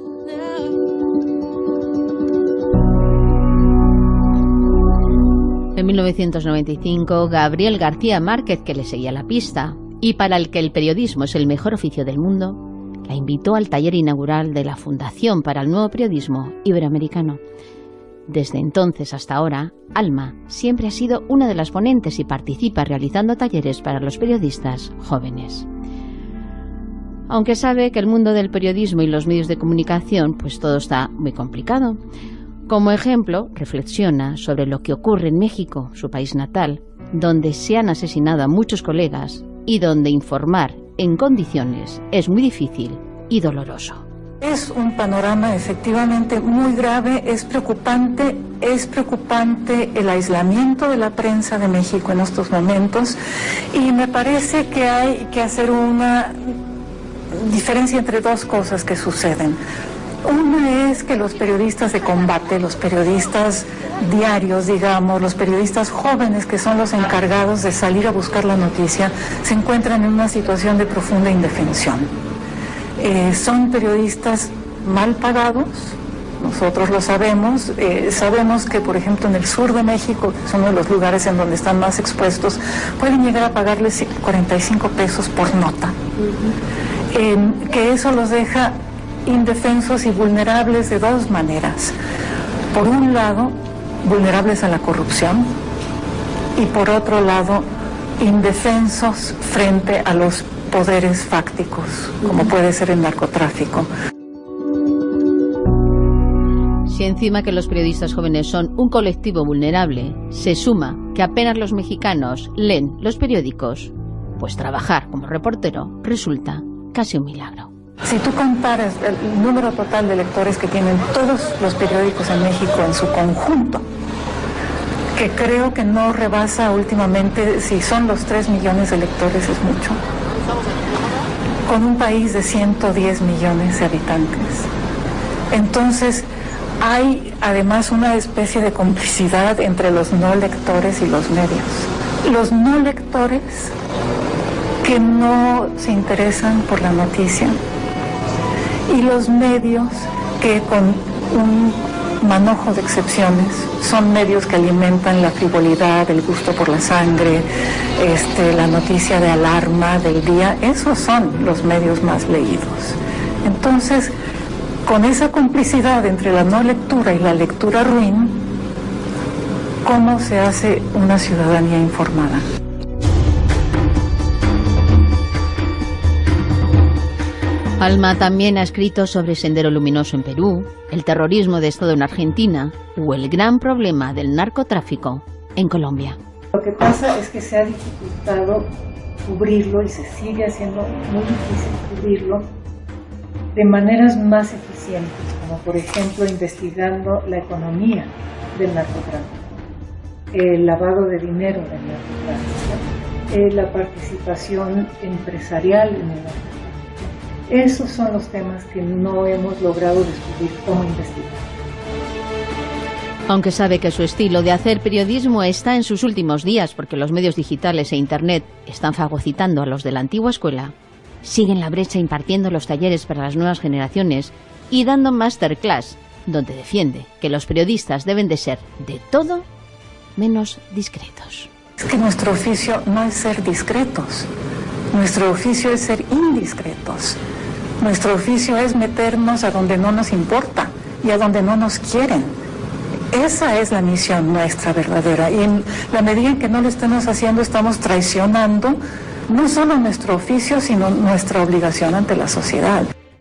En 1995, Gabriel García Márquez, que le seguía la pista y para el que el periodismo es el mejor oficio del mundo, la invitó al taller inaugural de la Fundación para el Nuevo Periodismo Iberoamericano. Desde entonces hasta ahora, Alma siempre ha sido una de las ponentes y participa realizando talleres para los periodistas jóvenes. Aunque sabe que el mundo del periodismo y los medios de comunicación, pues todo está muy complicado. Como ejemplo, reflexiona sobre lo que ocurre en México, su país natal, donde se han asesinado a muchos colegas y donde informar en condiciones es muy difícil y doloroso. Es un panorama efectivamente muy grave, es preocupante el aislamiento de la prensa de México en estos momentos y me parece que hay que hacer una diferencia entre dos cosas que suceden. Una es que los periodistas de combate, los periodistas diarios, digamos, los periodistas jóvenes que son los encargados de salir a buscar la noticia, se encuentran en una situación de profunda indefensión. Son periodistas mal pagados, nosotros lo sabemos, sabemos que por ejemplo en el sur de México, que es uno de los lugares en donde están más expuestos, pueden llegar a pagarles 45 pesos por nota, que eso los deja indefensos y vulnerables de dos maneras. Por un lado, vulnerables a la corrupción y por otro lado, indefensos frente a los poderes fácticos, como puede ser el narcotráfico. Si encima que los periodistas jóvenes son un colectivo vulnerable, se suma que apenas los mexicanos leen los periódicos, pues trabajar como reportero resulta casi un milagro. Si tú comparas el número total de lectores que tienen todos los periódicos en México en su conjunto, que creo que no rebasa últimamente, si son los 3 millones de lectores es mucho, con un país de 110 millones de habitantes. Entonces, hay además una especie de complicidad entre los no lectores y los medios. Los no lectores que no se interesan por la noticia y los medios que con un manojo de excepciones son medios que alimentan la frivolidad, el gusto por la sangre, la noticia de alarma del día. Esos son los medios más leídos. Entonces, con esa complicidad entre la no lectura y la lectura ruin, ¿cómo se hace una ciudadanía informada? Alma también ha escrito sobre Sendero Luminoso en Perú, el terrorismo de Estado en Argentina o el gran problema del narcotráfico en Colombia. Lo que pasa es que se ha dificultado descubrirlo, y se sigue haciendo muy difícil descubrirlo, de maneras más eficientes, como por ejemplo investigando la economía del narcotráfico, el lavado de dinero del narcotráfico, la participación empresarial en el narcotráfico. Esos son los temas que no hemos logrado descubrir cómo investigar. Aunque sabe que su estilo de hacer periodismo está en sus últimos días porque los medios digitales e Internet están fagocitando a los de la antigua escuela, sigue en la brecha impartiendo los talleres para las nuevas generaciones y dando masterclass, donde defiende que los periodistas deben de ser de todo menos discretos. Es que nuestro oficio no es ser discretos, nuestro oficio es ser indiscretos. Nuestro oficio es meternos a donde no nos importa y a donde no nos quieren. Esa es la misión nuestra verdadera, y en la medida en que no lo estemos haciendo estamos traicionando no solo nuestro oficio, sino nuestra obligación ante la sociedad.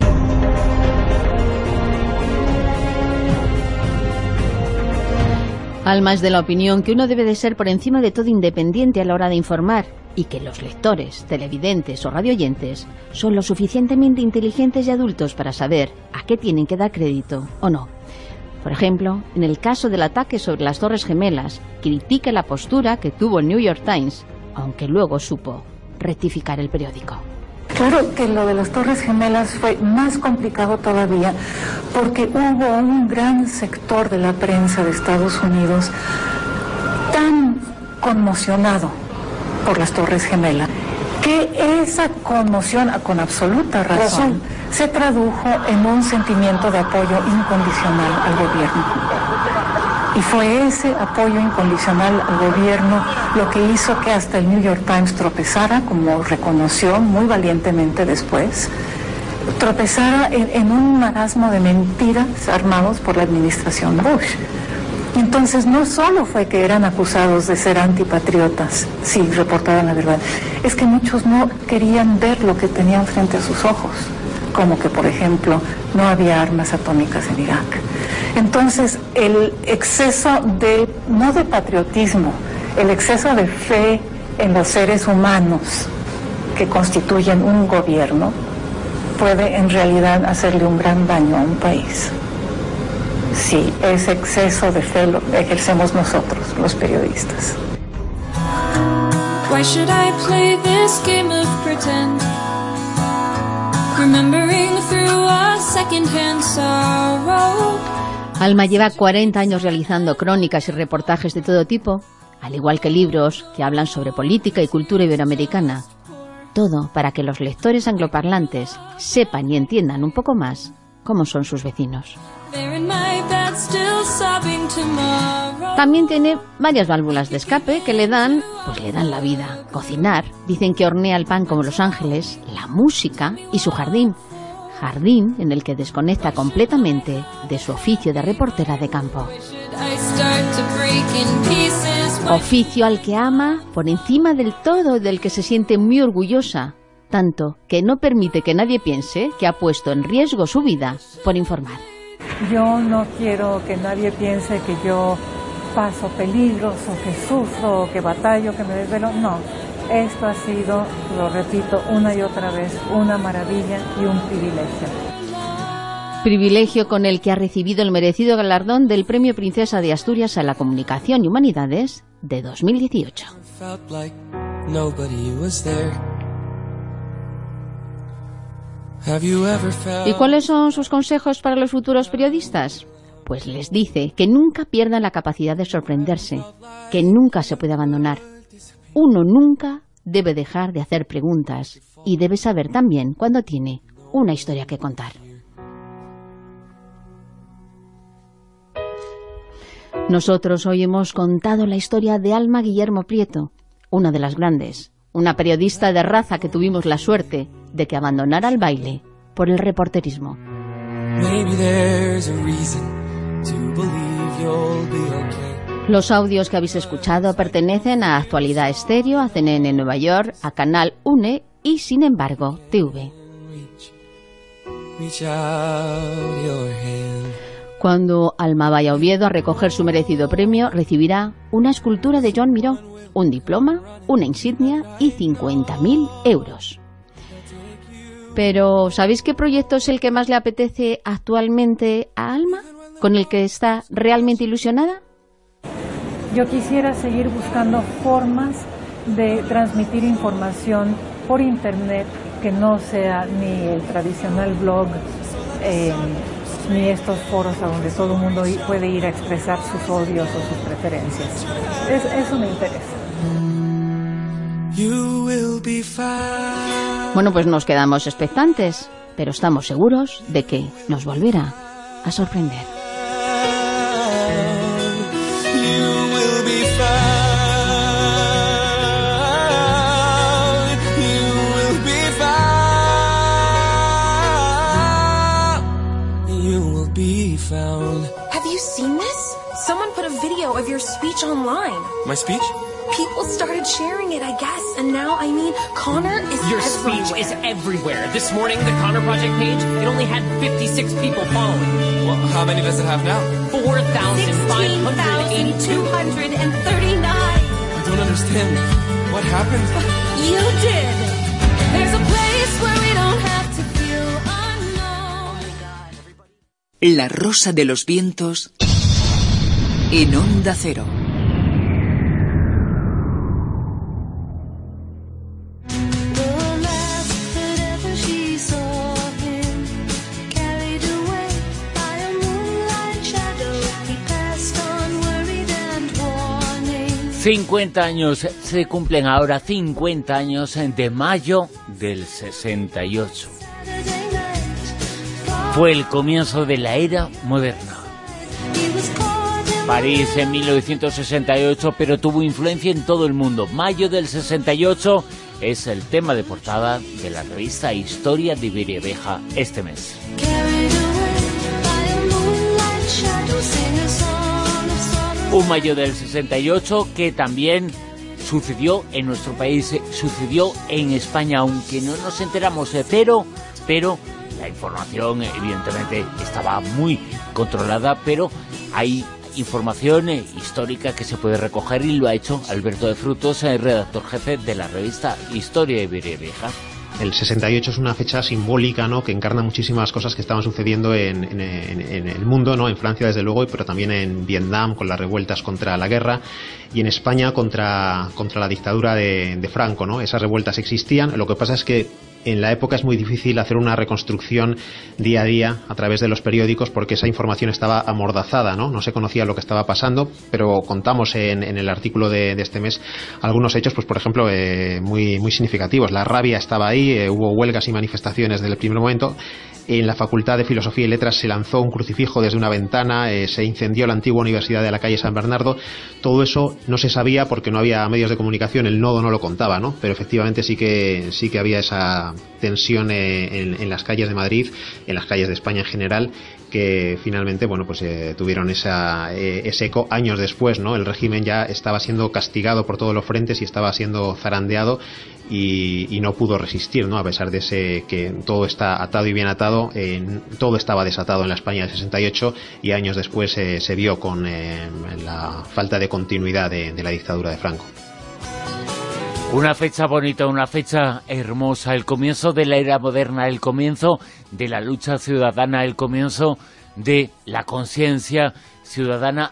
Alma es de la opinión que uno debe de ser por encima de todo independiente a la hora de informar, y que los lectores, televidentes o radioyentes son lo suficientemente inteligentes y adultos para saber a qué tienen que dar crédito o no. Por ejemplo, en el caso del ataque sobre las Torres Gemelas, critica la postura que tuvo el New York Times, aunque luego supo rectificar el periódico. Claro que lo de las Torres Gemelas fue más complicado todavía porque hubo un gran sector de la prensa de Estados Unidos tan conmocionado por las Torres Gemelas que esa conmoción, con absoluta razón, se tradujo en un sentimiento de apoyo incondicional al gobierno. Y fue ese apoyo incondicional al gobierno lo que hizo que hasta el New York Times tropezara, como reconoció muy valientemente después, tropezara en un marasmo de mentiras armados por la administración Bush. Entonces no solo fue que eran acusados de ser antipatriotas si reportaban la verdad, es que muchos no querían ver lo que tenían frente a sus ojos, como que por ejemplo no había armas atómicas en Irak. Entonces el exceso de, no de patriotismo, el exceso de fe en los seres humanos que constituyen un gobierno puede en realidad hacerle un gran daño a un país. Sí, ese exceso de fe lo ejercemos nosotros, los periodistas. Why should I play this game of pretend? Remembering through a second-hand sorrow. Alma lleva 40 años realizando crónicas y reportajes de todo tipo, al igual que libros que hablan sobre política y cultura iberoamericana. Todo para que los lectores angloparlantes sepan y entiendan un poco más cómo son sus vecinos. También tiene varias válvulas de escape que le dan la vida. Cocinar, dicen que hornea el pan como Los Ángeles, la música y su jardín. Jardín en el que desconecta completamente de su oficio de reportera de campo. Oficio al que ama por encima del todo, del que se siente muy orgullosa, tanto que no permite que nadie piense que ha puesto en riesgo su vida por informar. Yo no quiero que nadie piense que yo paso peligros o que sufro o que batallo, que me desvelo. No, esto ha sido, lo repito una y otra vez, una maravilla y un privilegio. Privilegio con el que ha recibido el merecido galardón del Premio Princesa de Asturias a la Comunicación y Humanidades de 2018. ¿Y cuáles son sus consejos para los futuros periodistas? Pues les dice que nunca pierdan la capacidad de sorprenderse, que nunca se puede abandonar. Uno nunca debe dejar de hacer preguntas y debe saber también cuando tiene una historia que contar. Nosotros hoy hemos contado la historia de Alma Guillermo Prieto, una de las grandes, una periodista de raza que tuvimos la suerte de que abandonara el baile por el reporterismo. Los audios que habéis escuchado pertenecen a Actualidad Estéreo, a CNN Nueva York, a Canal UNE y, sin embargo, TV. Cuando Alma vaya a Oviedo a recoger su merecido premio, recibirá una escultura de Joan Miró, un diploma, una insignia y 50.000 euros. Pero, ¿sabéis qué proyecto es el que más le apetece actualmente a Alma? ¿Con el que está realmente ilusionada? Yo quisiera seguir buscando formas de transmitir información por internet que no sea ni el tradicional blog, ni estos foros a donde todo el mundo puede ir a expresar sus odios o sus preferencias. Eso me interesa. Bueno, pues nos quedamos expectantes, pero estamos seguros de que nos volverá a sorprender. Have you seen this? Someone put a video of your speech online. My speech? People started sharing it, I guess, and now, I mean, Connor is Your everywhere. speech is everywhere. This morning, the Connor Project page, it only had 56 people following. Well, how many does it have now? 4,582. 16,239. I don't understand. What happened? You did. There's a place where we don't have to feel unknown. La Rosa de los Vientos en Onda Cero. ...50 años, se cumplen ahora 50 años de mayo del 68. Fue el comienzo de la era moderna. París en 1968, pero tuvo influencia en todo el mundo. Mayo del 68 es el tema de portada de la revista Historia de Iberia este mes. Un mayo del 68 que también sucedió en nuestro país, sucedió en España, aunque no nos enteramos, pero la información evidentemente estaba muy controlada, pero hay información histórica que se puede recoger y lo ha hecho Alberto de Frutos, redactor jefe de la revista Historia de Iberia Vieja. El 68 es una fecha simbólica, ¿no?, que encarna muchísimas cosas que estaban sucediendo en el mundo, ¿no?, en Francia desde luego, pero también en Vietnam con las revueltas contra la guerra, y en España contra la dictadura de Franco, ¿no? Esas revueltas existían. Lo que pasa es que en la época es muy difícil hacer una reconstrucción día a día a través de los periódicos porque esa información estaba amordazada, ¿no? No se conocía lo que estaba pasando, pero contamos en el artículo de este mes algunos hechos, pues por ejemplo, muy significativos. La rabia estaba ahí, hubo huelgas y manifestaciones desde el primer momento. En la Facultad de Filosofía y Letras se lanzó un crucifijo desde una ventana, se incendió la antigua Universidad de la calle San Bernardo. Todo eso no se sabía porque no había medios de comunicación, el Nodo no lo contaba, ¿no? Pero efectivamente sí que había esa tensión en las calles de Madrid, en las calles de España en general, que finalmente, bueno, pues tuvieron ese eco años después, ¿no? El régimen ya estaba siendo castigado por todos los frentes y estaba siendo zarandeado y no pudo resistir, ¿no? A pesar de que todo está atado y bien atado, todo estaba desatado en la España del 68 y años después se vio con la falta de continuidad de la dictadura de Franco. Una fecha bonita, una fecha hermosa, el comienzo de la era moderna, el comienzo de la lucha ciudadana, el comienzo de la conciencia ciudadana,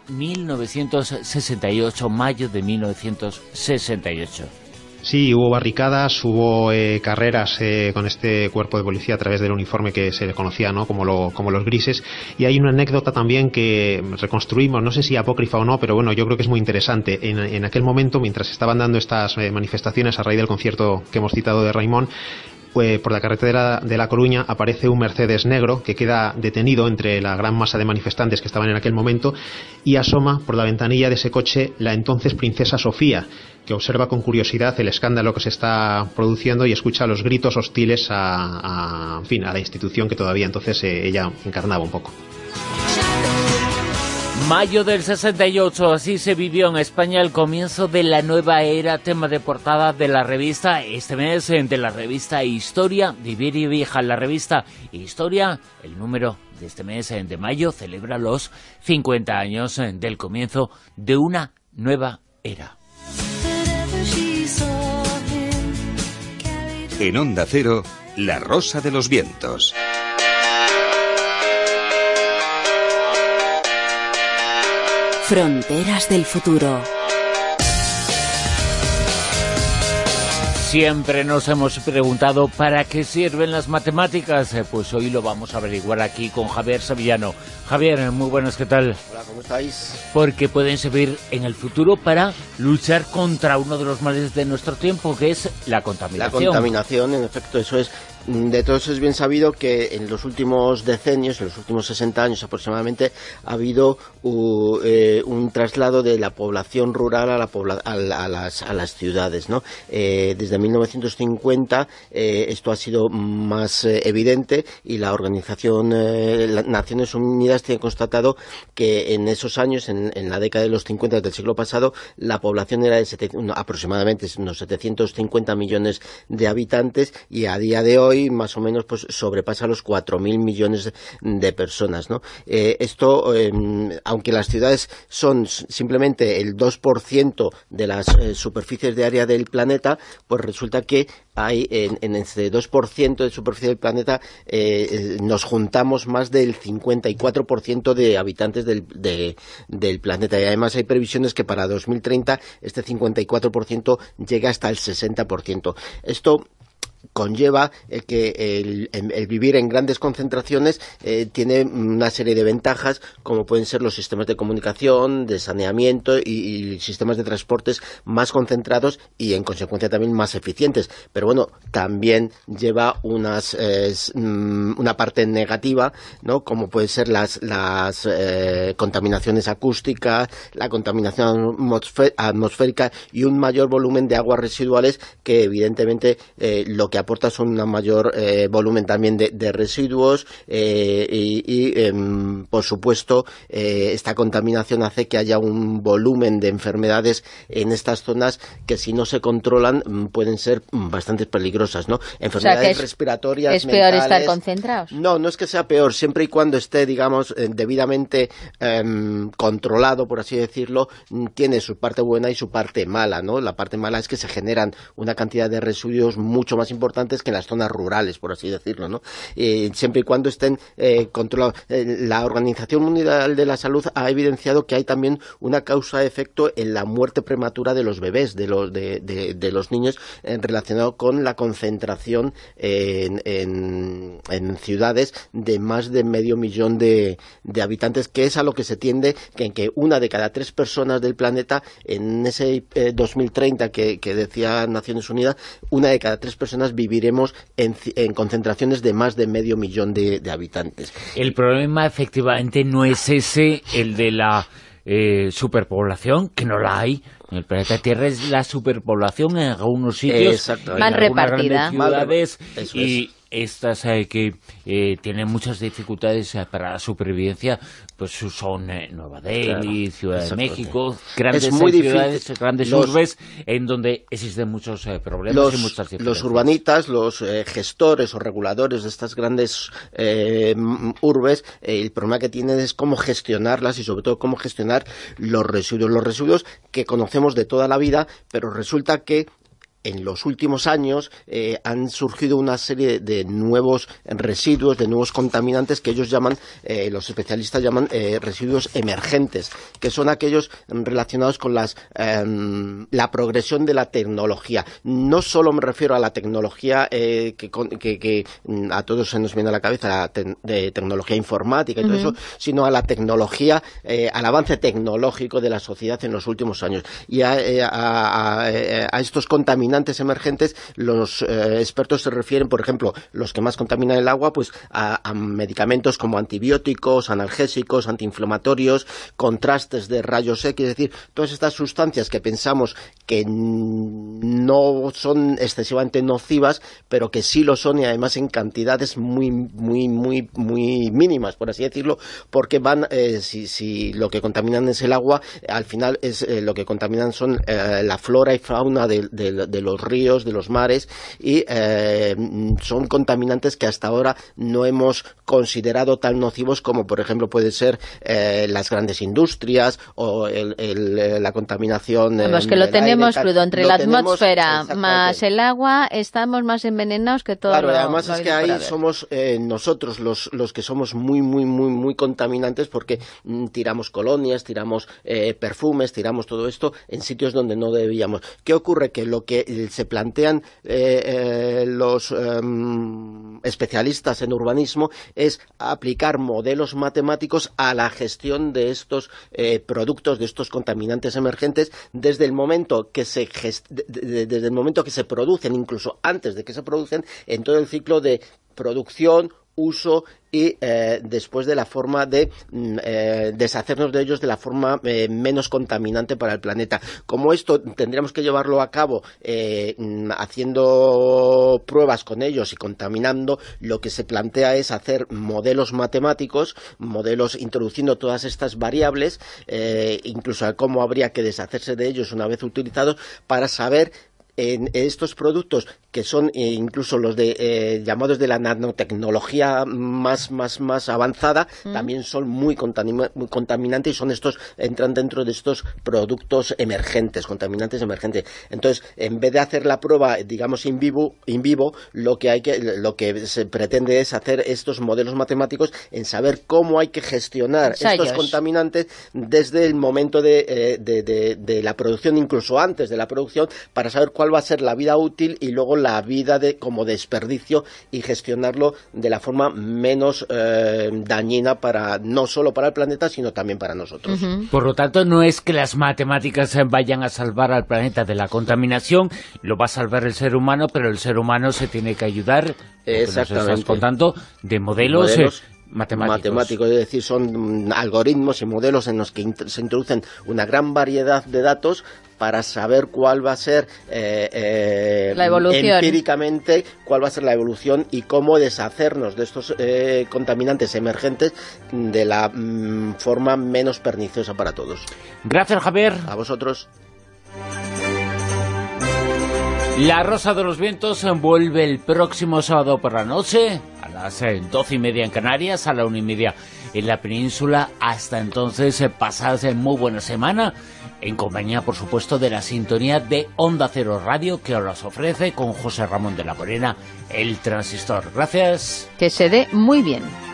1968, mayo de 1968. Sí, hubo barricadas, hubo carreras con este cuerpo de policía a través del uniforme que se le conocía, ¿no?, como los grises. Y hay una anécdota también que reconstruimos, no sé si apócrifa o no, pero bueno, yo creo que es muy interesante. En aquel momento, mientras estaban dando estas manifestaciones a raíz del concierto que hemos citado de Raimón, por la carretera de La Coruña aparece un Mercedes negro que queda detenido entre la gran masa de manifestantes que estaban en aquel momento y asoma por la ventanilla de ese coche la entonces princesa Sofía, que observa con curiosidad el escándalo que se está produciendo y escucha los gritos hostiles a la institución que todavía entonces ella encarnaba un poco. Mayo del 68, así se vivió en España el comienzo de la nueva era, tema de portada de la revista, este mes, de la revista Historia de Iberia Vieja, la revista Historia, el número de este mes de mayo celebra los 50 años del comienzo de una nueva era. En Onda Cero, La Rosa de los Vientos. Fronteras del futuro. Siempre nos hemos preguntado ¿para qué sirven las matemáticas? Pues hoy lo vamos a averiguar aquí con Javier Sevillano. Javier, muy buenas, ¿qué tal? Hola, ¿cómo estáis? Porque pueden servir en el futuro para luchar contra uno de los males de nuestro tiempo, que es la contaminación. La contaminación, en efecto, eso es. De todos es bien sabido que en los últimos decenios, en los últimos 60 años aproximadamente, ha habido un traslado de la población rural a las ciudades, ¿no? Desde 1950 esto ha sido más evidente y la Organización las Naciones Unidas tiene constatado que en esos años, en la década de los 50 del siglo pasado, la población era de aproximadamente unos 750 millones de habitantes y a día de hoy más o menos pues sobrepasa los 4.000 millones de personas, ¿no? Esto, aunque las ciudades son simplemente el 2% de las superficies de área del planeta, pues resulta que hay en ese 2% de superficie del planeta nos juntamos más del 54% de habitantes del planeta, y además hay previsiones que para 2030 este 54% llegue hasta el 60%. Esto conlleva que el vivir en grandes concentraciones tiene una serie de ventajas, como pueden ser los sistemas de comunicación, de saneamiento y sistemas de transportes más concentrados y en consecuencia también más eficientes. Pero bueno, también lleva una parte negativa, ¿no? Como pueden ser las contaminaciones acústicas, la contaminación atmosférica y un mayor volumen de aguas residuales que evidentemente lo que aporta son un mayor volumen también de residuos por supuesto esta contaminación hace que haya un volumen de enfermedades en estas zonas que si no se controlan pueden ser bastante peligrosas, ¿no? Enfermedades respiratorias, ¿es peor estar concentrados? No es que sea peor, siempre y cuando esté, digamos, debidamente controlado, por así decirlo, tiene su parte buena y su parte mala, ¿no? La parte mala es que se generan una cantidad de residuos mucho más importantes que en las zonas rurales, por así decirlo, ¿no? Siempre y cuando estén controlados. La Organización Mundial de la Salud ha evidenciado que hay también una causa-efecto en la muerte prematura de los bebés, de los niños, relacionado con la concentración en ciudades de más de 500.000 de habitantes, que es a lo que se tiende, que una de cada 3 personas del planeta, en ese 2030 que decía Naciones Unidas, una de cada 3 personas viviremos en concentraciones de más de 500.000 de habitantes. El problema efectivamente no es ese, el de la superpoblación, que no la hay. En el planeta Tierra es la superpoblación en algunos sitios, mal repartida, ciudades, y estas que tienen muchas dificultades para la supervivencia, pues son Nueva Delhi, Ciudad de México, grandes ciudades, grandes urbes, en donde existen muchos problemas y muchas diferencias. Los urbanitas, los gestores o reguladores de estas grandes urbes, el problema que tienen es cómo gestionarlas y sobre todo cómo gestionar los residuos que conocemos de toda la vida, pero resulta que en los últimos años han surgido una serie de nuevos residuos, de nuevos contaminantes que ellos llaman, los especialistas llaman residuos emergentes, que son aquellos relacionados con la progresión de la tecnología. No solo me refiero a la tecnología que a todos se nos viene a la cabeza, de tecnología informática y todo eso, sino a la tecnología, al avance tecnológico de la sociedad en los últimos años. Y a estos contaminantes emergentes, los expertos se refieren, por ejemplo, los que más contaminan el agua, pues a medicamentos como antibióticos, analgésicos, antiinflamatorios, contrastes de rayos X, es decir, todas estas sustancias que pensamos que no son excesivamente nocivas, pero que sí lo son y además en cantidades muy mínimas, por así decirlo, porque van, si lo que contaminan es el agua, al final lo que contaminan son la flora y fauna del los ríos, de los mares, y son contaminantes que hasta ahora no hemos considerado tan nocivos como, por ejemplo, puede ser las grandes industrias o la contaminación. Vamos, que lo tenemos crudo entre la atmósfera más el agua, estamos más envenenados que todo. Claro, además es que ahí somos nosotros los que somos muy contaminantes, porque tiramos colonias, tiramos perfumes, tiramos todo esto en sitios donde no debíamos. ¿Qué ocurre? Que lo que se plantean los especialistas en urbanismo es aplicar modelos matemáticos a la gestión de estos productos, de estos contaminantes emergentes, desde el momento que se producen, incluso antes de que se producen, en todo el ciclo de producción, uso y después de la forma de deshacernos de ellos de la forma menos contaminante para el planeta. Como esto tendríamos que llevarlo a cabo haciendo pruebas con ellos y contaminando, lo que se plantea es hacer modelos matemáticos, modelos introduciendo todas estas variables, incluso a cómo habría que deshacerse de ellos una vez utilizados, para saber en estos productos que son incluso los de llamados de la nanotecnología más avanzada, también son muy contaminantes, y son entran dentro de estos productos emergentes, contaminantes emergentes. Entonces, en vez de hacer la prueba, digamos, in vivo, lo que se pretende es hacer estos modelos matemáticos en saber cómo hay que gestionar estos contaminantes desde el momento de la producción, incluso antes de la producción, para saber cuál va a ser la vida útil y luego la vida como desperdicio, y gestionarlo de la forma menos dañina no solo para el planeta, sino también para nosotros. Por lo tanto, no es que las matemáticas vayan a salvar al planeta de la contaminación, lo va a salvar el ser humano, pero el ser humano se tiene que ayudar, exactamente, nos estás contando, de modelos matemáticos. Es decir, son algoritmos y modelos en los que se introducen una gran variedad de datos para saber cuál va a ser la evolución, empíricamente, cuál va a ser la evolución y cómo deshacernos de estos contaminantes emergentes de la forma menos perniciosa para todos. Gracias, Javier. A vosotros. La Rosa de los Vientos vuelve el próximo sábado por la noche, a las 12:30 en Canarias, a la 1:30 en la península. Hasta entonces, pasad muy buena semana, en compañía, por supuesto, de la sintonía de Onda Cero Radio, que os ofrece con José Ramón de la Morena, el Transistor. Gracias. Que se dé muy bien.